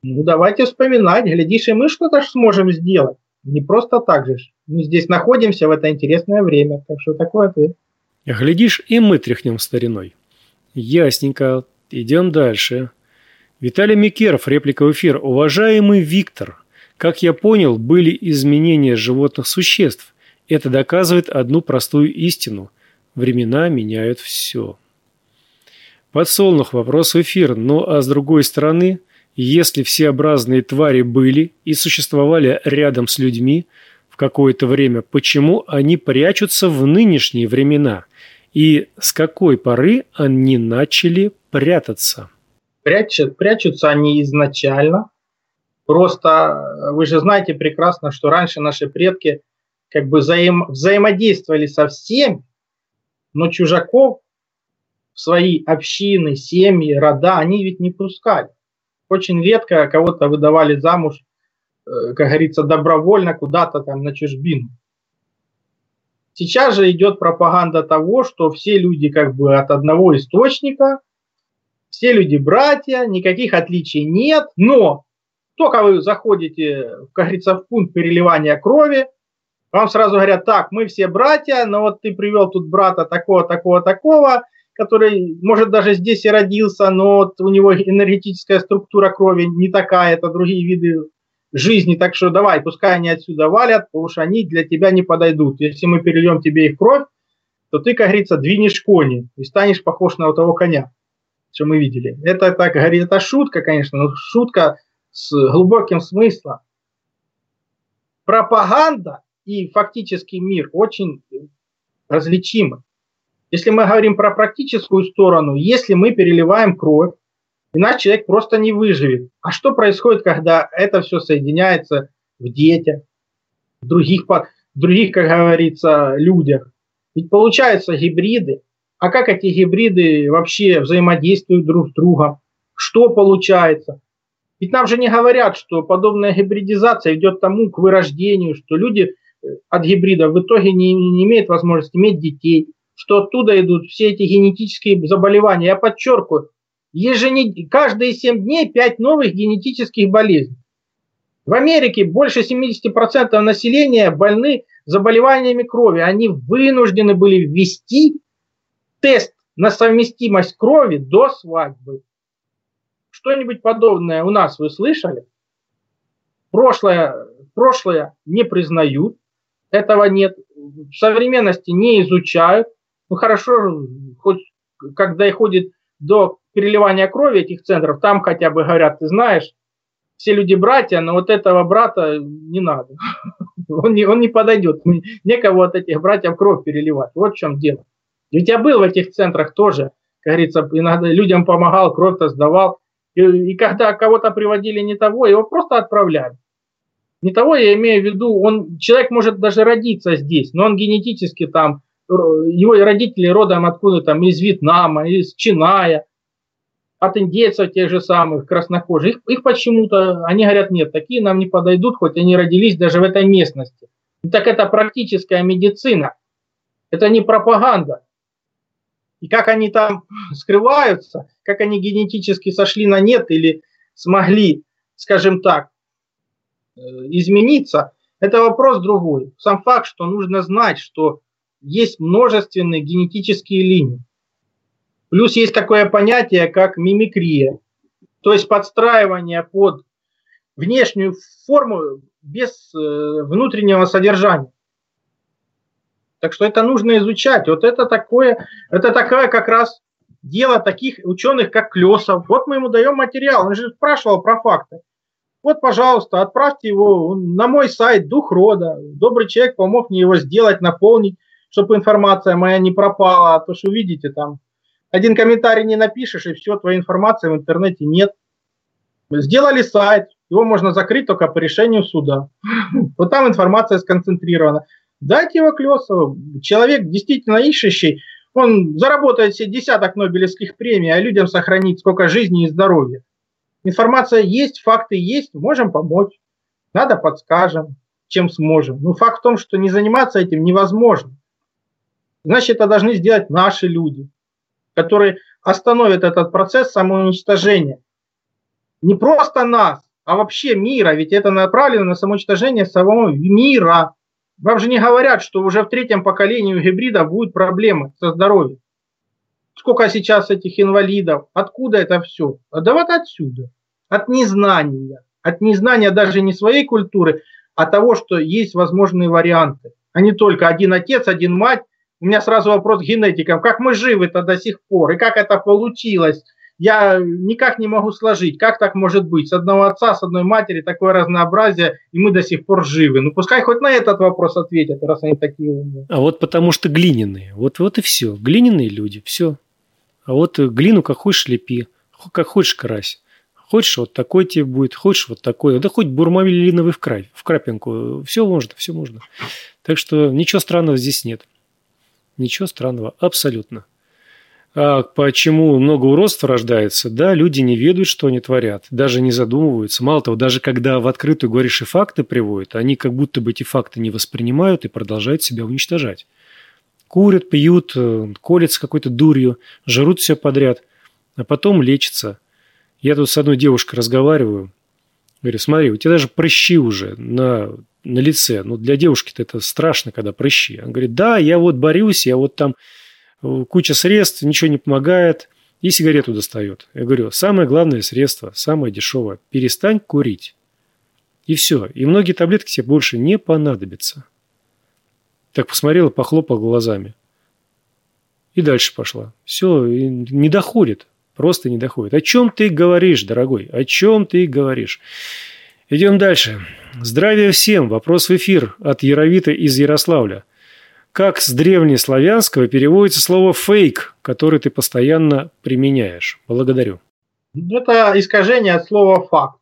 Ну, давайте вспоминать. Глядишь, и мы что-то сможем сделать. Не просто так же. Мы здесь находимся в это интересное время. Так что такой ответ. Глядишь, и мы тряхнем стариной. Ясненько. Идем дальше. Виталий Микеров, реплика в эфир. Уважаемый Виктор, как я понял, были изменения животных существ. Это доказывает одну простую истину. Времена меняют все. Подсолнух, вопрос в эфир. Ну а с другой стороны, если всеобразные твари были и существовали рядом с людьми в какое-то время, почему они прячутся в нынешние времена? И с какой поры они начали прятаться? Прячутся они изначально. Просто вы же знаете прекрасно, что раньше наши предки как бы взаимодействовали со всеми, но чужаков в свои общины, семьи, рода они ведь не пускали. Очень редко кого-то выдавали замуж, как говорится, добровольно куда-то там на чужбину. Сейчас же идет пропаганда того, что все люди как бы от одного источника, все люди братья, никаких отличий нет, но только вы заходите, как говорится, в пункт переливания крови, вам сразу говорят: так, мы все братья, но вот ты привел тут брата такого, такого, такого, который, может, даже здесь и родился, но вот у него энергетическая структура крови не такая, это другие виды жизни, так что давай, пускай они отсюда валят, потому что они для тебя не подойдут. Если мы перельем тебе их кровь, то ты, как говорится, двинешь кони и станешь похож на того коня, что мы видели. Это, так говорит, это шутка, конечно, но шутка с глубоким смыслом. Пропаганда и фактический мир очень различимы. Если мы говорим про практическую сторону, если мы переливаем кровь, иначе человек просто не выживет. А что происходит, когда это все соединяется в детях, в других, как говорится, людях? Ведь получаются гибриды. А как эти гибриды вообще взаимодействуют друг с другом? Что получается? Ведь нам же не говорят, что подобная гибридизация идет к вырождению, что люди от гибридов в итоге не имеют возможности иметь детей, что оттуда идут все эти генетические заболевания. Я подчеркиваю, каждые 7 дней 5 новых генетических болезней. В Америке больше 70% населения больны заболеваниями крови. Они вынуждены были ввести тест на совместимость крови до свадьбы. Что-нибудь подобное у нас вы слышали? Прошлое не признают, этого нет. В современности не изучают. Ну хорошо, хоть когда доходит до переливания крови этих центров, там хотя бы говорят: ты знаешь, все люди братья, но вот этого брата не надо. Он не подойдет. Некого от этих братьев кровь переливать. Вот в чем дело. Ведь я был в этих центрах тоже, как говорится, иногда людям помогал, кровь-то сдавал. И когда кого-то приводили не того, его просто отправляли. Не того я имею в виду, человек может даже родиться здесь, но он генетически там, его родители родом откуда там, из Вьетнама, из Чиная, от индейцев тех же самых, краснокожих. Их почему-то, они говорят: нет, такие нам не подойдут, хоть они родились даже в этой местности. Так это практическая медицина, это не пропаганда. И как они там скрываются, как они генетически сошли на нет или смогли, скажем так, измениться, это вопрос другой. Сам факт, что нужно знать, что есть множественные генетические линии. Плюс есть такое понятие, как мимикрия, то есть подстраивание под внешнюю форму без внутреннего содержания. Так что это нужно изучать. Вот это такое как раз дело таких ученых, как Клёсов. Вот мы ему даем материал, он же спрашивал про факты. Вот, пожалуйста, отправьте его на мой сайт «Дух рода». Добрый человек помог мне его сделать, наполнить, чтобы информация моя не пропала. А то, что увидите, там один комментарий не напишешь, и все, твоей информации в интернете нет. Сделали сайт, его можно закрыть только по решению суда. Вот там информация сконцентрирована. Дайте его Клёсову. Человек действительно ищущий, он заработает себе десяток Нобелевских премий, а людям сохранить сколько жизни и здоровья. Информация есть, факты есть, можем помочь. Надо, подскажем, чем сможем. Но факт в том, что не заниматься этим невозможно. Значит, это должны сделать наши люди, которые остановят этот процесс самоуничтожения. Не просто нас, а вообще мира, ведь это направлено на самоуничтожение самого мира. Вам же не говорят, что уже в 3-м поколении у гибрида будут проблемы со здоровьем. Сколько сейчас этих инвалидов? Откуда это все? Да вот отсюда. От незнания. От незнания даже не своей культуры, а того, что есть возможные варианты. А не только один отец, один мать. У меня сразу вопрос к генетикам. Как мы живы-то до сих пор? И как это получилось? Я никак не могу сложить. Как так может быть? С одного отца, с одной матери такое разнообразие, и мы до сих пор живы. Ну пускай хоть на этот вопрос ответят, раз они такие умные. А вот потому что глиняные. Вот и все. Глиняные люди, все. А вот глину как хочешь лепи, как хочешь крась. Хочешь вот такой тебе будет, хочешь вот такой. Да хоть бурмалиновый в крапинку. Все можно, все можно. Так что ничего странного здесь нет. Ничего странного, абсолютно. А почему много уродства рождается? Да, люди не ведают, что они творят, даже не задумываются. Мало того, даже когда в открытую говоришь и факты приводят, они как будто бы эти факты не воспринимают и продолжают себя уничтожать. Курят, пьют, колятся какой-то дурью, жрут все подряд, а потом лечатся. Я тут с одной девушкой разговариваю, говорю, смотри, у тебя даже прыщи уже на лице. Ну, для девушки-то это страшно, когда прыщи. Она говорит, да, я вот борюсь, я вот там куча средств, ничего не помогает, и сигарету достает. Я говорю, самое главное средство, самое дешевое, перестань курить. И все. И многие таблетки тебе больше не понадобятся. Так посмотрела, похлопала глазами. И дальше пошла. Все, не доходит. Просто не доходит. О чем ты говоришь, дорогой? О чем ты говоришь? Идем дальше. Здравия всем. Вопрос в эфир от Яровита из Ярославля. Как с древнеславянского переводится слово «фейк», которое ты постоянно применяешь? Благодарю. Это искажение от слова «факт».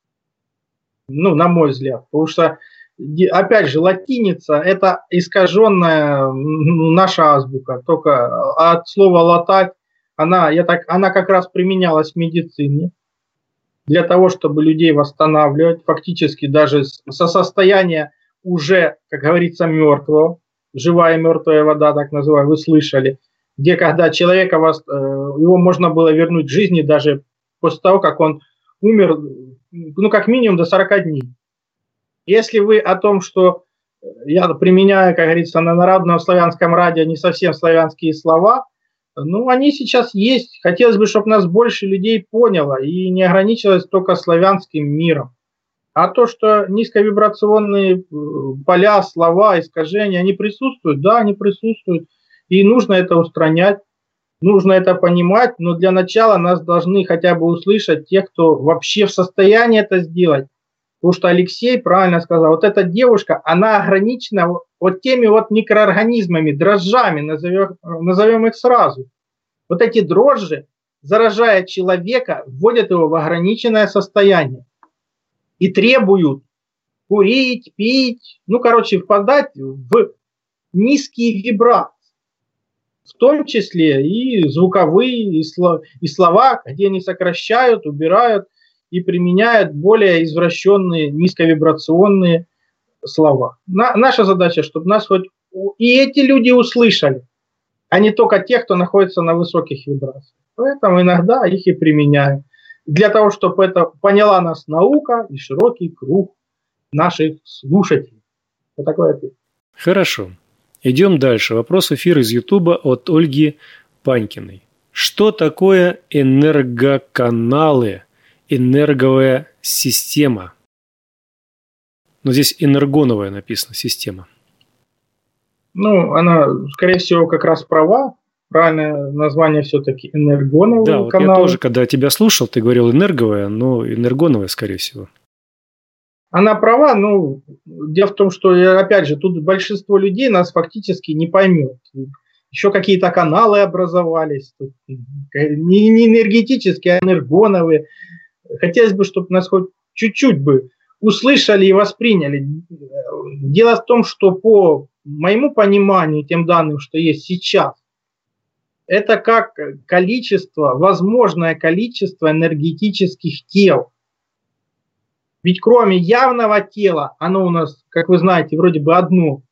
Ну, на мой взгляд. Потому что, опять же, латиница – это искаженная наша азбука. Только от слова «латать» она как раз применялась в медицине для того, чтобы людей восстанавливать, фактически даже со состояния уже, как говорится, мертвого. Живая и мертвая вода, так называемая, вы слышали, где когда человека, его можно было вернуть к жизни даже после того, как он умер, ну, как минимум до 40 дней. Если вы о том, что я применяю, как говорится, на народном славянском радио не совсем славянские слова, ну, они сейчас есть. Хотелось бы, чтобы нас больше людей поняло и не ограничилось только славянским миром. А то, что низковибрационные поля, слова, искажения, они присутствуют, да, они присутствуют. И нужно это устранять, нужно это понимать, но для начала нас должны хотя бы услышать те, кто вообще в состоянии это сделать. Потому что Алексей правильно сказал, вот эта девушка, она ограничена вот теми вот микроорганизмами, дрожжами, назовем их сразу. Вот эти дрожжи, заражая человека, вводят его в ограниченное состояние. И требуют курить, пить, ну, короче, впадать в низкие вибрации. В том числе и звуковые, и слова, где они сокращают, убирают и применяют более извращенные, низковибрационные слова. Наша задача, чтобы нас хоть и эти люди услышали, а не только те, кто находится на высоких вибрациях. Поэтому иногда их и применяем. Для того, чтобы это поняла нас наука и широкий круг наших слушателей. Вот такой ответ. Хорошо. Идем дальше. Вопрос эфира из Ютуба от Ольги Панькиной. Что такое энергоканалы, энерговая система? Но здесь энергоновая написано система. Ну, она, скорее всего, как раз права. Правильное название все-таки энергоновый да, вот канал. Я тоже, когда тебя слушал, ты говорил энерговая, но энергоновая, скорее всего. Она права, ну, дело в том, что, опять же, тут большинство людей нас фактически не поймет. Еще какие-то каналы образовались, не энергетические, а энергоновые. Хотелось бы, чтобы нас хоть чуть-чуть бы услышали и восприняли. Дело в том, что по моему пониманию, тем данным, что есть сейчас, это как количество, возможное количество энергетических тел. Ведь кроме явного тела, оно у нас, как вы знаете, вроде бы одно,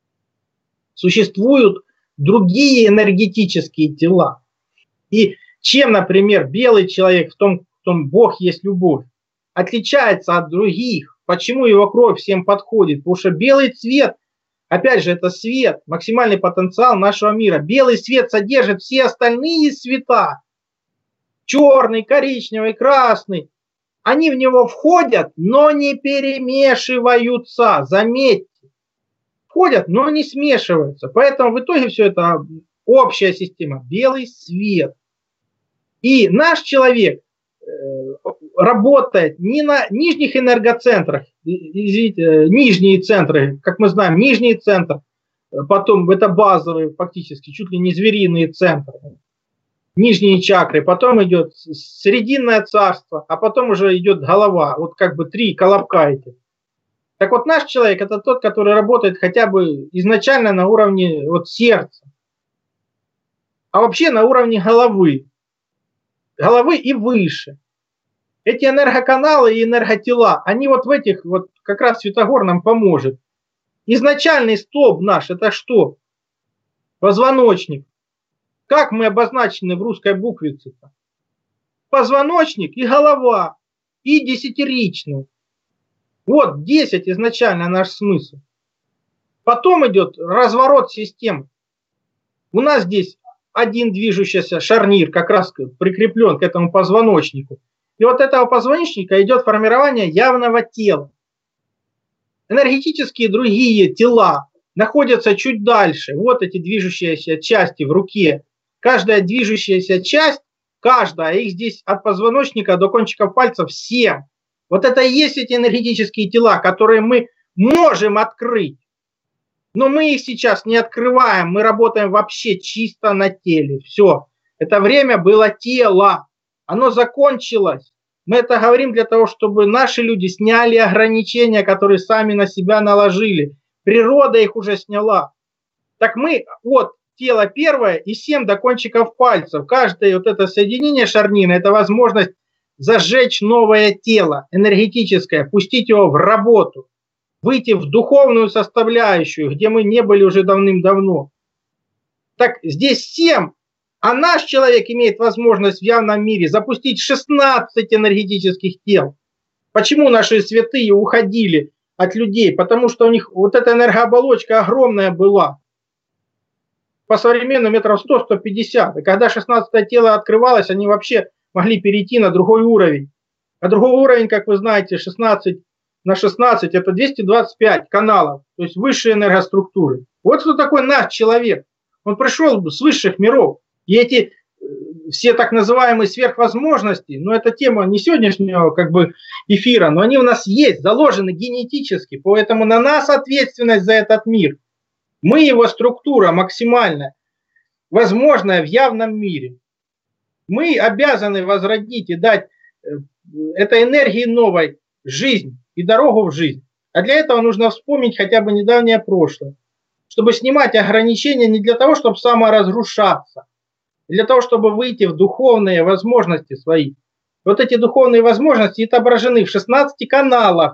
существуют другие энергетические тела. И чем, например, белый человек, в том Бог есть любовь, отличается от других. Почему его кровь всем подходит? Потому что белый цвет, опять же, это свет, максимальный потенциал нашего мира. Белый свет содержит все остальные цвета. Черный, коричневый, красный. Они в него входят, но не перемешиваются. Заметьте. Входят, но не смешиваются. Поэтому в итоге все это общая система. Белый свет. И наш человек работает не на нижних энергоцентрах, извините, нижние центры, как мы знаем, нижний центр, потом это базовые, фактически, чуть ли не звериные центры, нижние чакры, потом идет срединное царство, а потом уже идет голова, вот как бы 3 колобка эти. Так вот, наш человек это тот, который работает хотя бы изначально на уровне вот сердца, а вообще на уровне головы и выше. Эти энергоканалы и энерготела, они вот в этих, вот как раз Святогор нам поможет. Изначальный столб наш, это что? Позвоночник. Как мы обозначены в русской буквице-то? Позвоночник и голова, и десятиричный. Вот 10 изначально наш смысл. Потом идет разворот системы. У нас здесь один движущийся шарнир как раз прикреплен к этому позвоночнику. И вот этого позвоночника идет формирование явного тела. Энергетические другие тела находятся чуть дальше. Вот эти движущиеся части в руке. Каждая движущаяся часть, их здесь от позвоночника до кончиков пальцев 7. Вот это и есть эти энергетические тела, которые мы можем открыть. Но мы их сейчас не открываем, мы работаем вообще чисто на теле. Все, это время было тело, оно закончилось. Мы это говорим для того, чтобы наши люди сняли ограничения, которые сами на себя наложили. Природа их уже сняла. Так мы, вот тело первое и 7 до кончиков пальцев. Каждое вот это соединение шарнирное, это возможность зажечь новое тело, энергетическое, пустить его в работу. Выйти в духовную составляющую, где мы не были уже давным-давно. Так здесь 7, а наш человек имеет возможность в явном мире запустить 16 энергетических тел. Почему наши святые уходили от людей? Потому что у них вот эта энергооболочка огромная была. По современному метров 100-150. И когда 16 тело открывалось, они вообще могли перейти на другой уровень. А другой уровень, как вы знаете, 16 на 16 это 225 каналов, то есть высшие энергоструктуры. Вот что такое наш человек. Он пришел с высших миров. И эти все так называемые сверхвозможности, но это тема не сегодняшнего как бы эфира, но они у нас есть, заложены генетически. Поэтому на нас ответственность за этот мир. Мы его структура максимальная, возможная в явном мире. Мы обязаны возродить и дать этой энергии новой жизнь и дорогу в жизнь. А для этого нужно вспомнить хотя бы недавнее прошлое, чтобы снимать ограничения не для того, чтобы саморазрушаться, а для того, чтобы выйти в духовные возможности свои. Вот эти духовные возможности отображены в 16 каналах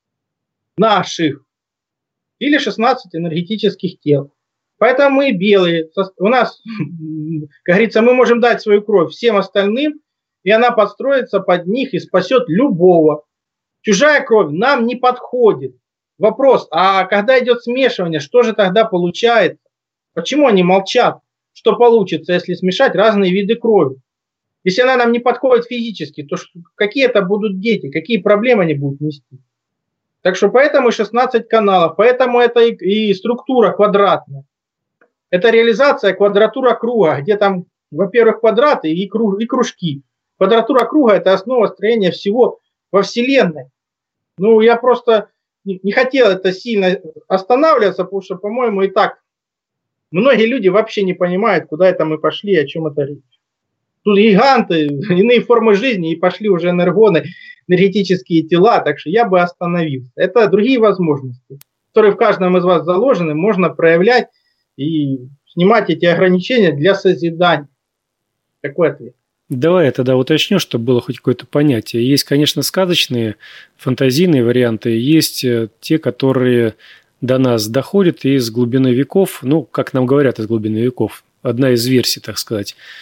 наших или 16 энергетических тел. Поэтому мы белые. У нас, как говорится, мы можем дать свою кровь всем остальным, и она подстроится под них и спасет любого. Чужая кровь нам не подходит. Вопрос, а когда идет смешивание, что же тогда получается? Почему они молчат? Что получится, если смешать разные виды крови? Если она нам не подходит физически, то какие это будут дети, какие проблемы они будут нести? Так что поэтому 16 каналов, поэтому это и структура квадратная. Это реализация квадратура круга, где там, во-первых, квадраты и кружки. Квадратура круга – это основа строения всего во Вселенной. Ну, я просто не хотел это сильно останавливаться, потому что, по-моему, и так многие люди вообще не понимают, куда это мы пошли, о чем это речь. Тут гиганты, иные формы жизни, и пошли уже энергоны, энергетические тела, так что я бы остановился. Это другие возможности, которые в каждом из вас заложены, можно проявлять и снимать эти ограничения для созидания. Такой ответ. Давай я тогда уточню, чтобы было хоть какое-то понятие. Есть, конечно, сказочные, фантазийные варианты, есть те, которые до нас доходят из глубины веков, ну, как нам говорят, из глубины веков. Одна из версий, так сказать.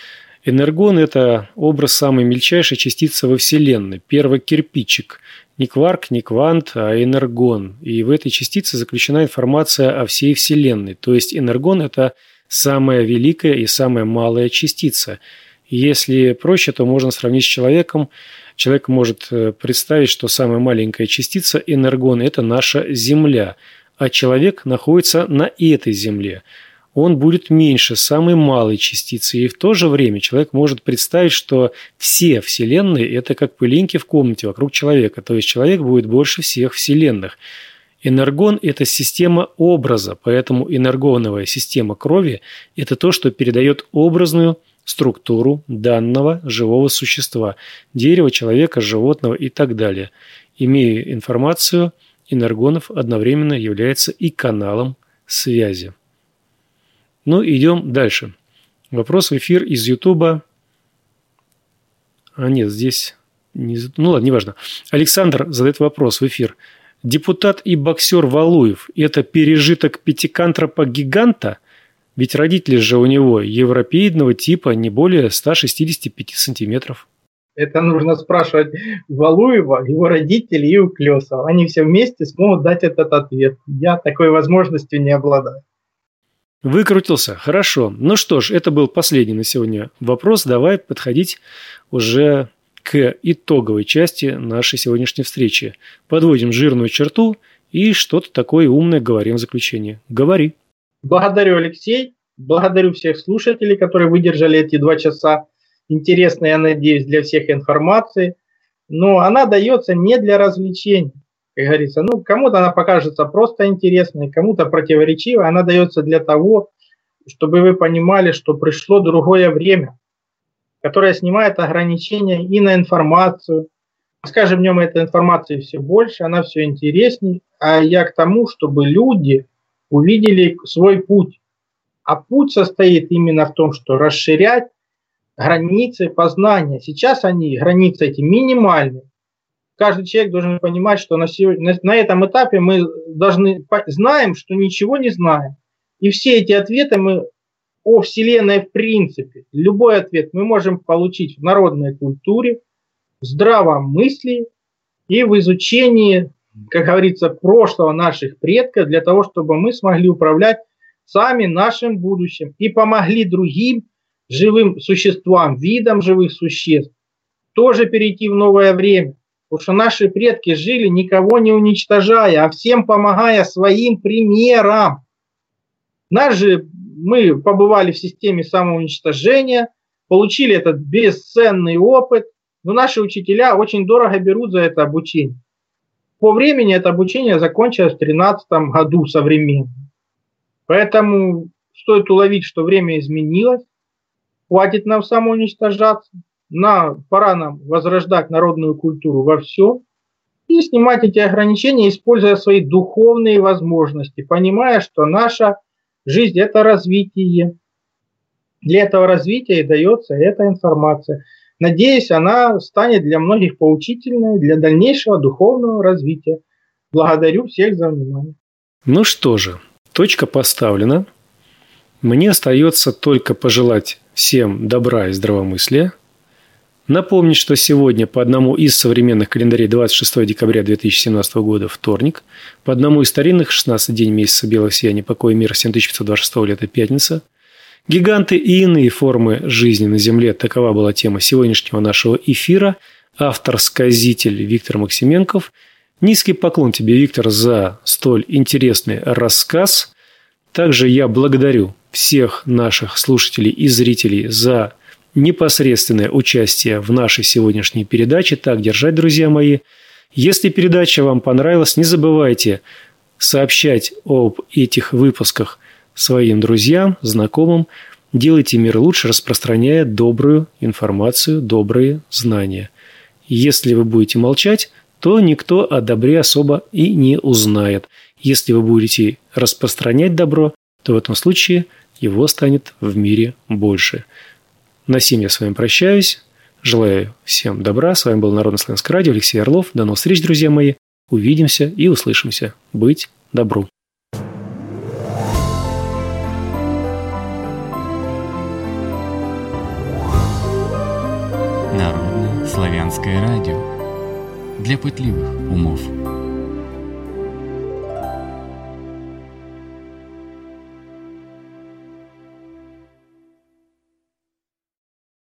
Энергон – это образ самой мельчайшей частицы во Вселенной. Первый кирпичик. Не кварк, не квант, а энергон. И в этой частице заключена информация о всей Вселенной. То есть энергон – это самая великая и самая малая частица. Если проще, то можно сравнить с человеком. Человек может представить, что самая маленькая частица энергон – это наша Земля, а человек находится на этой Земле. Он будет меньше самой малой частицы. И в то же время человек может представить, что все вселенные – это как пылинки в комнате вокруг человека. То есть человек будет больше всех вселенных. Энергон – это система образа, поэтому энергоновая система крови – это то, что передает образную структуру данного живого существа – дерева, человека, животного и так далее. Имея информацию, энергонов одновременно является и каналом связи. Ну, идем дальше. Вопрос в эфир из Ютуба. Нет, здесь... Ну ладно, неважно. Александр задает вопрос в эфир. Депутат и боксер Валуев – это пережиток пятикантропа-гиганта? Ведь родители же у него европеидного типа, не более 165 сантиметров. Это нужно спрашивать Валуева, его родителей и Уклесова. Они все вместе смогут дать этот ответ. Я такой возможностью не обладаю. Выкрутился. Хорошо. Ну что ж, это был последний на сегодня вопрос. Давай подходить уже к итоговой части нашей сегодняшней встречи. Подводим жирную черту и что-то такое умное говорим в заключение. Говори. Благодарю, Алексей. Благодарю всех слушателей, которые выдержали эти 2 часа. Интересной, я надеюсь, для всех информации. Но она дается не для развлечений. Как говорится, кому-то она покажется просто интересной, кому-то противоречивой. Она дается для того, чтобы вы понимали, что пришло другое время, которое снимает ограничения и на информацию. С каждым днем этой информации все больше, она все интереснее. А я к тому, чтобы люди увидели свой путь. А путь состоит именно в том, что расширять границы познания. Сейчас границы эти минимальные. Каждый человек должен понимать, что на этом этапе мы знаем, что ничего не знаем. И все эти ответы мы о Вселенной в принципе, любой ответ мы можем получить в народной культуре, в здравом мысли и в изучении, как говорится, прошлого наших предков, для того, чтобы мы смогли управлять сами нашим будущим и помогли другим живым существам, видам живых существ, тоже перейти в новое время. Потому что наши предки жили, никого не уничтожая, а всем помогая своим примером. Мы побывали в системе самоуничтожения, получили этот бесценный опыт, но наши учителя очень дорого берут за это обучение. По времени это обучение закончилось в 2013 году современно. Поэтому стоит уловить, что время изменилось, хватит нам самоуничтожаться. Пора нам возрождать народную культуру во всем и снимать эти ограничения, используя свои духовные возможности, понимая, что наша жизнь – это развитие. Для этого развития и дается эта информация. Надеюсь, она станет для многих поучительной для дальнейшего духовного развития. Благодарю всех за внимание. Ну что же, точка поставлена. Мне остается только пожелать всем добра и здравомыслия. Напомнить, что сегодня по одному из современных календарей 26 декабря 2017 года вторник, по одному из старинных 16 день месяца белого сияния покоя мира 7526 лета пятница. Гиганты и иные формы жизни на Земле – такова была тема сегодняшнего нашего эфира. Автор-сказитель Виктор Максименков. Низкий поклон тебе, Виктор, за столь интересный рассказ. Также я благодарю всех наших слушателей и зрителей за непосредственное участие в нашей сегодняшней передаче. Так держать, друзья мои. Если передача вам понравилась, не забывайте сообщать об этих выпусках своим друзьям, знакомым. Делайте мир лучше, распространяя добрую информацию, добрые знания. Если вы будете молчать, то никто о добре особо и не узнает. Если вы будете распространять добро, то в этом случае его станет в мире больше. На сим я с вами прощаюсь. Желаю всем добра. С вами был Народно-славянское радио, Алексей Орлов. До новых встреч, друзья мои. Увидимся и услышимся. Быть добру. Славянское радио для пытливых умов.